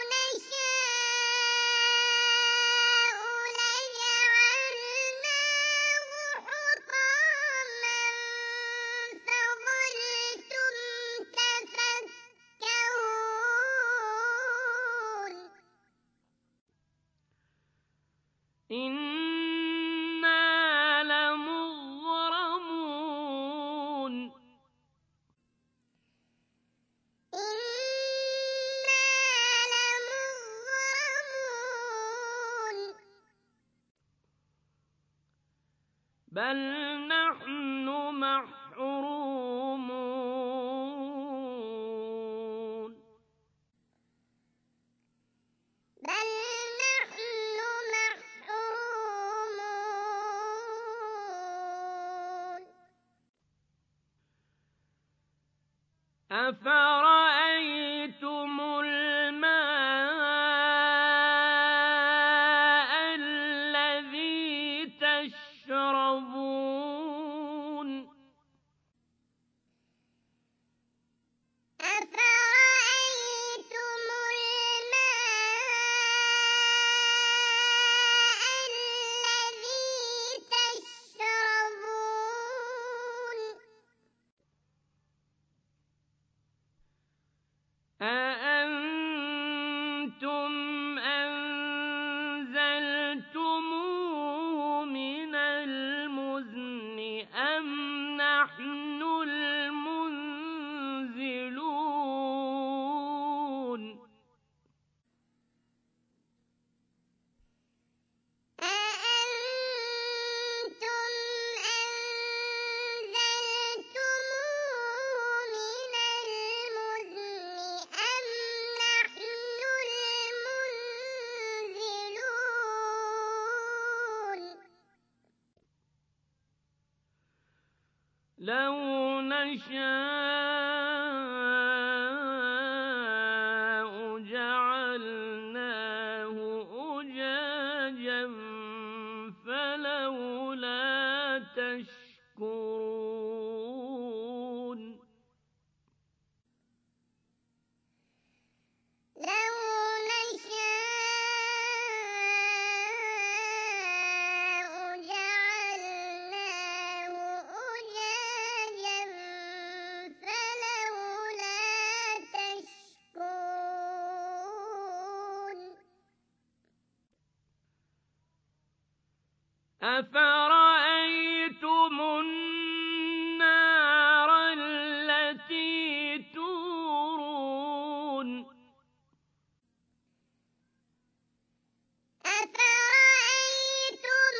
نشاء لجعلناه حطاما فظلتم تفكهون إنا لمغرمون إنا لمغرمون بل نحن محرومون لَوْ نَشَاءُ جَعَلْنَاهُ أُجَاجًا فَلَوْلَا تَشْكُرُونَ لَوْ نَشَاءُ جَعَلْنَاهُ أُجَاجًا فَلَوْلَا تَشْكُرُونَ أَفَرَأَيْتُمُ النَّارَ الَّتِي تُورُونَ أَفَرَأَيْتُمُ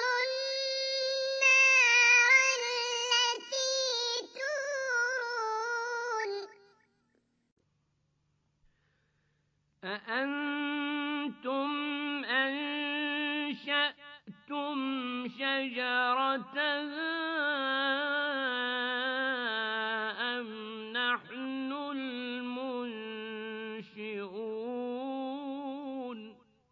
النَّارَ الَّتِي تُورُونَ أَأَنتُمْ أَنشَأْتُمْ شَجَرَتَهَا أَمْ نَحْنُ الْمُنشِئُونَ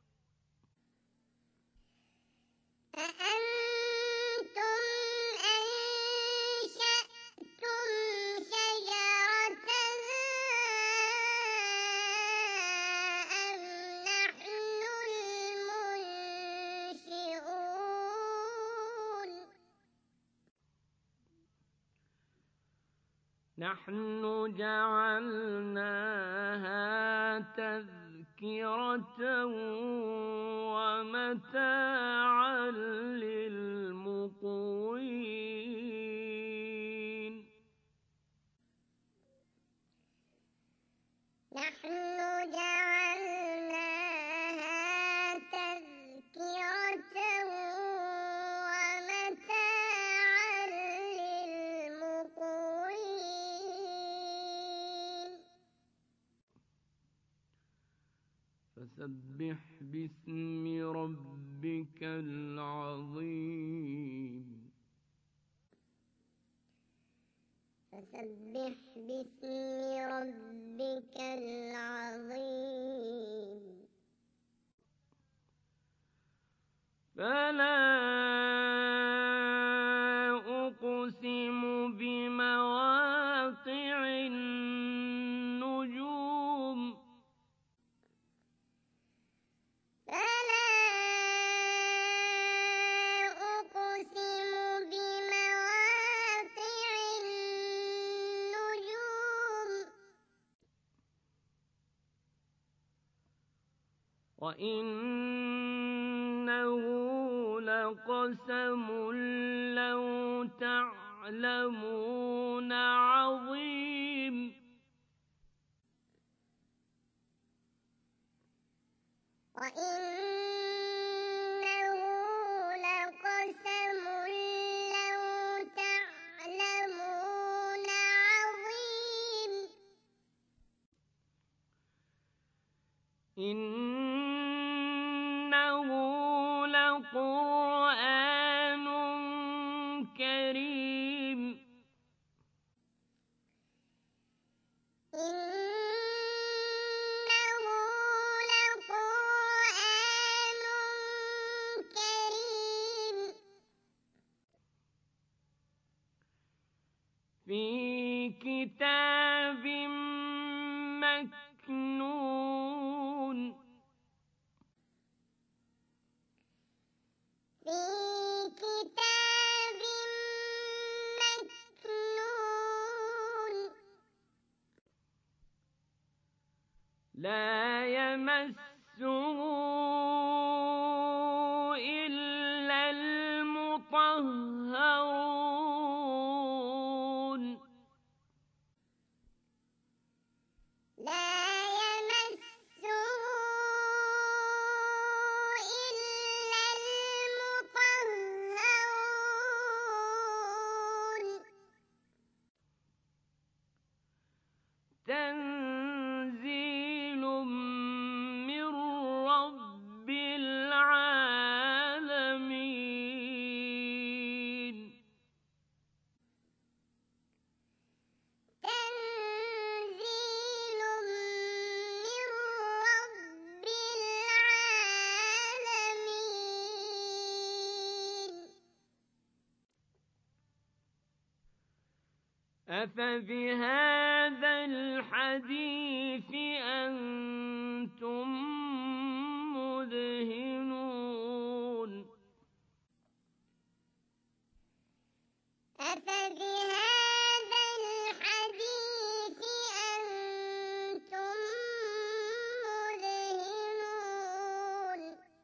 أَأَنتُمْ أَنشَأْتُمْ شَجَرَتَهَا أَمْ نَحْنُ الْمُنشِئُونَ نَحْنُ جَعَلْنَاهَا تَذْكِرَةً وَمَتَاعًا لِّلْمُقْوِينَ نَحْنُ جَعَلْنَاهَا تَذْكِرَةً وَمَتَاعًا لِّلْمُقْوِينَ فَسَبِّحْ بِاسْمِ رَبِّكَ الْعَظِيمِ فَسَبِّحْ بِاسْمِ رَبِّكَ الْعَظِيمِ فَلَا أُقْسِمُ بِمَوَاقِعِ النُّجُومِ فَلَا أُقْسِمُ بِمَوَاقِعِ النُّجُومِ وَإِنَّهُ لَقَسَمٌ لَّوْ تَعْلَمُونَ عَظِيمٌ وَإِنَّهُ لَقَسَمٌ لَّوْ تَعْلَمُونَ عَظِيمٌ إِنَّهُ لَقُرْآنٌ كَرِيمٌ إِنَّهُ لَقُرْآنٌ كَرِيمٌ فِي كِتَابٍ مَّكْنُونٍ فِي كِتَابٍ مَّكْنُونٍ لَّا يَمَسُّهُ إِلَّا الْمُطَهَّرُونَ لَا يَمَسُّهُ إِلَّا الْمُطَهَّرُونَ تنزيل من رب أفبهذا الحديث أنتم مدهنون أفبهذا الحديث أنتم مدهنون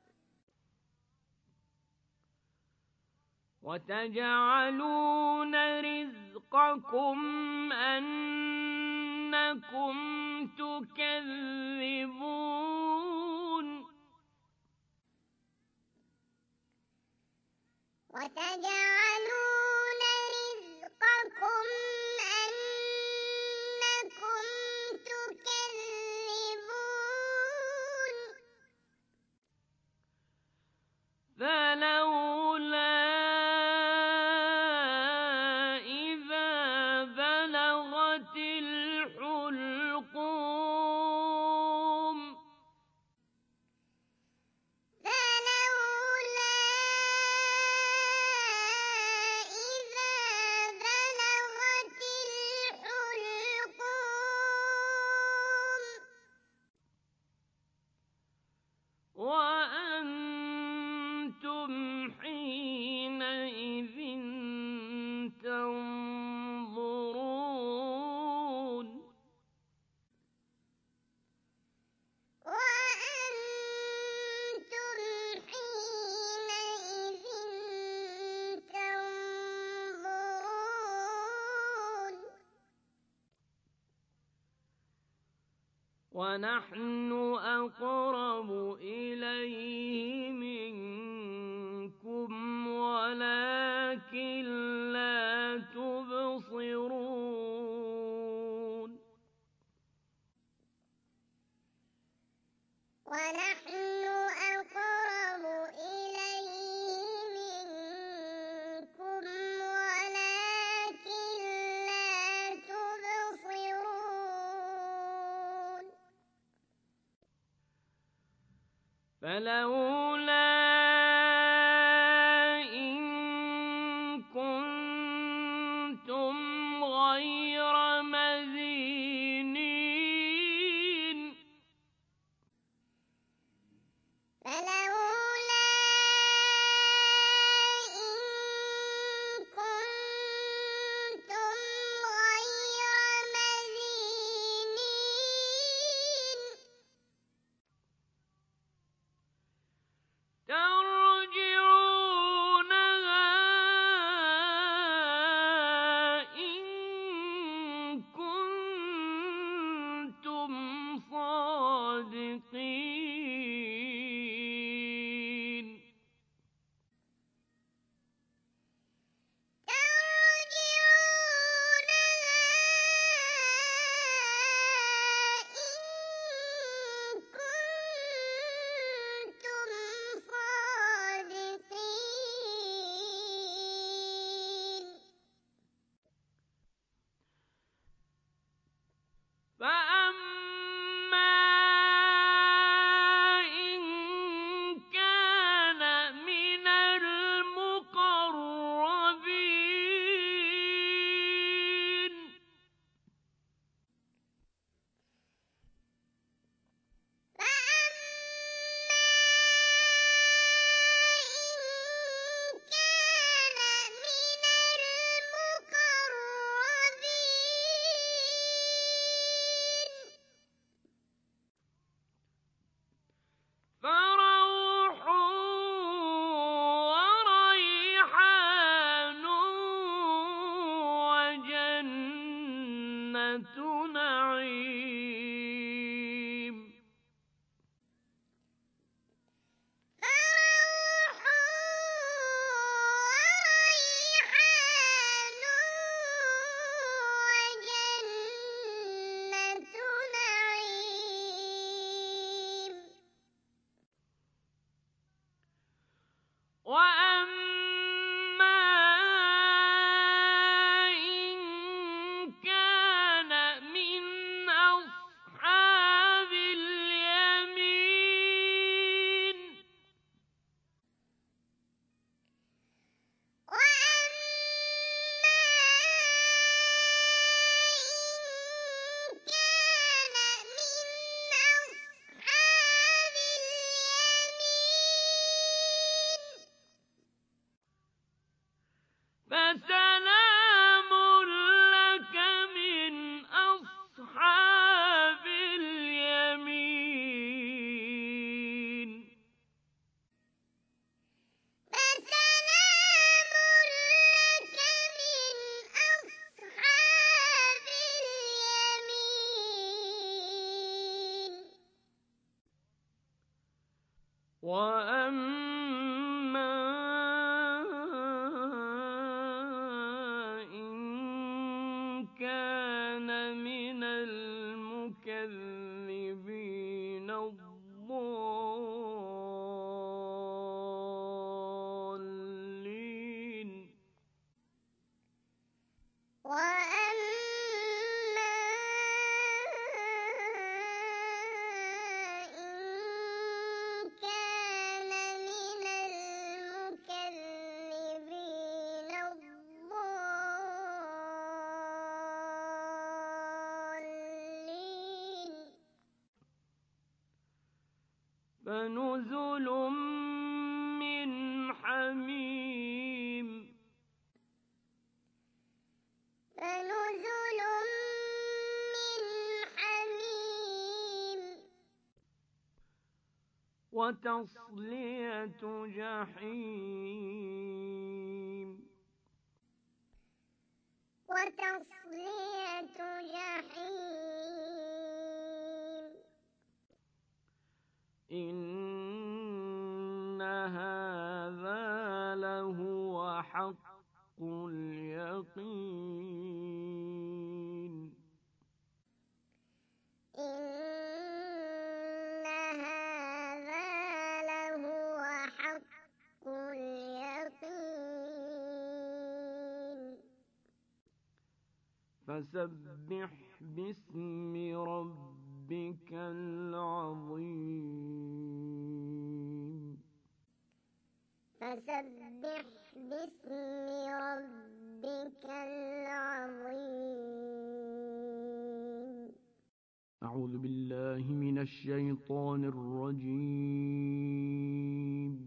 وتجعلون رزقكم أنكم تكذبون وتجعلون رزقكم أنكم تكذبون فلولا إذا بلغت الحلقوم فلولا إذا بلغت الحلقوم وأنتم حينئذ تنظرون وأنتم حينئذ تنظرون ونحن أقرب إليه منكم ولكن لا تبصرون ونحن أقرب إليه منكم ولكن لا تبصرون فلولا إن كنتم غير مدينين فلولا إن كنتم غير مدينين وأما إن كان من المكذبين الضالين وأما إن كان من المكذبين الضالين فنزل من حميم فنزل من حميم وتصلية جحيم وتصلية جحيم إن هذا لهو حق اليقين إن هذا لهو حق اليقين فسبح باسم ربك العظيم فسبح باسم ربك العظيم أعوذ بالله من الشيطان الرجيم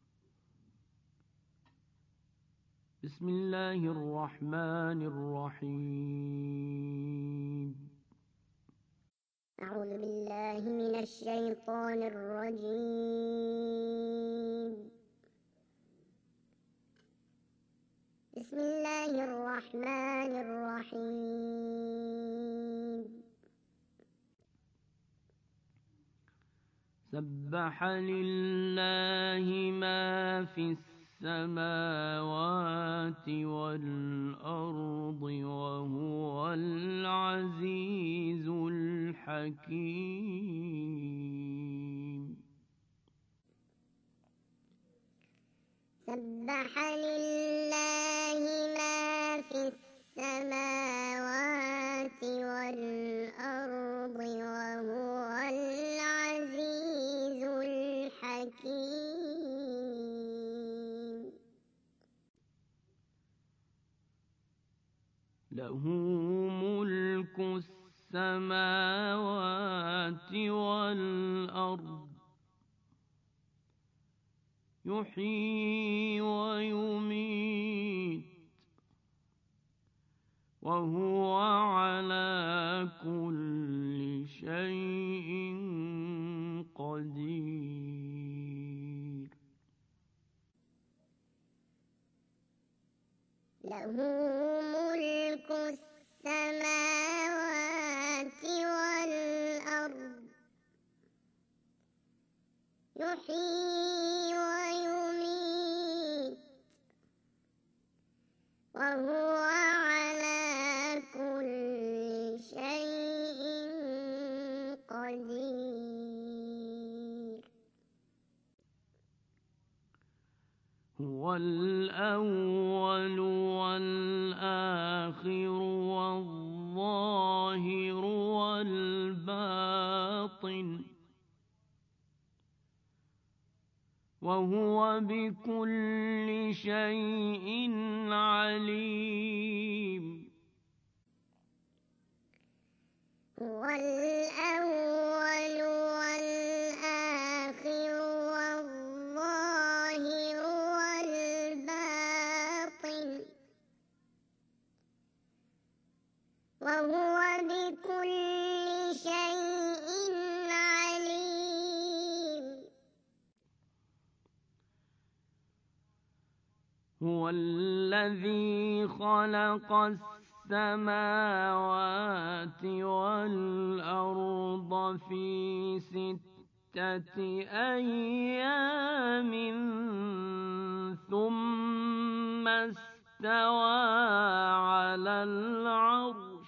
بسم الله الرحمن الرحيم أعوذ بالله من الشيطان الرجيم بسم الله الرحمن الرحيم سبح لله ما في السماوات والأرض وهو العزيز الحكيم سبح لله ما في السماوات والأرض وهو العزيز الحكيم له ملك السماوات والأرض يحيي ويميت وهو على كل شيء قدير له ملك السماوات والأرض يحيي ويميت وهو على كل شيء قدير هو الأول والآخر والظاهر والباطن وهو بكل شيء عليم هو الأول والآخر والظاهر والباطن وهو بكل شيء عليم هو الذي خلق السماوات والأرض في ستة أيام ثم استوى على العرش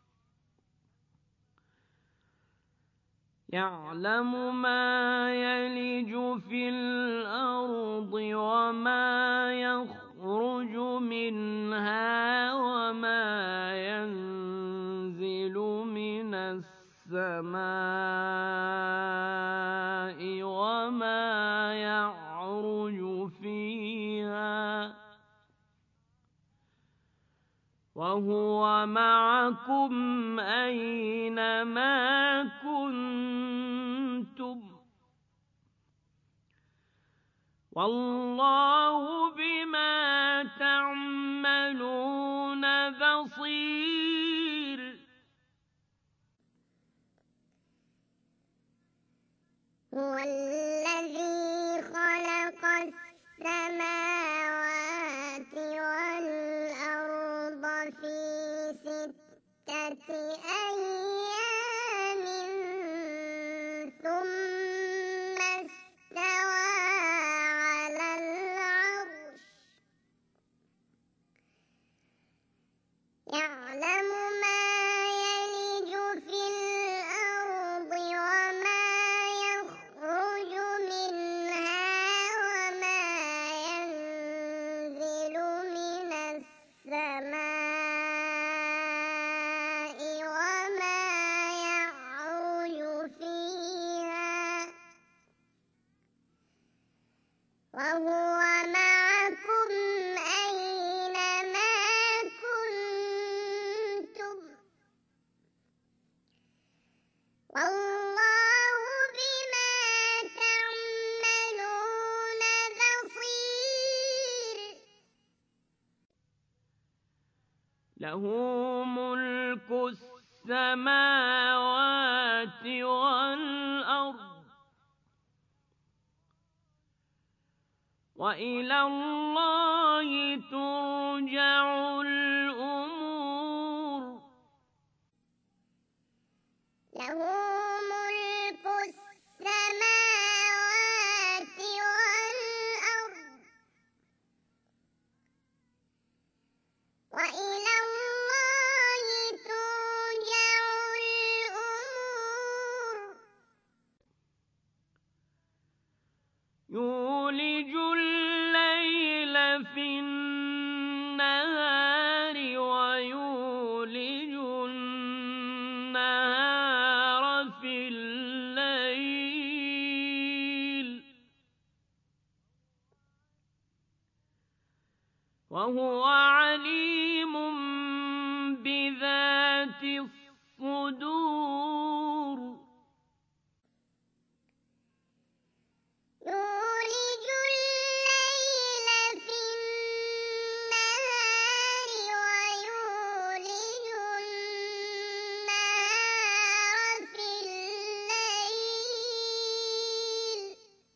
يعلم ما يلج في الأرض وما يخرج منها وما ينزل من السماء وما يعرج فيها وهو معكم أينما كنتم والله بما تعملون بصير. هو الذي خلق السماوات والأرض في ستة أيام ثم استوى على العرش يعلم ما يلج في الأرض وما يخرج منها وما ينزل من السماء وما يعرج فيها وهو معكم أينما كنتم والله بما تعملون بصير. له ملك السماوات والأرض وإلى الله ترجع الأمور. له ملك السماوات والأرض وإلى الله ترجع الأمور. يولج الليل في النهار ويولج النهار في الليل وهو عليم بذات الصدور. يولج الليل في النهار ويولج النهار في الليل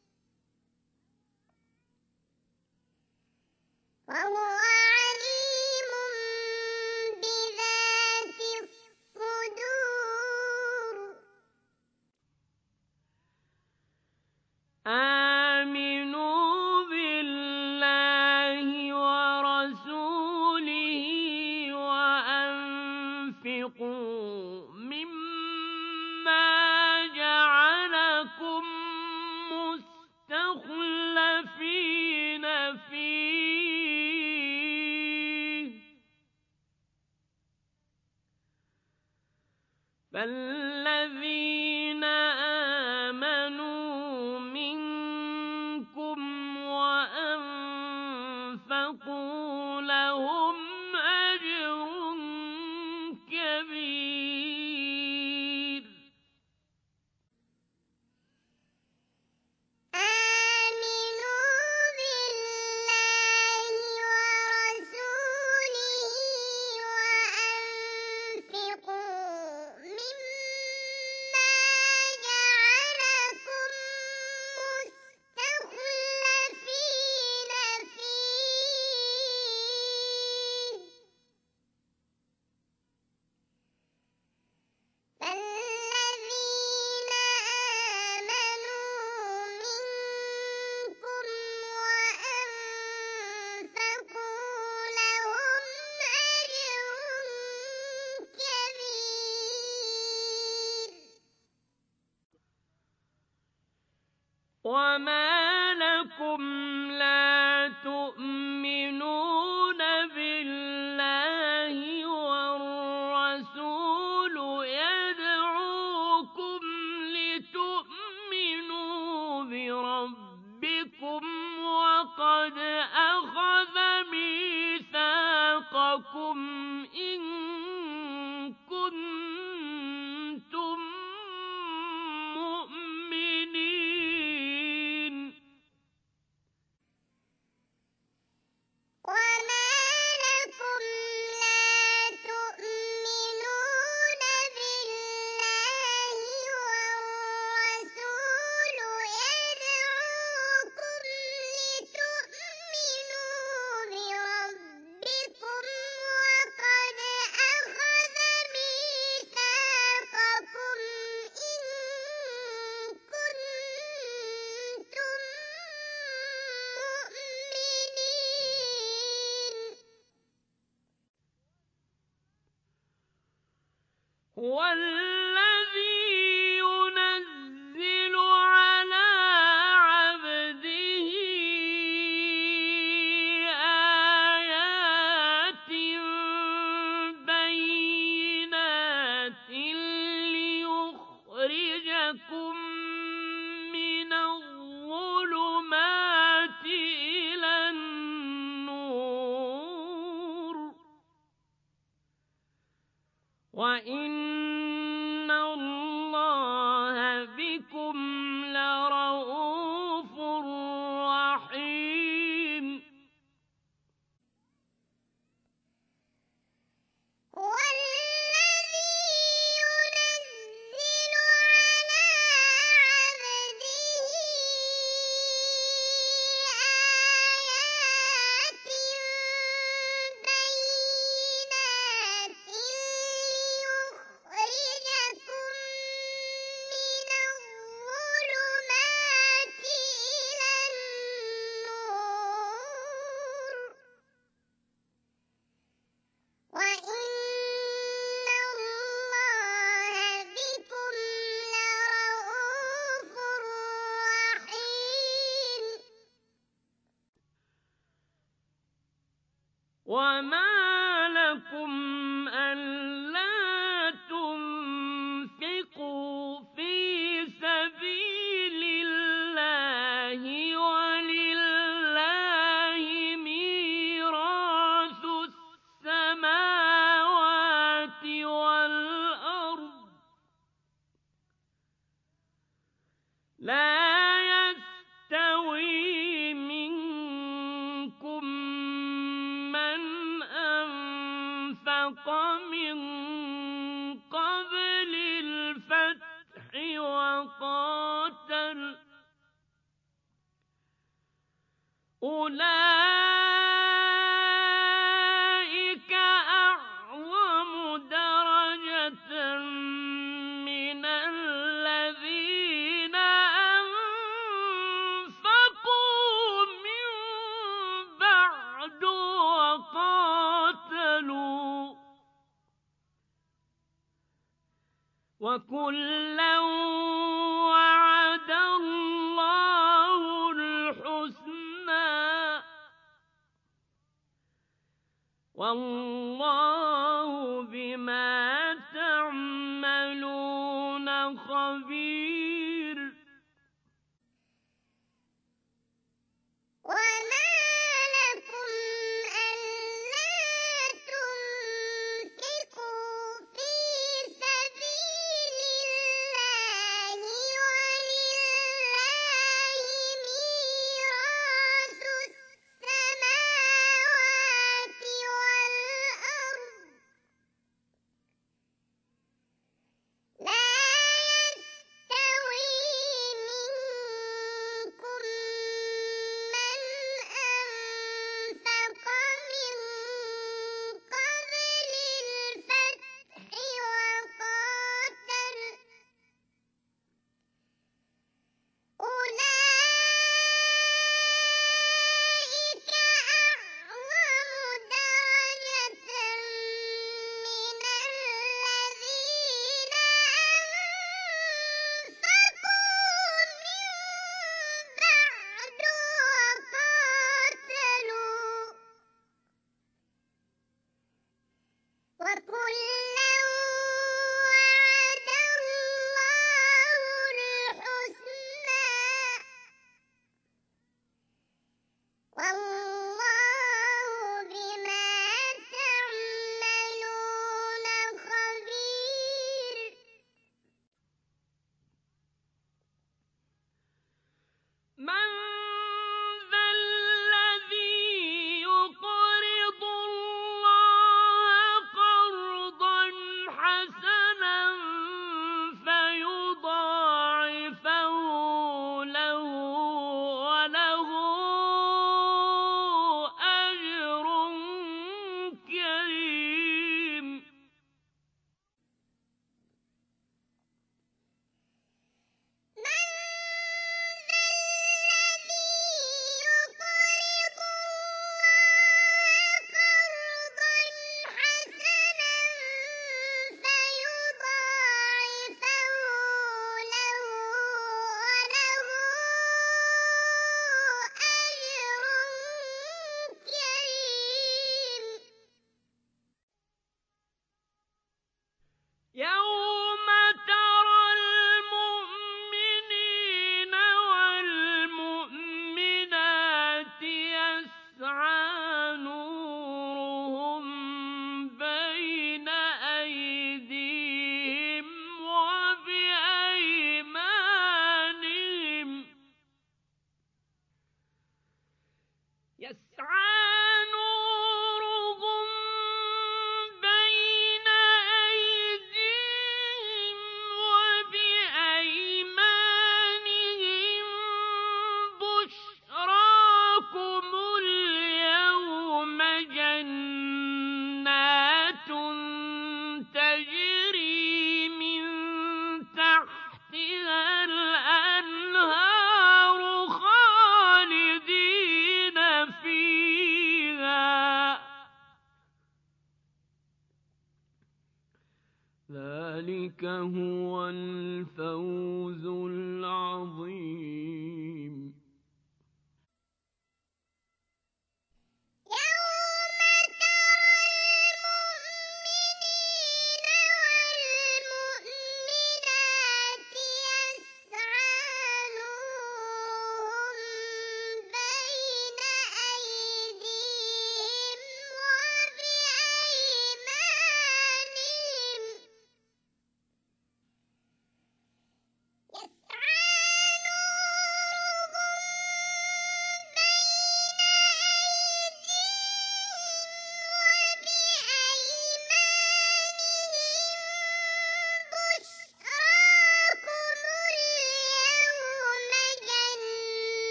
وهو عليم بذات الصدور. آمنوا بالله ورسوله وأنفقوا مما جعلكم مستخلفين فيه فالذين آمنوا منكم وأنفقوا لهم أجر كبير. آمنوا بالله ورسوله وأنفقوا مما وما لكم لا تؤمنون بالله والرسول يدعوكم لتؤمنوا بربكم وقد أخذ ميثاقكم إن كنتم مؤمنين وما لكم لا تؤمنون بالله والرسول يدعوكم لتؤمنوا بربكم وقد أخذ ميثاقكم إن كنتم مؤمنين هو الذي ينزل على عبده آيات بينات ليخرجكم من الظلمات إلى النور وإن الله بكم لرءوف رحيم هو الذي ينزل على عبده آيات بينات ليخرجكم من الظلمات إلى النور وإن الله بكم لرءوف رحيم وما لكم ألا تنفقوا في سبيل الله ولله ميراث السماوات والأرض لا يستوي منكم من أنفق من قبل الفتح وقاتل أولئك أعظم درجة من الذين أنفقوا من بعد وقاتلوا وكلا وعد الله الحسنى والله بما تعملون خبير وما لكم ألا تنفقوا في سبيل الله ولله ميراث السماوات والأرض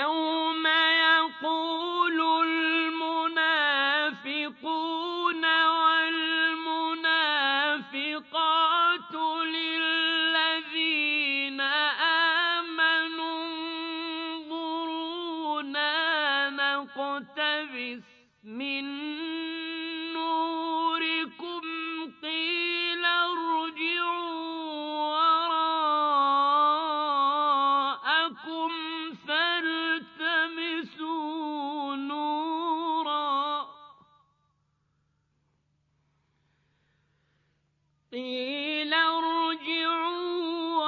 يوم يقول المنافقون والمنافقات للذين آمنوا انظرونا نقتبس من نوركم قيل ارجعوا وراءكم فالتمسوا نورا قيل ارجعوا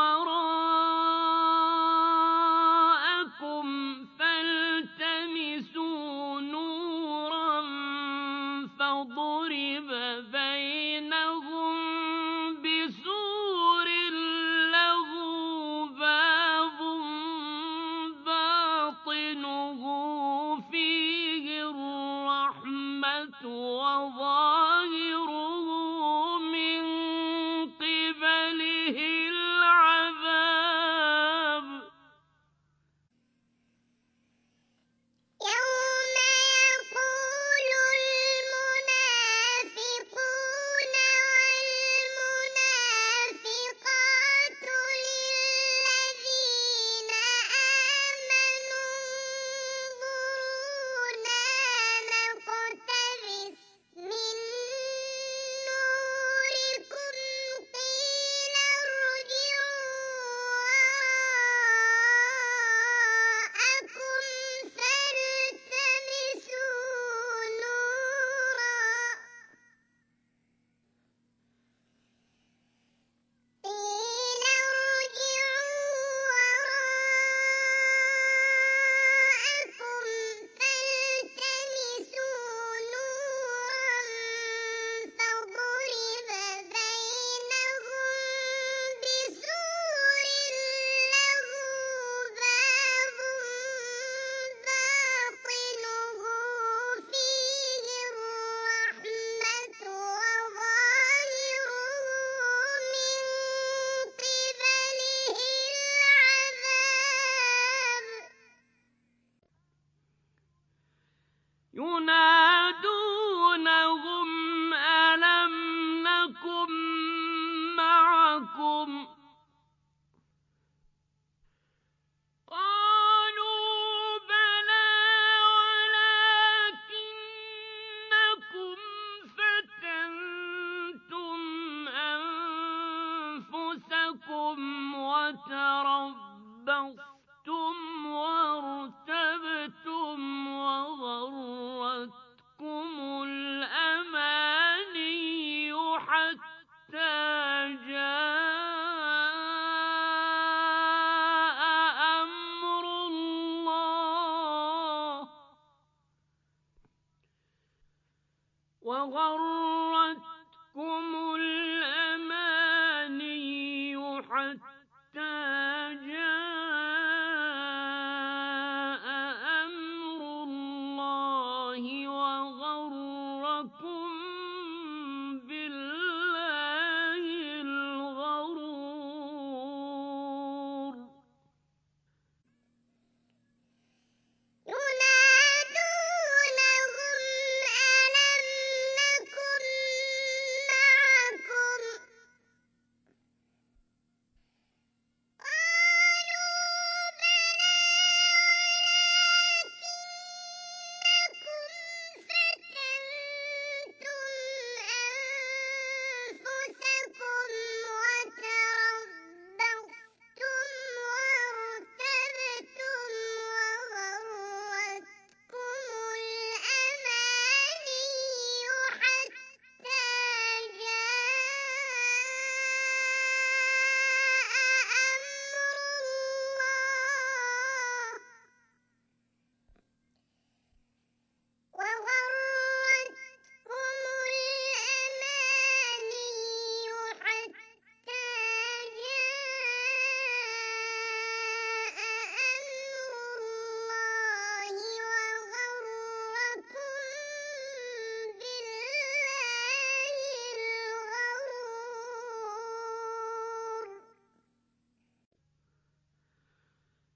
وراءكم فالتمسوا نورا فضرب بينهم بسور له باب باطنه فيه الرحمة وظاهره من قبله العذاب يوم يقول المنافقون والمنافقات للذين آمنوا انظرونا نقتبس من نوركم قيل ارجعوا وراءكم فالتمسوا نورا قيل ارجعوا وراءكم فالتمسوا نورا فضرب بينهم بسور له باب باطنه فيه الرحمة وظاهره من قبله العذاب ينادونهم ألم نكن معكم قالوا بلى ولكنكم فتنتم أنفسكم وتربصتم وارتبتم وغرتكم الأماني حتى جاء أمر الله وغرتكم الأماني حتى جاء أمر الله وغركم بالله الغرور ينادونهم ألم نكن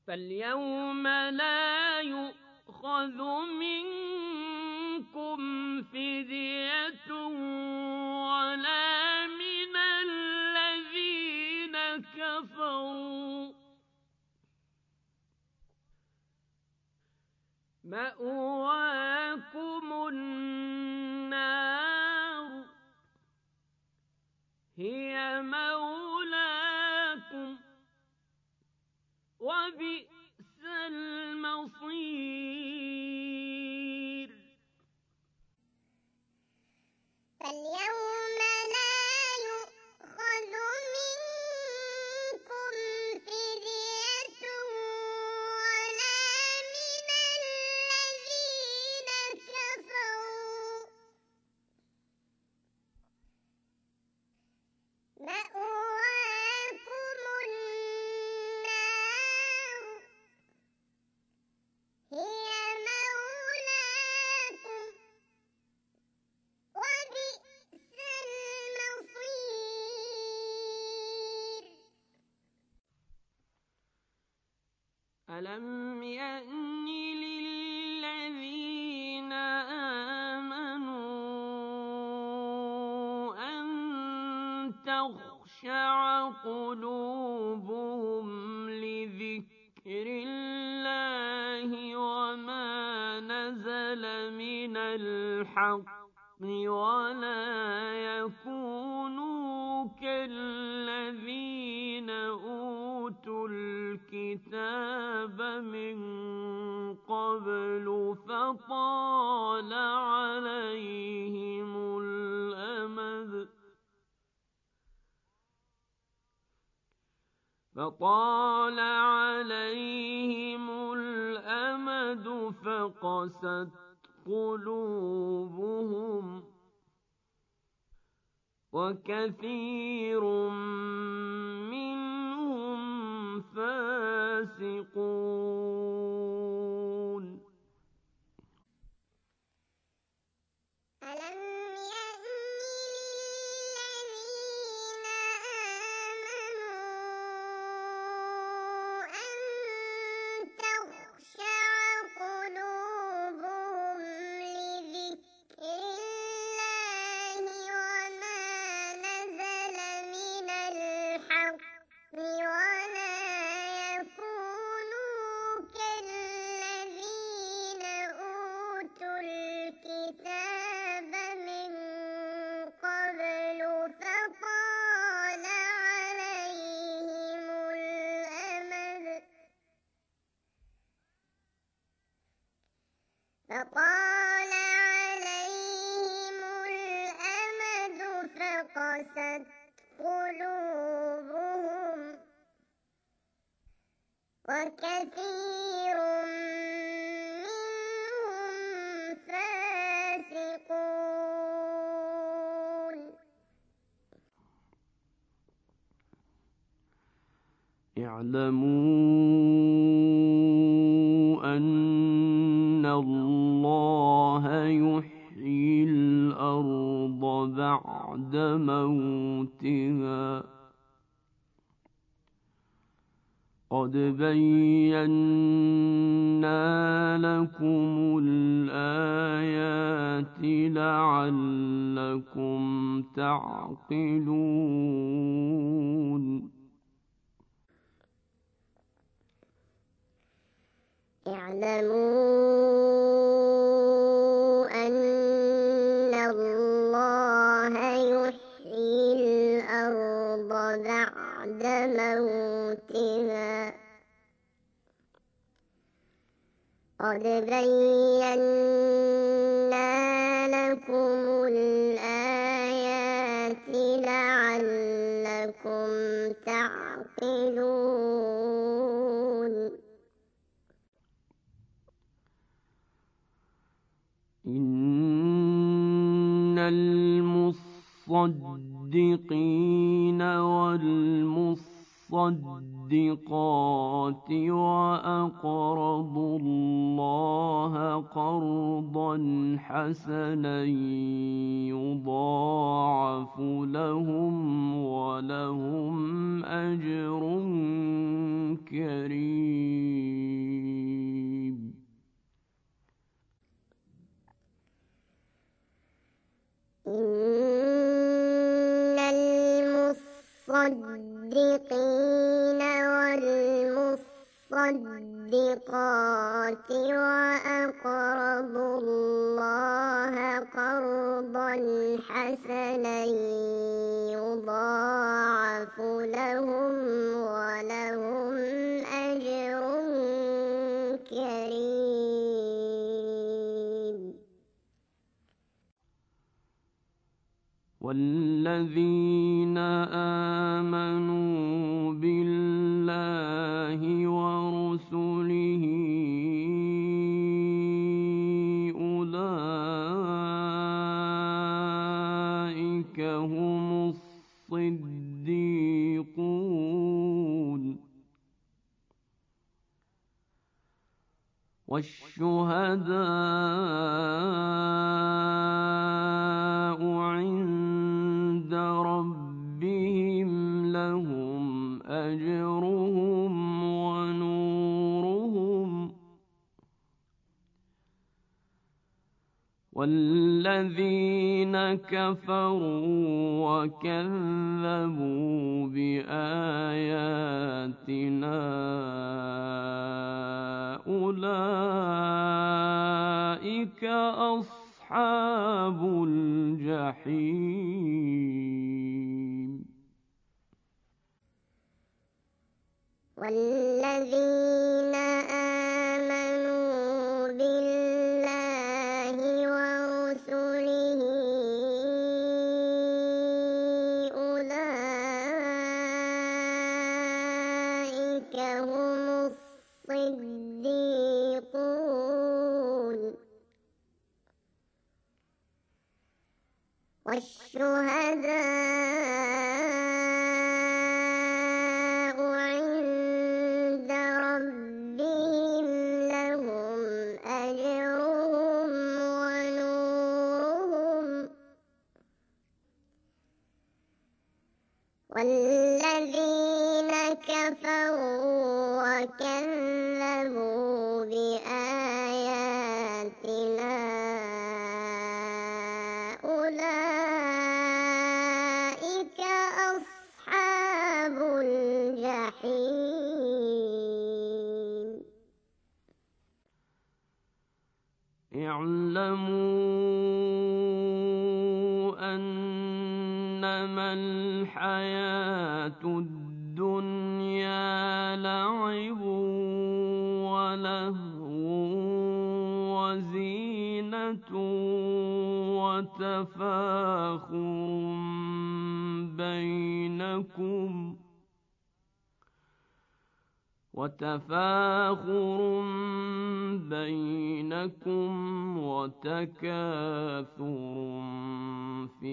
فاليوم لا يؤخذ منكم فدية ولا من الذين كفروا، مأواكم النار هي مولاكم وبئس المصير. فاليوم لا يؤخذ منكم فدية ولا من الذين كفروا، مأواكم النار هي مولاكم وبئس المصير. ألم يأن للذين آمنوا أن تخشع قلوبهم لذكر الله وما نزل من الحق ولا يكونوا كالذين أوتوا الكتاب من قبل فطال عليهم الأمد فطال عليهم الأمد فقست قلوبهم وكثير منهم فاسقون. ألم يأن للذين آمنوا أن تخشع قلوبهم لذكر الله وما نزل من الحق ولا يكونوا كالذين أوتوا الكتاب من قبل فطال عليهم الأمد فطال عليهم الأمد فقست قلوبهم وكثير منهم فاسقون. اعلموا أن الله يحيي الأرض بعد موتها قد بينا لكم الآيات لعلكم تعقلون. اعلموا أن الله يحيي الأرض بعد موتها قد بينا لكم الآيات لعلكم تعقلون. إن المصدقين والمصدقات وأقرضوا الله قرضا حسنا يضاعف لهم ولهم أجر كريم. والمصدقات وأقرضوا الله قرضا حسنا يضاعف لهم ولهم أجر كريم. والذين آمنوا بالله ورسله أولئك هم الصديقون والشهداء عند ربهم لهم أجرهم ونورهم والذين كفروا وكذبوا بآياتنا أولئك أصحاب الجحيم. والذين آمنوا بالله ورسله أولئك هم الصديقون والشهداء عند ربهم لهم أجرهم ونورهم والذين كفروا وكذبوا بآياتنا أولئك أصحاب الجحيم. اعلموا أنما الحياة الدنيا لعب ولهو وزينة وتفاخر بينكم وتفاخر بينكم وتكاثر في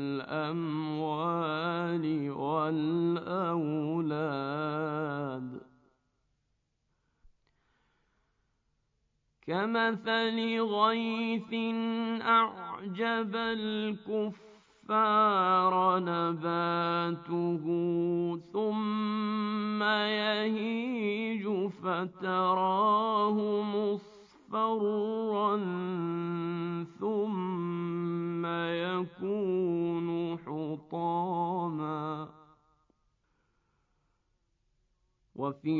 الأموال والأولاد كمثل غيث أعجب الكفار نباته ثم يهيج فتراه مصفرا ثم يكون حطاما وفي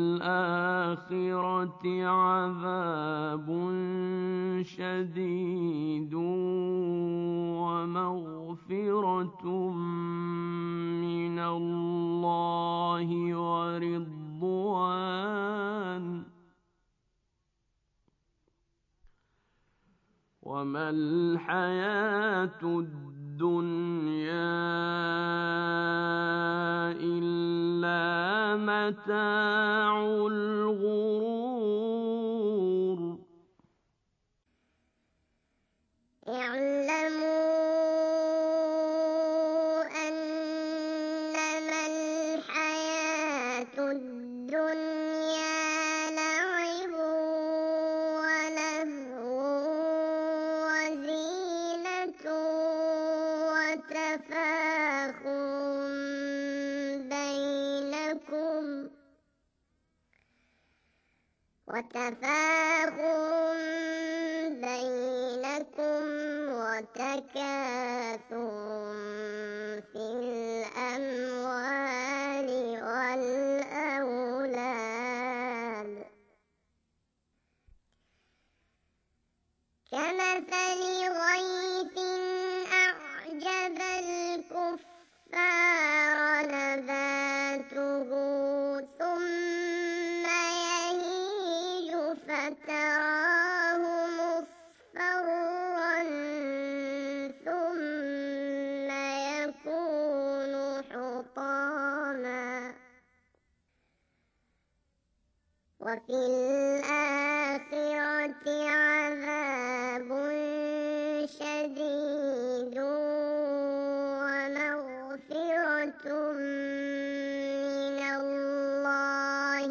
الآخرة عذاب شديد ومغفرة من الله ورضوان وما الحياة الدنيا إلا متاع الغرور. اعلموا أنما الحياة الدنيا لعب ولهو وزينة وتفاخر بينكم وتفاخر بينكم وتكاثر في الأموال كمثل غيث أعجب الكفار نباته ثم يهيج فتراه مصفرا ثم يكون حطاما وفي الآخرة عذاب شديد ومغفرة من الله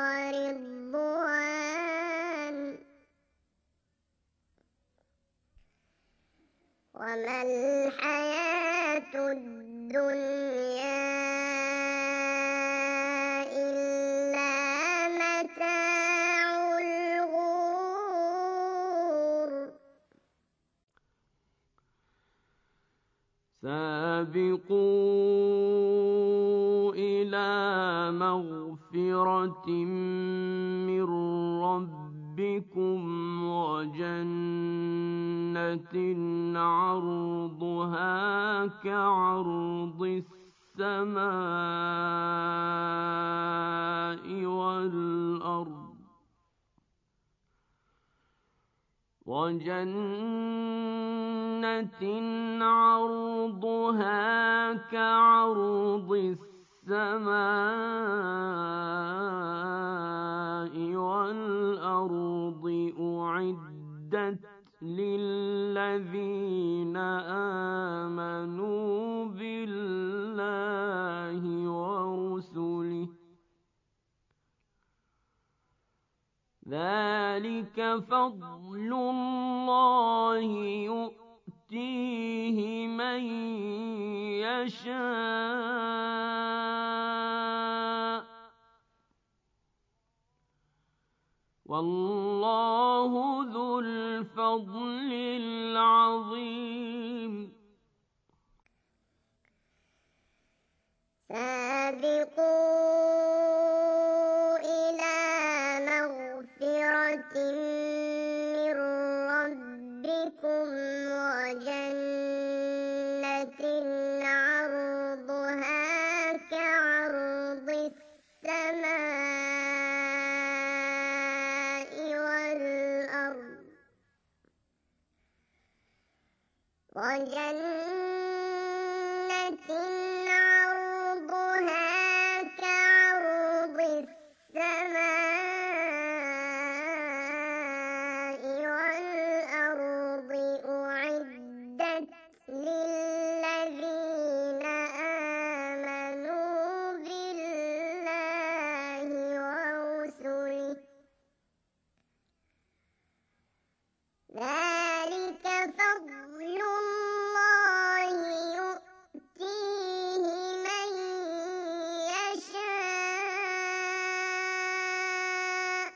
ورضوان وما الحياة الدنيا إلا متاع الغرور سابقوا إلى مغفرة من ربكم وجنة عرضها كعرض السماء والأرض وجنة عرضها كعرض السماء والأرض أعدت للذين آمنوا بالله ورسله ذلك فضل الله يؤتيه من يشاء والله ذو الفضل العظيم سابقوا إلى مغفرة من ربكم وجنة عرضها كعرض السماء والأرض وجنة عرضها كعرض السماء والأرض أعدت للذين آمنوا بالله ورسله ذلك فضل الله يؤتيه من يشاء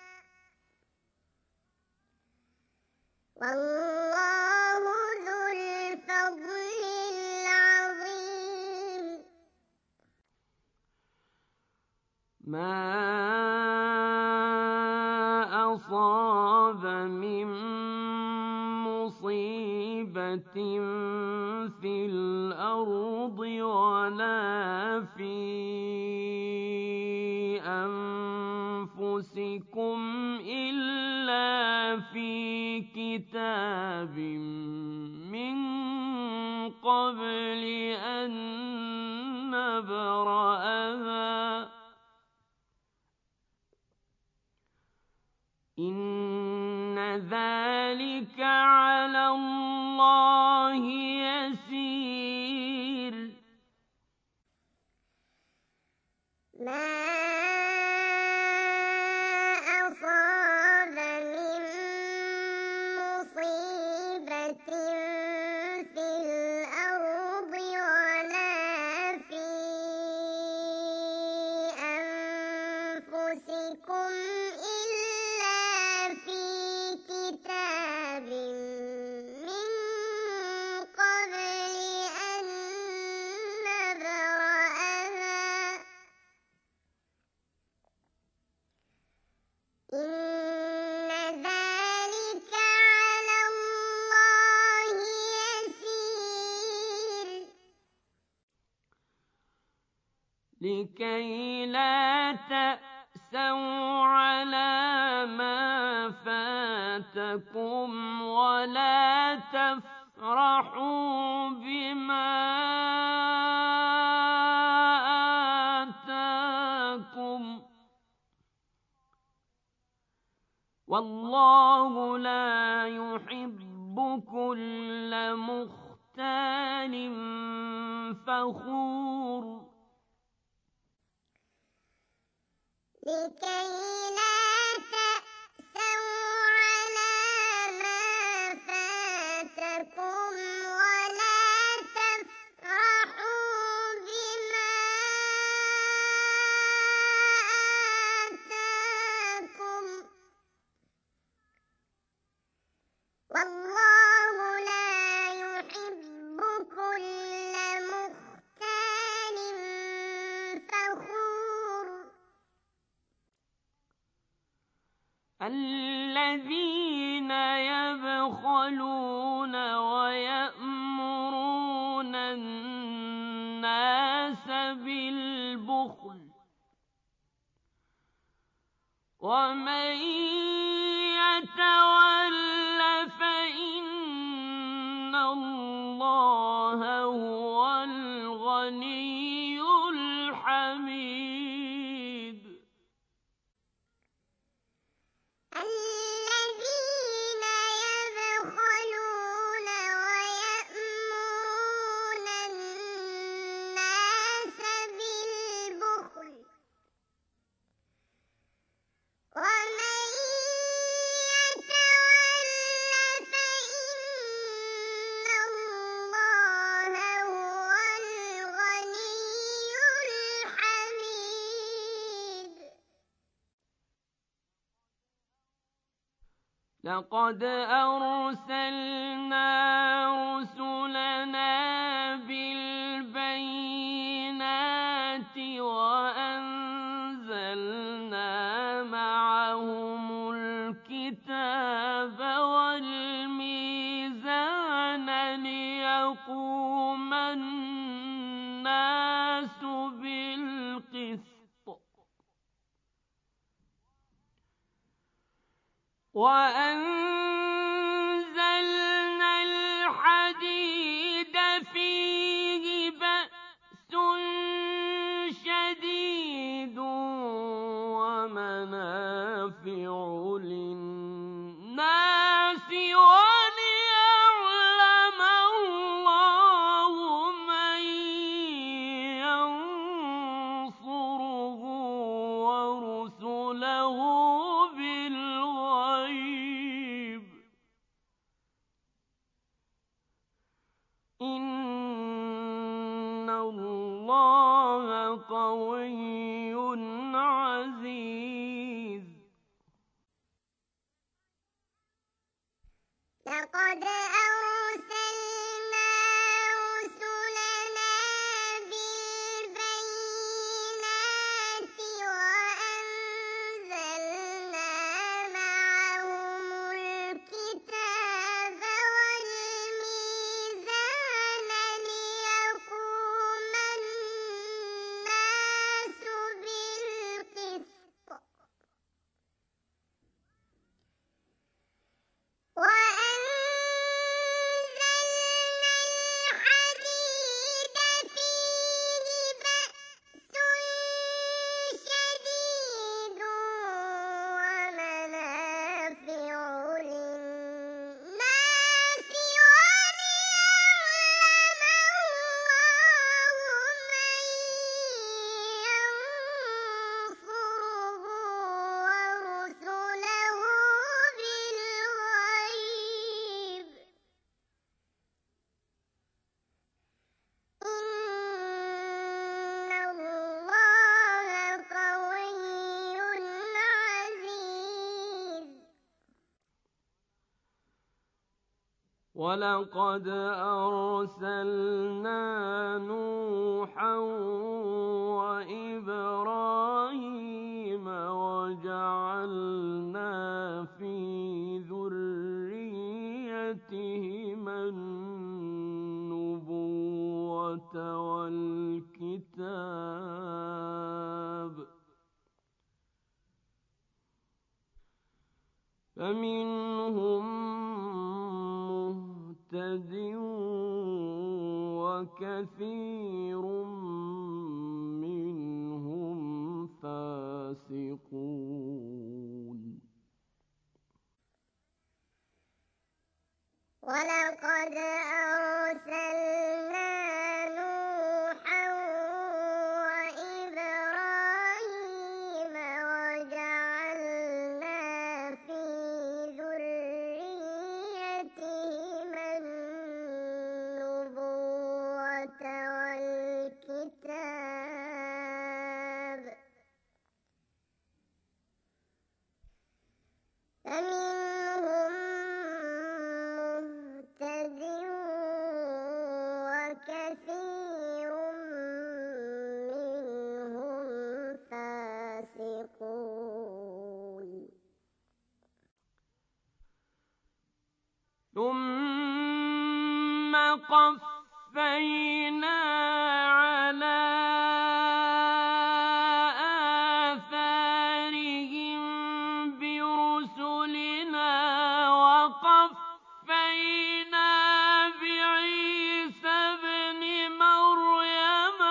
والله ذو الفضل العظيم ما أصاب من مصيبة في الأرض ولا في أنفسكم إلا في كتاب من قبل أن نبرأها إن ذلك على الله يسير ما أصاب من مصيبة في الأرض ولا في أنفسكم إلا في كتاب من قبل أن نبرأها إن ذلك على لكي لا تأسوا على ما فاتكم ولا تفرحوا بما آتاكم والله لا يحب كل مختال فخور لكي لا تأسوا على ما فاتكم ولا تفرحوا بما آتاكم والله لا يحب كل مختال فخور الذين يبخلون ويأمرون الناس بالبخل ومن يتول فإن الله هو الغني الحميد الذين يبخلون ويأمرون الناس بالبخل ومن يتول فإن الله هو الغني الحميد لقد أرسلنا رسلنا بالبينات وأنزلنا معهم الكتاب والميزان ليقوم الناس بالقسط وأنزلنا الحديد فيه بأس شديد ومنافع للناس وليعلم الله من ينصره ورسله بالغيب إن الله قوي عزيز لقد أرسلنا رسلنا بالبينات وأنزلنا معهم الكتاب والميزان ليقوم الناس بالقسط وأنزلنا الحديد فيه بأس شديد ومنافع للناس وليعلم الله من ينصره ورسله بالغيب إن الله قوي عزيز ولقد أرسلنا نوحا وإبراهيم وجعلنا في ذريتهما النبوة والكتاب فمنهم مهتد وكثير منهم فاسقون. ولقد أرسلنا نوحا وإبراهيم وجعلنا في ذريتهما النبوة والكتاب، فمنهم مهتد وكثير منهم فاسقون. ثم قفينا على آثارهم برسلنا وقفينا بعيسى ابن مريم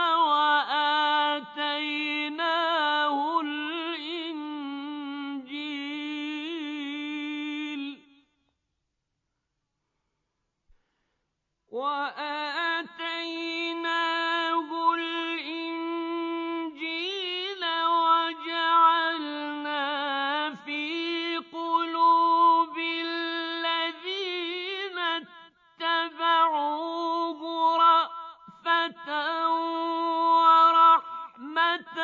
وآتيناه الإنجيل وآتيناه الإنجيل وجعلنا في قلوب الذين اتبعوه رأفة ورحمة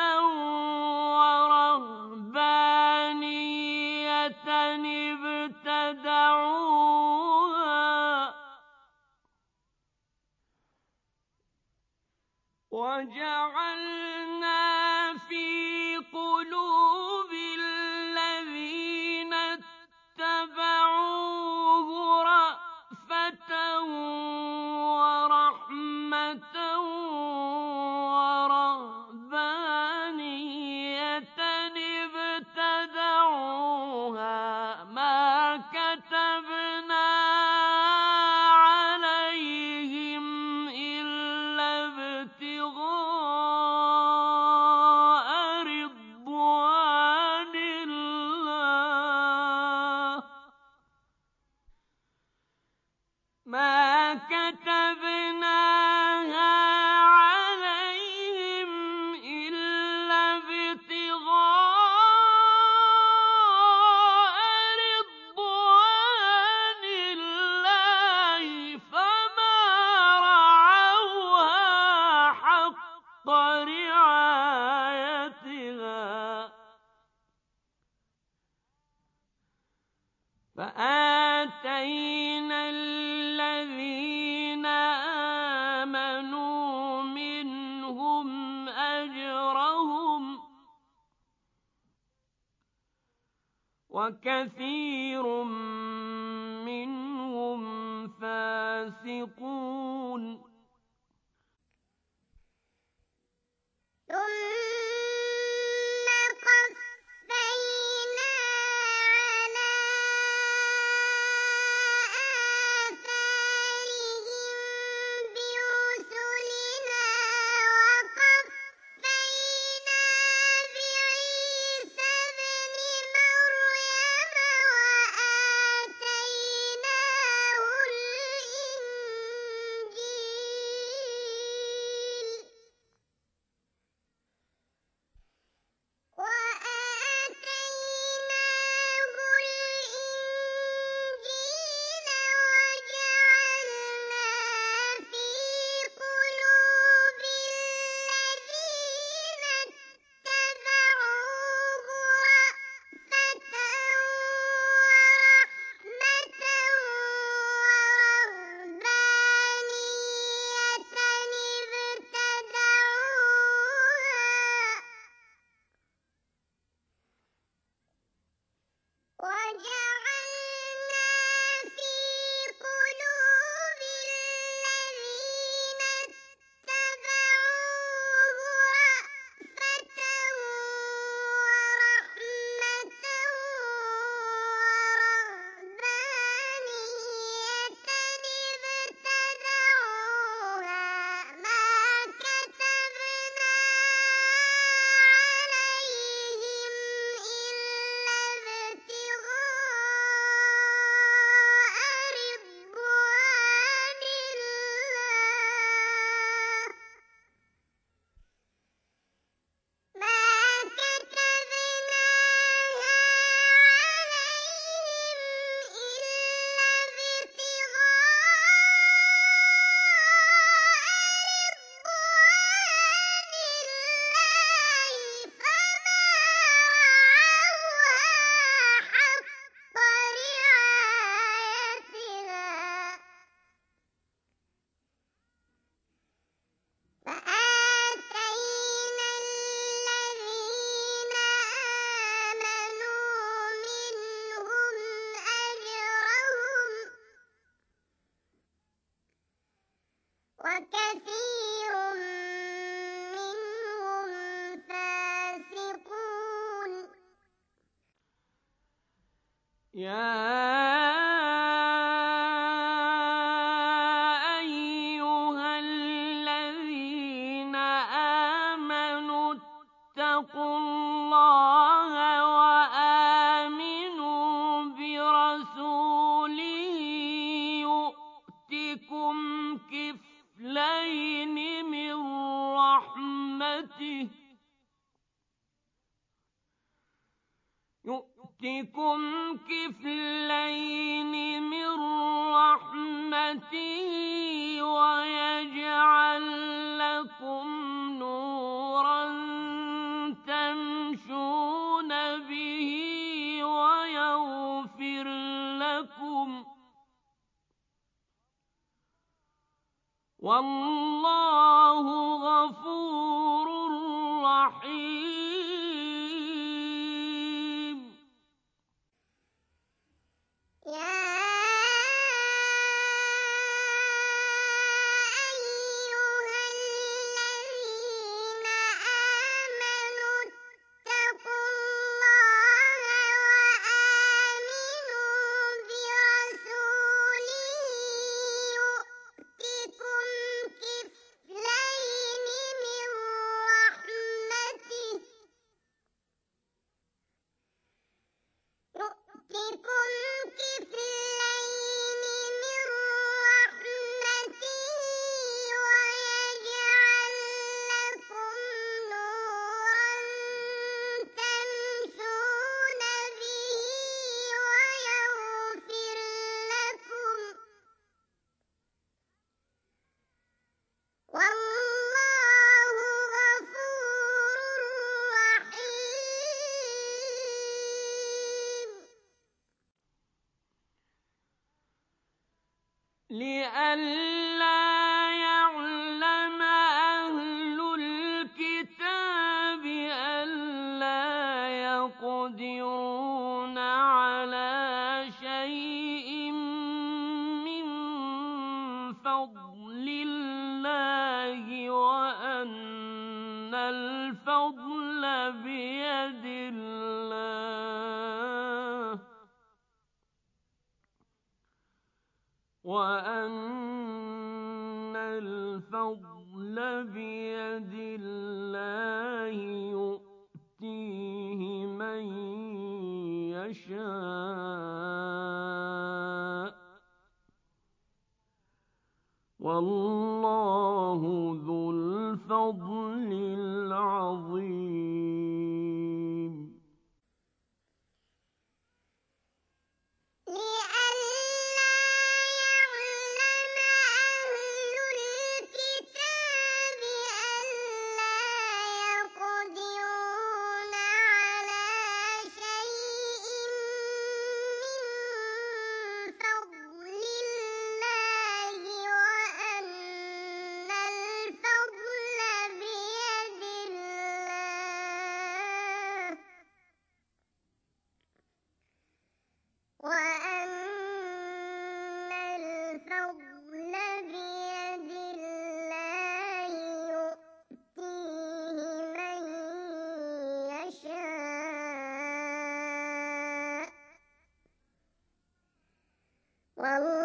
ورهبانية ابتدعوها وجعلنا في قلوب الذين اتبعوه رأفة ورحمة ورهبانية ابتدعوها ما كتبنا عليهم إلا ابتغاء رضوان الله ما كتبناها عليهم إلا ابتغاء رضوان الله فما رعوها حق رعايتها فآتينا الذين آمنوا منهم أجرهم وكثير منهم فاسقون. ثم قفينا على آثارهم برسلنا وقفينا بعيسى ابن مريم يا أيها الذين آمنوا اتقوا الله وآمنوا برسوله يؤتكم كفلين من رحمته يؤتكم كفلين من رحمته ويجعل لكم نورا تمشون به ويغفر لكم والله غفور رحيم. يا أيها الذين آمنوا اتقوا الله وآمنوا برسوله يؤتكم كفلين من رحمته يؤتكم كفلين من رحمته ويجعل لكم نورا تمشون به ويغفر لكم والله غفور رحيم. لئلا يعلم أهل الكتاب ألا يقدرون على شيء من فضل الله وأن الفضل بيد الله وأن الفضل بيد الله يؤتيه من يشاء والله ذو الفضل العظيم. لئلا يعلم أهل الكتاب ألا يقدرون على شيء من فضل الله وأن الفضل بيد الله وأن الفضل بيد الله يؤتيه من يشاء والله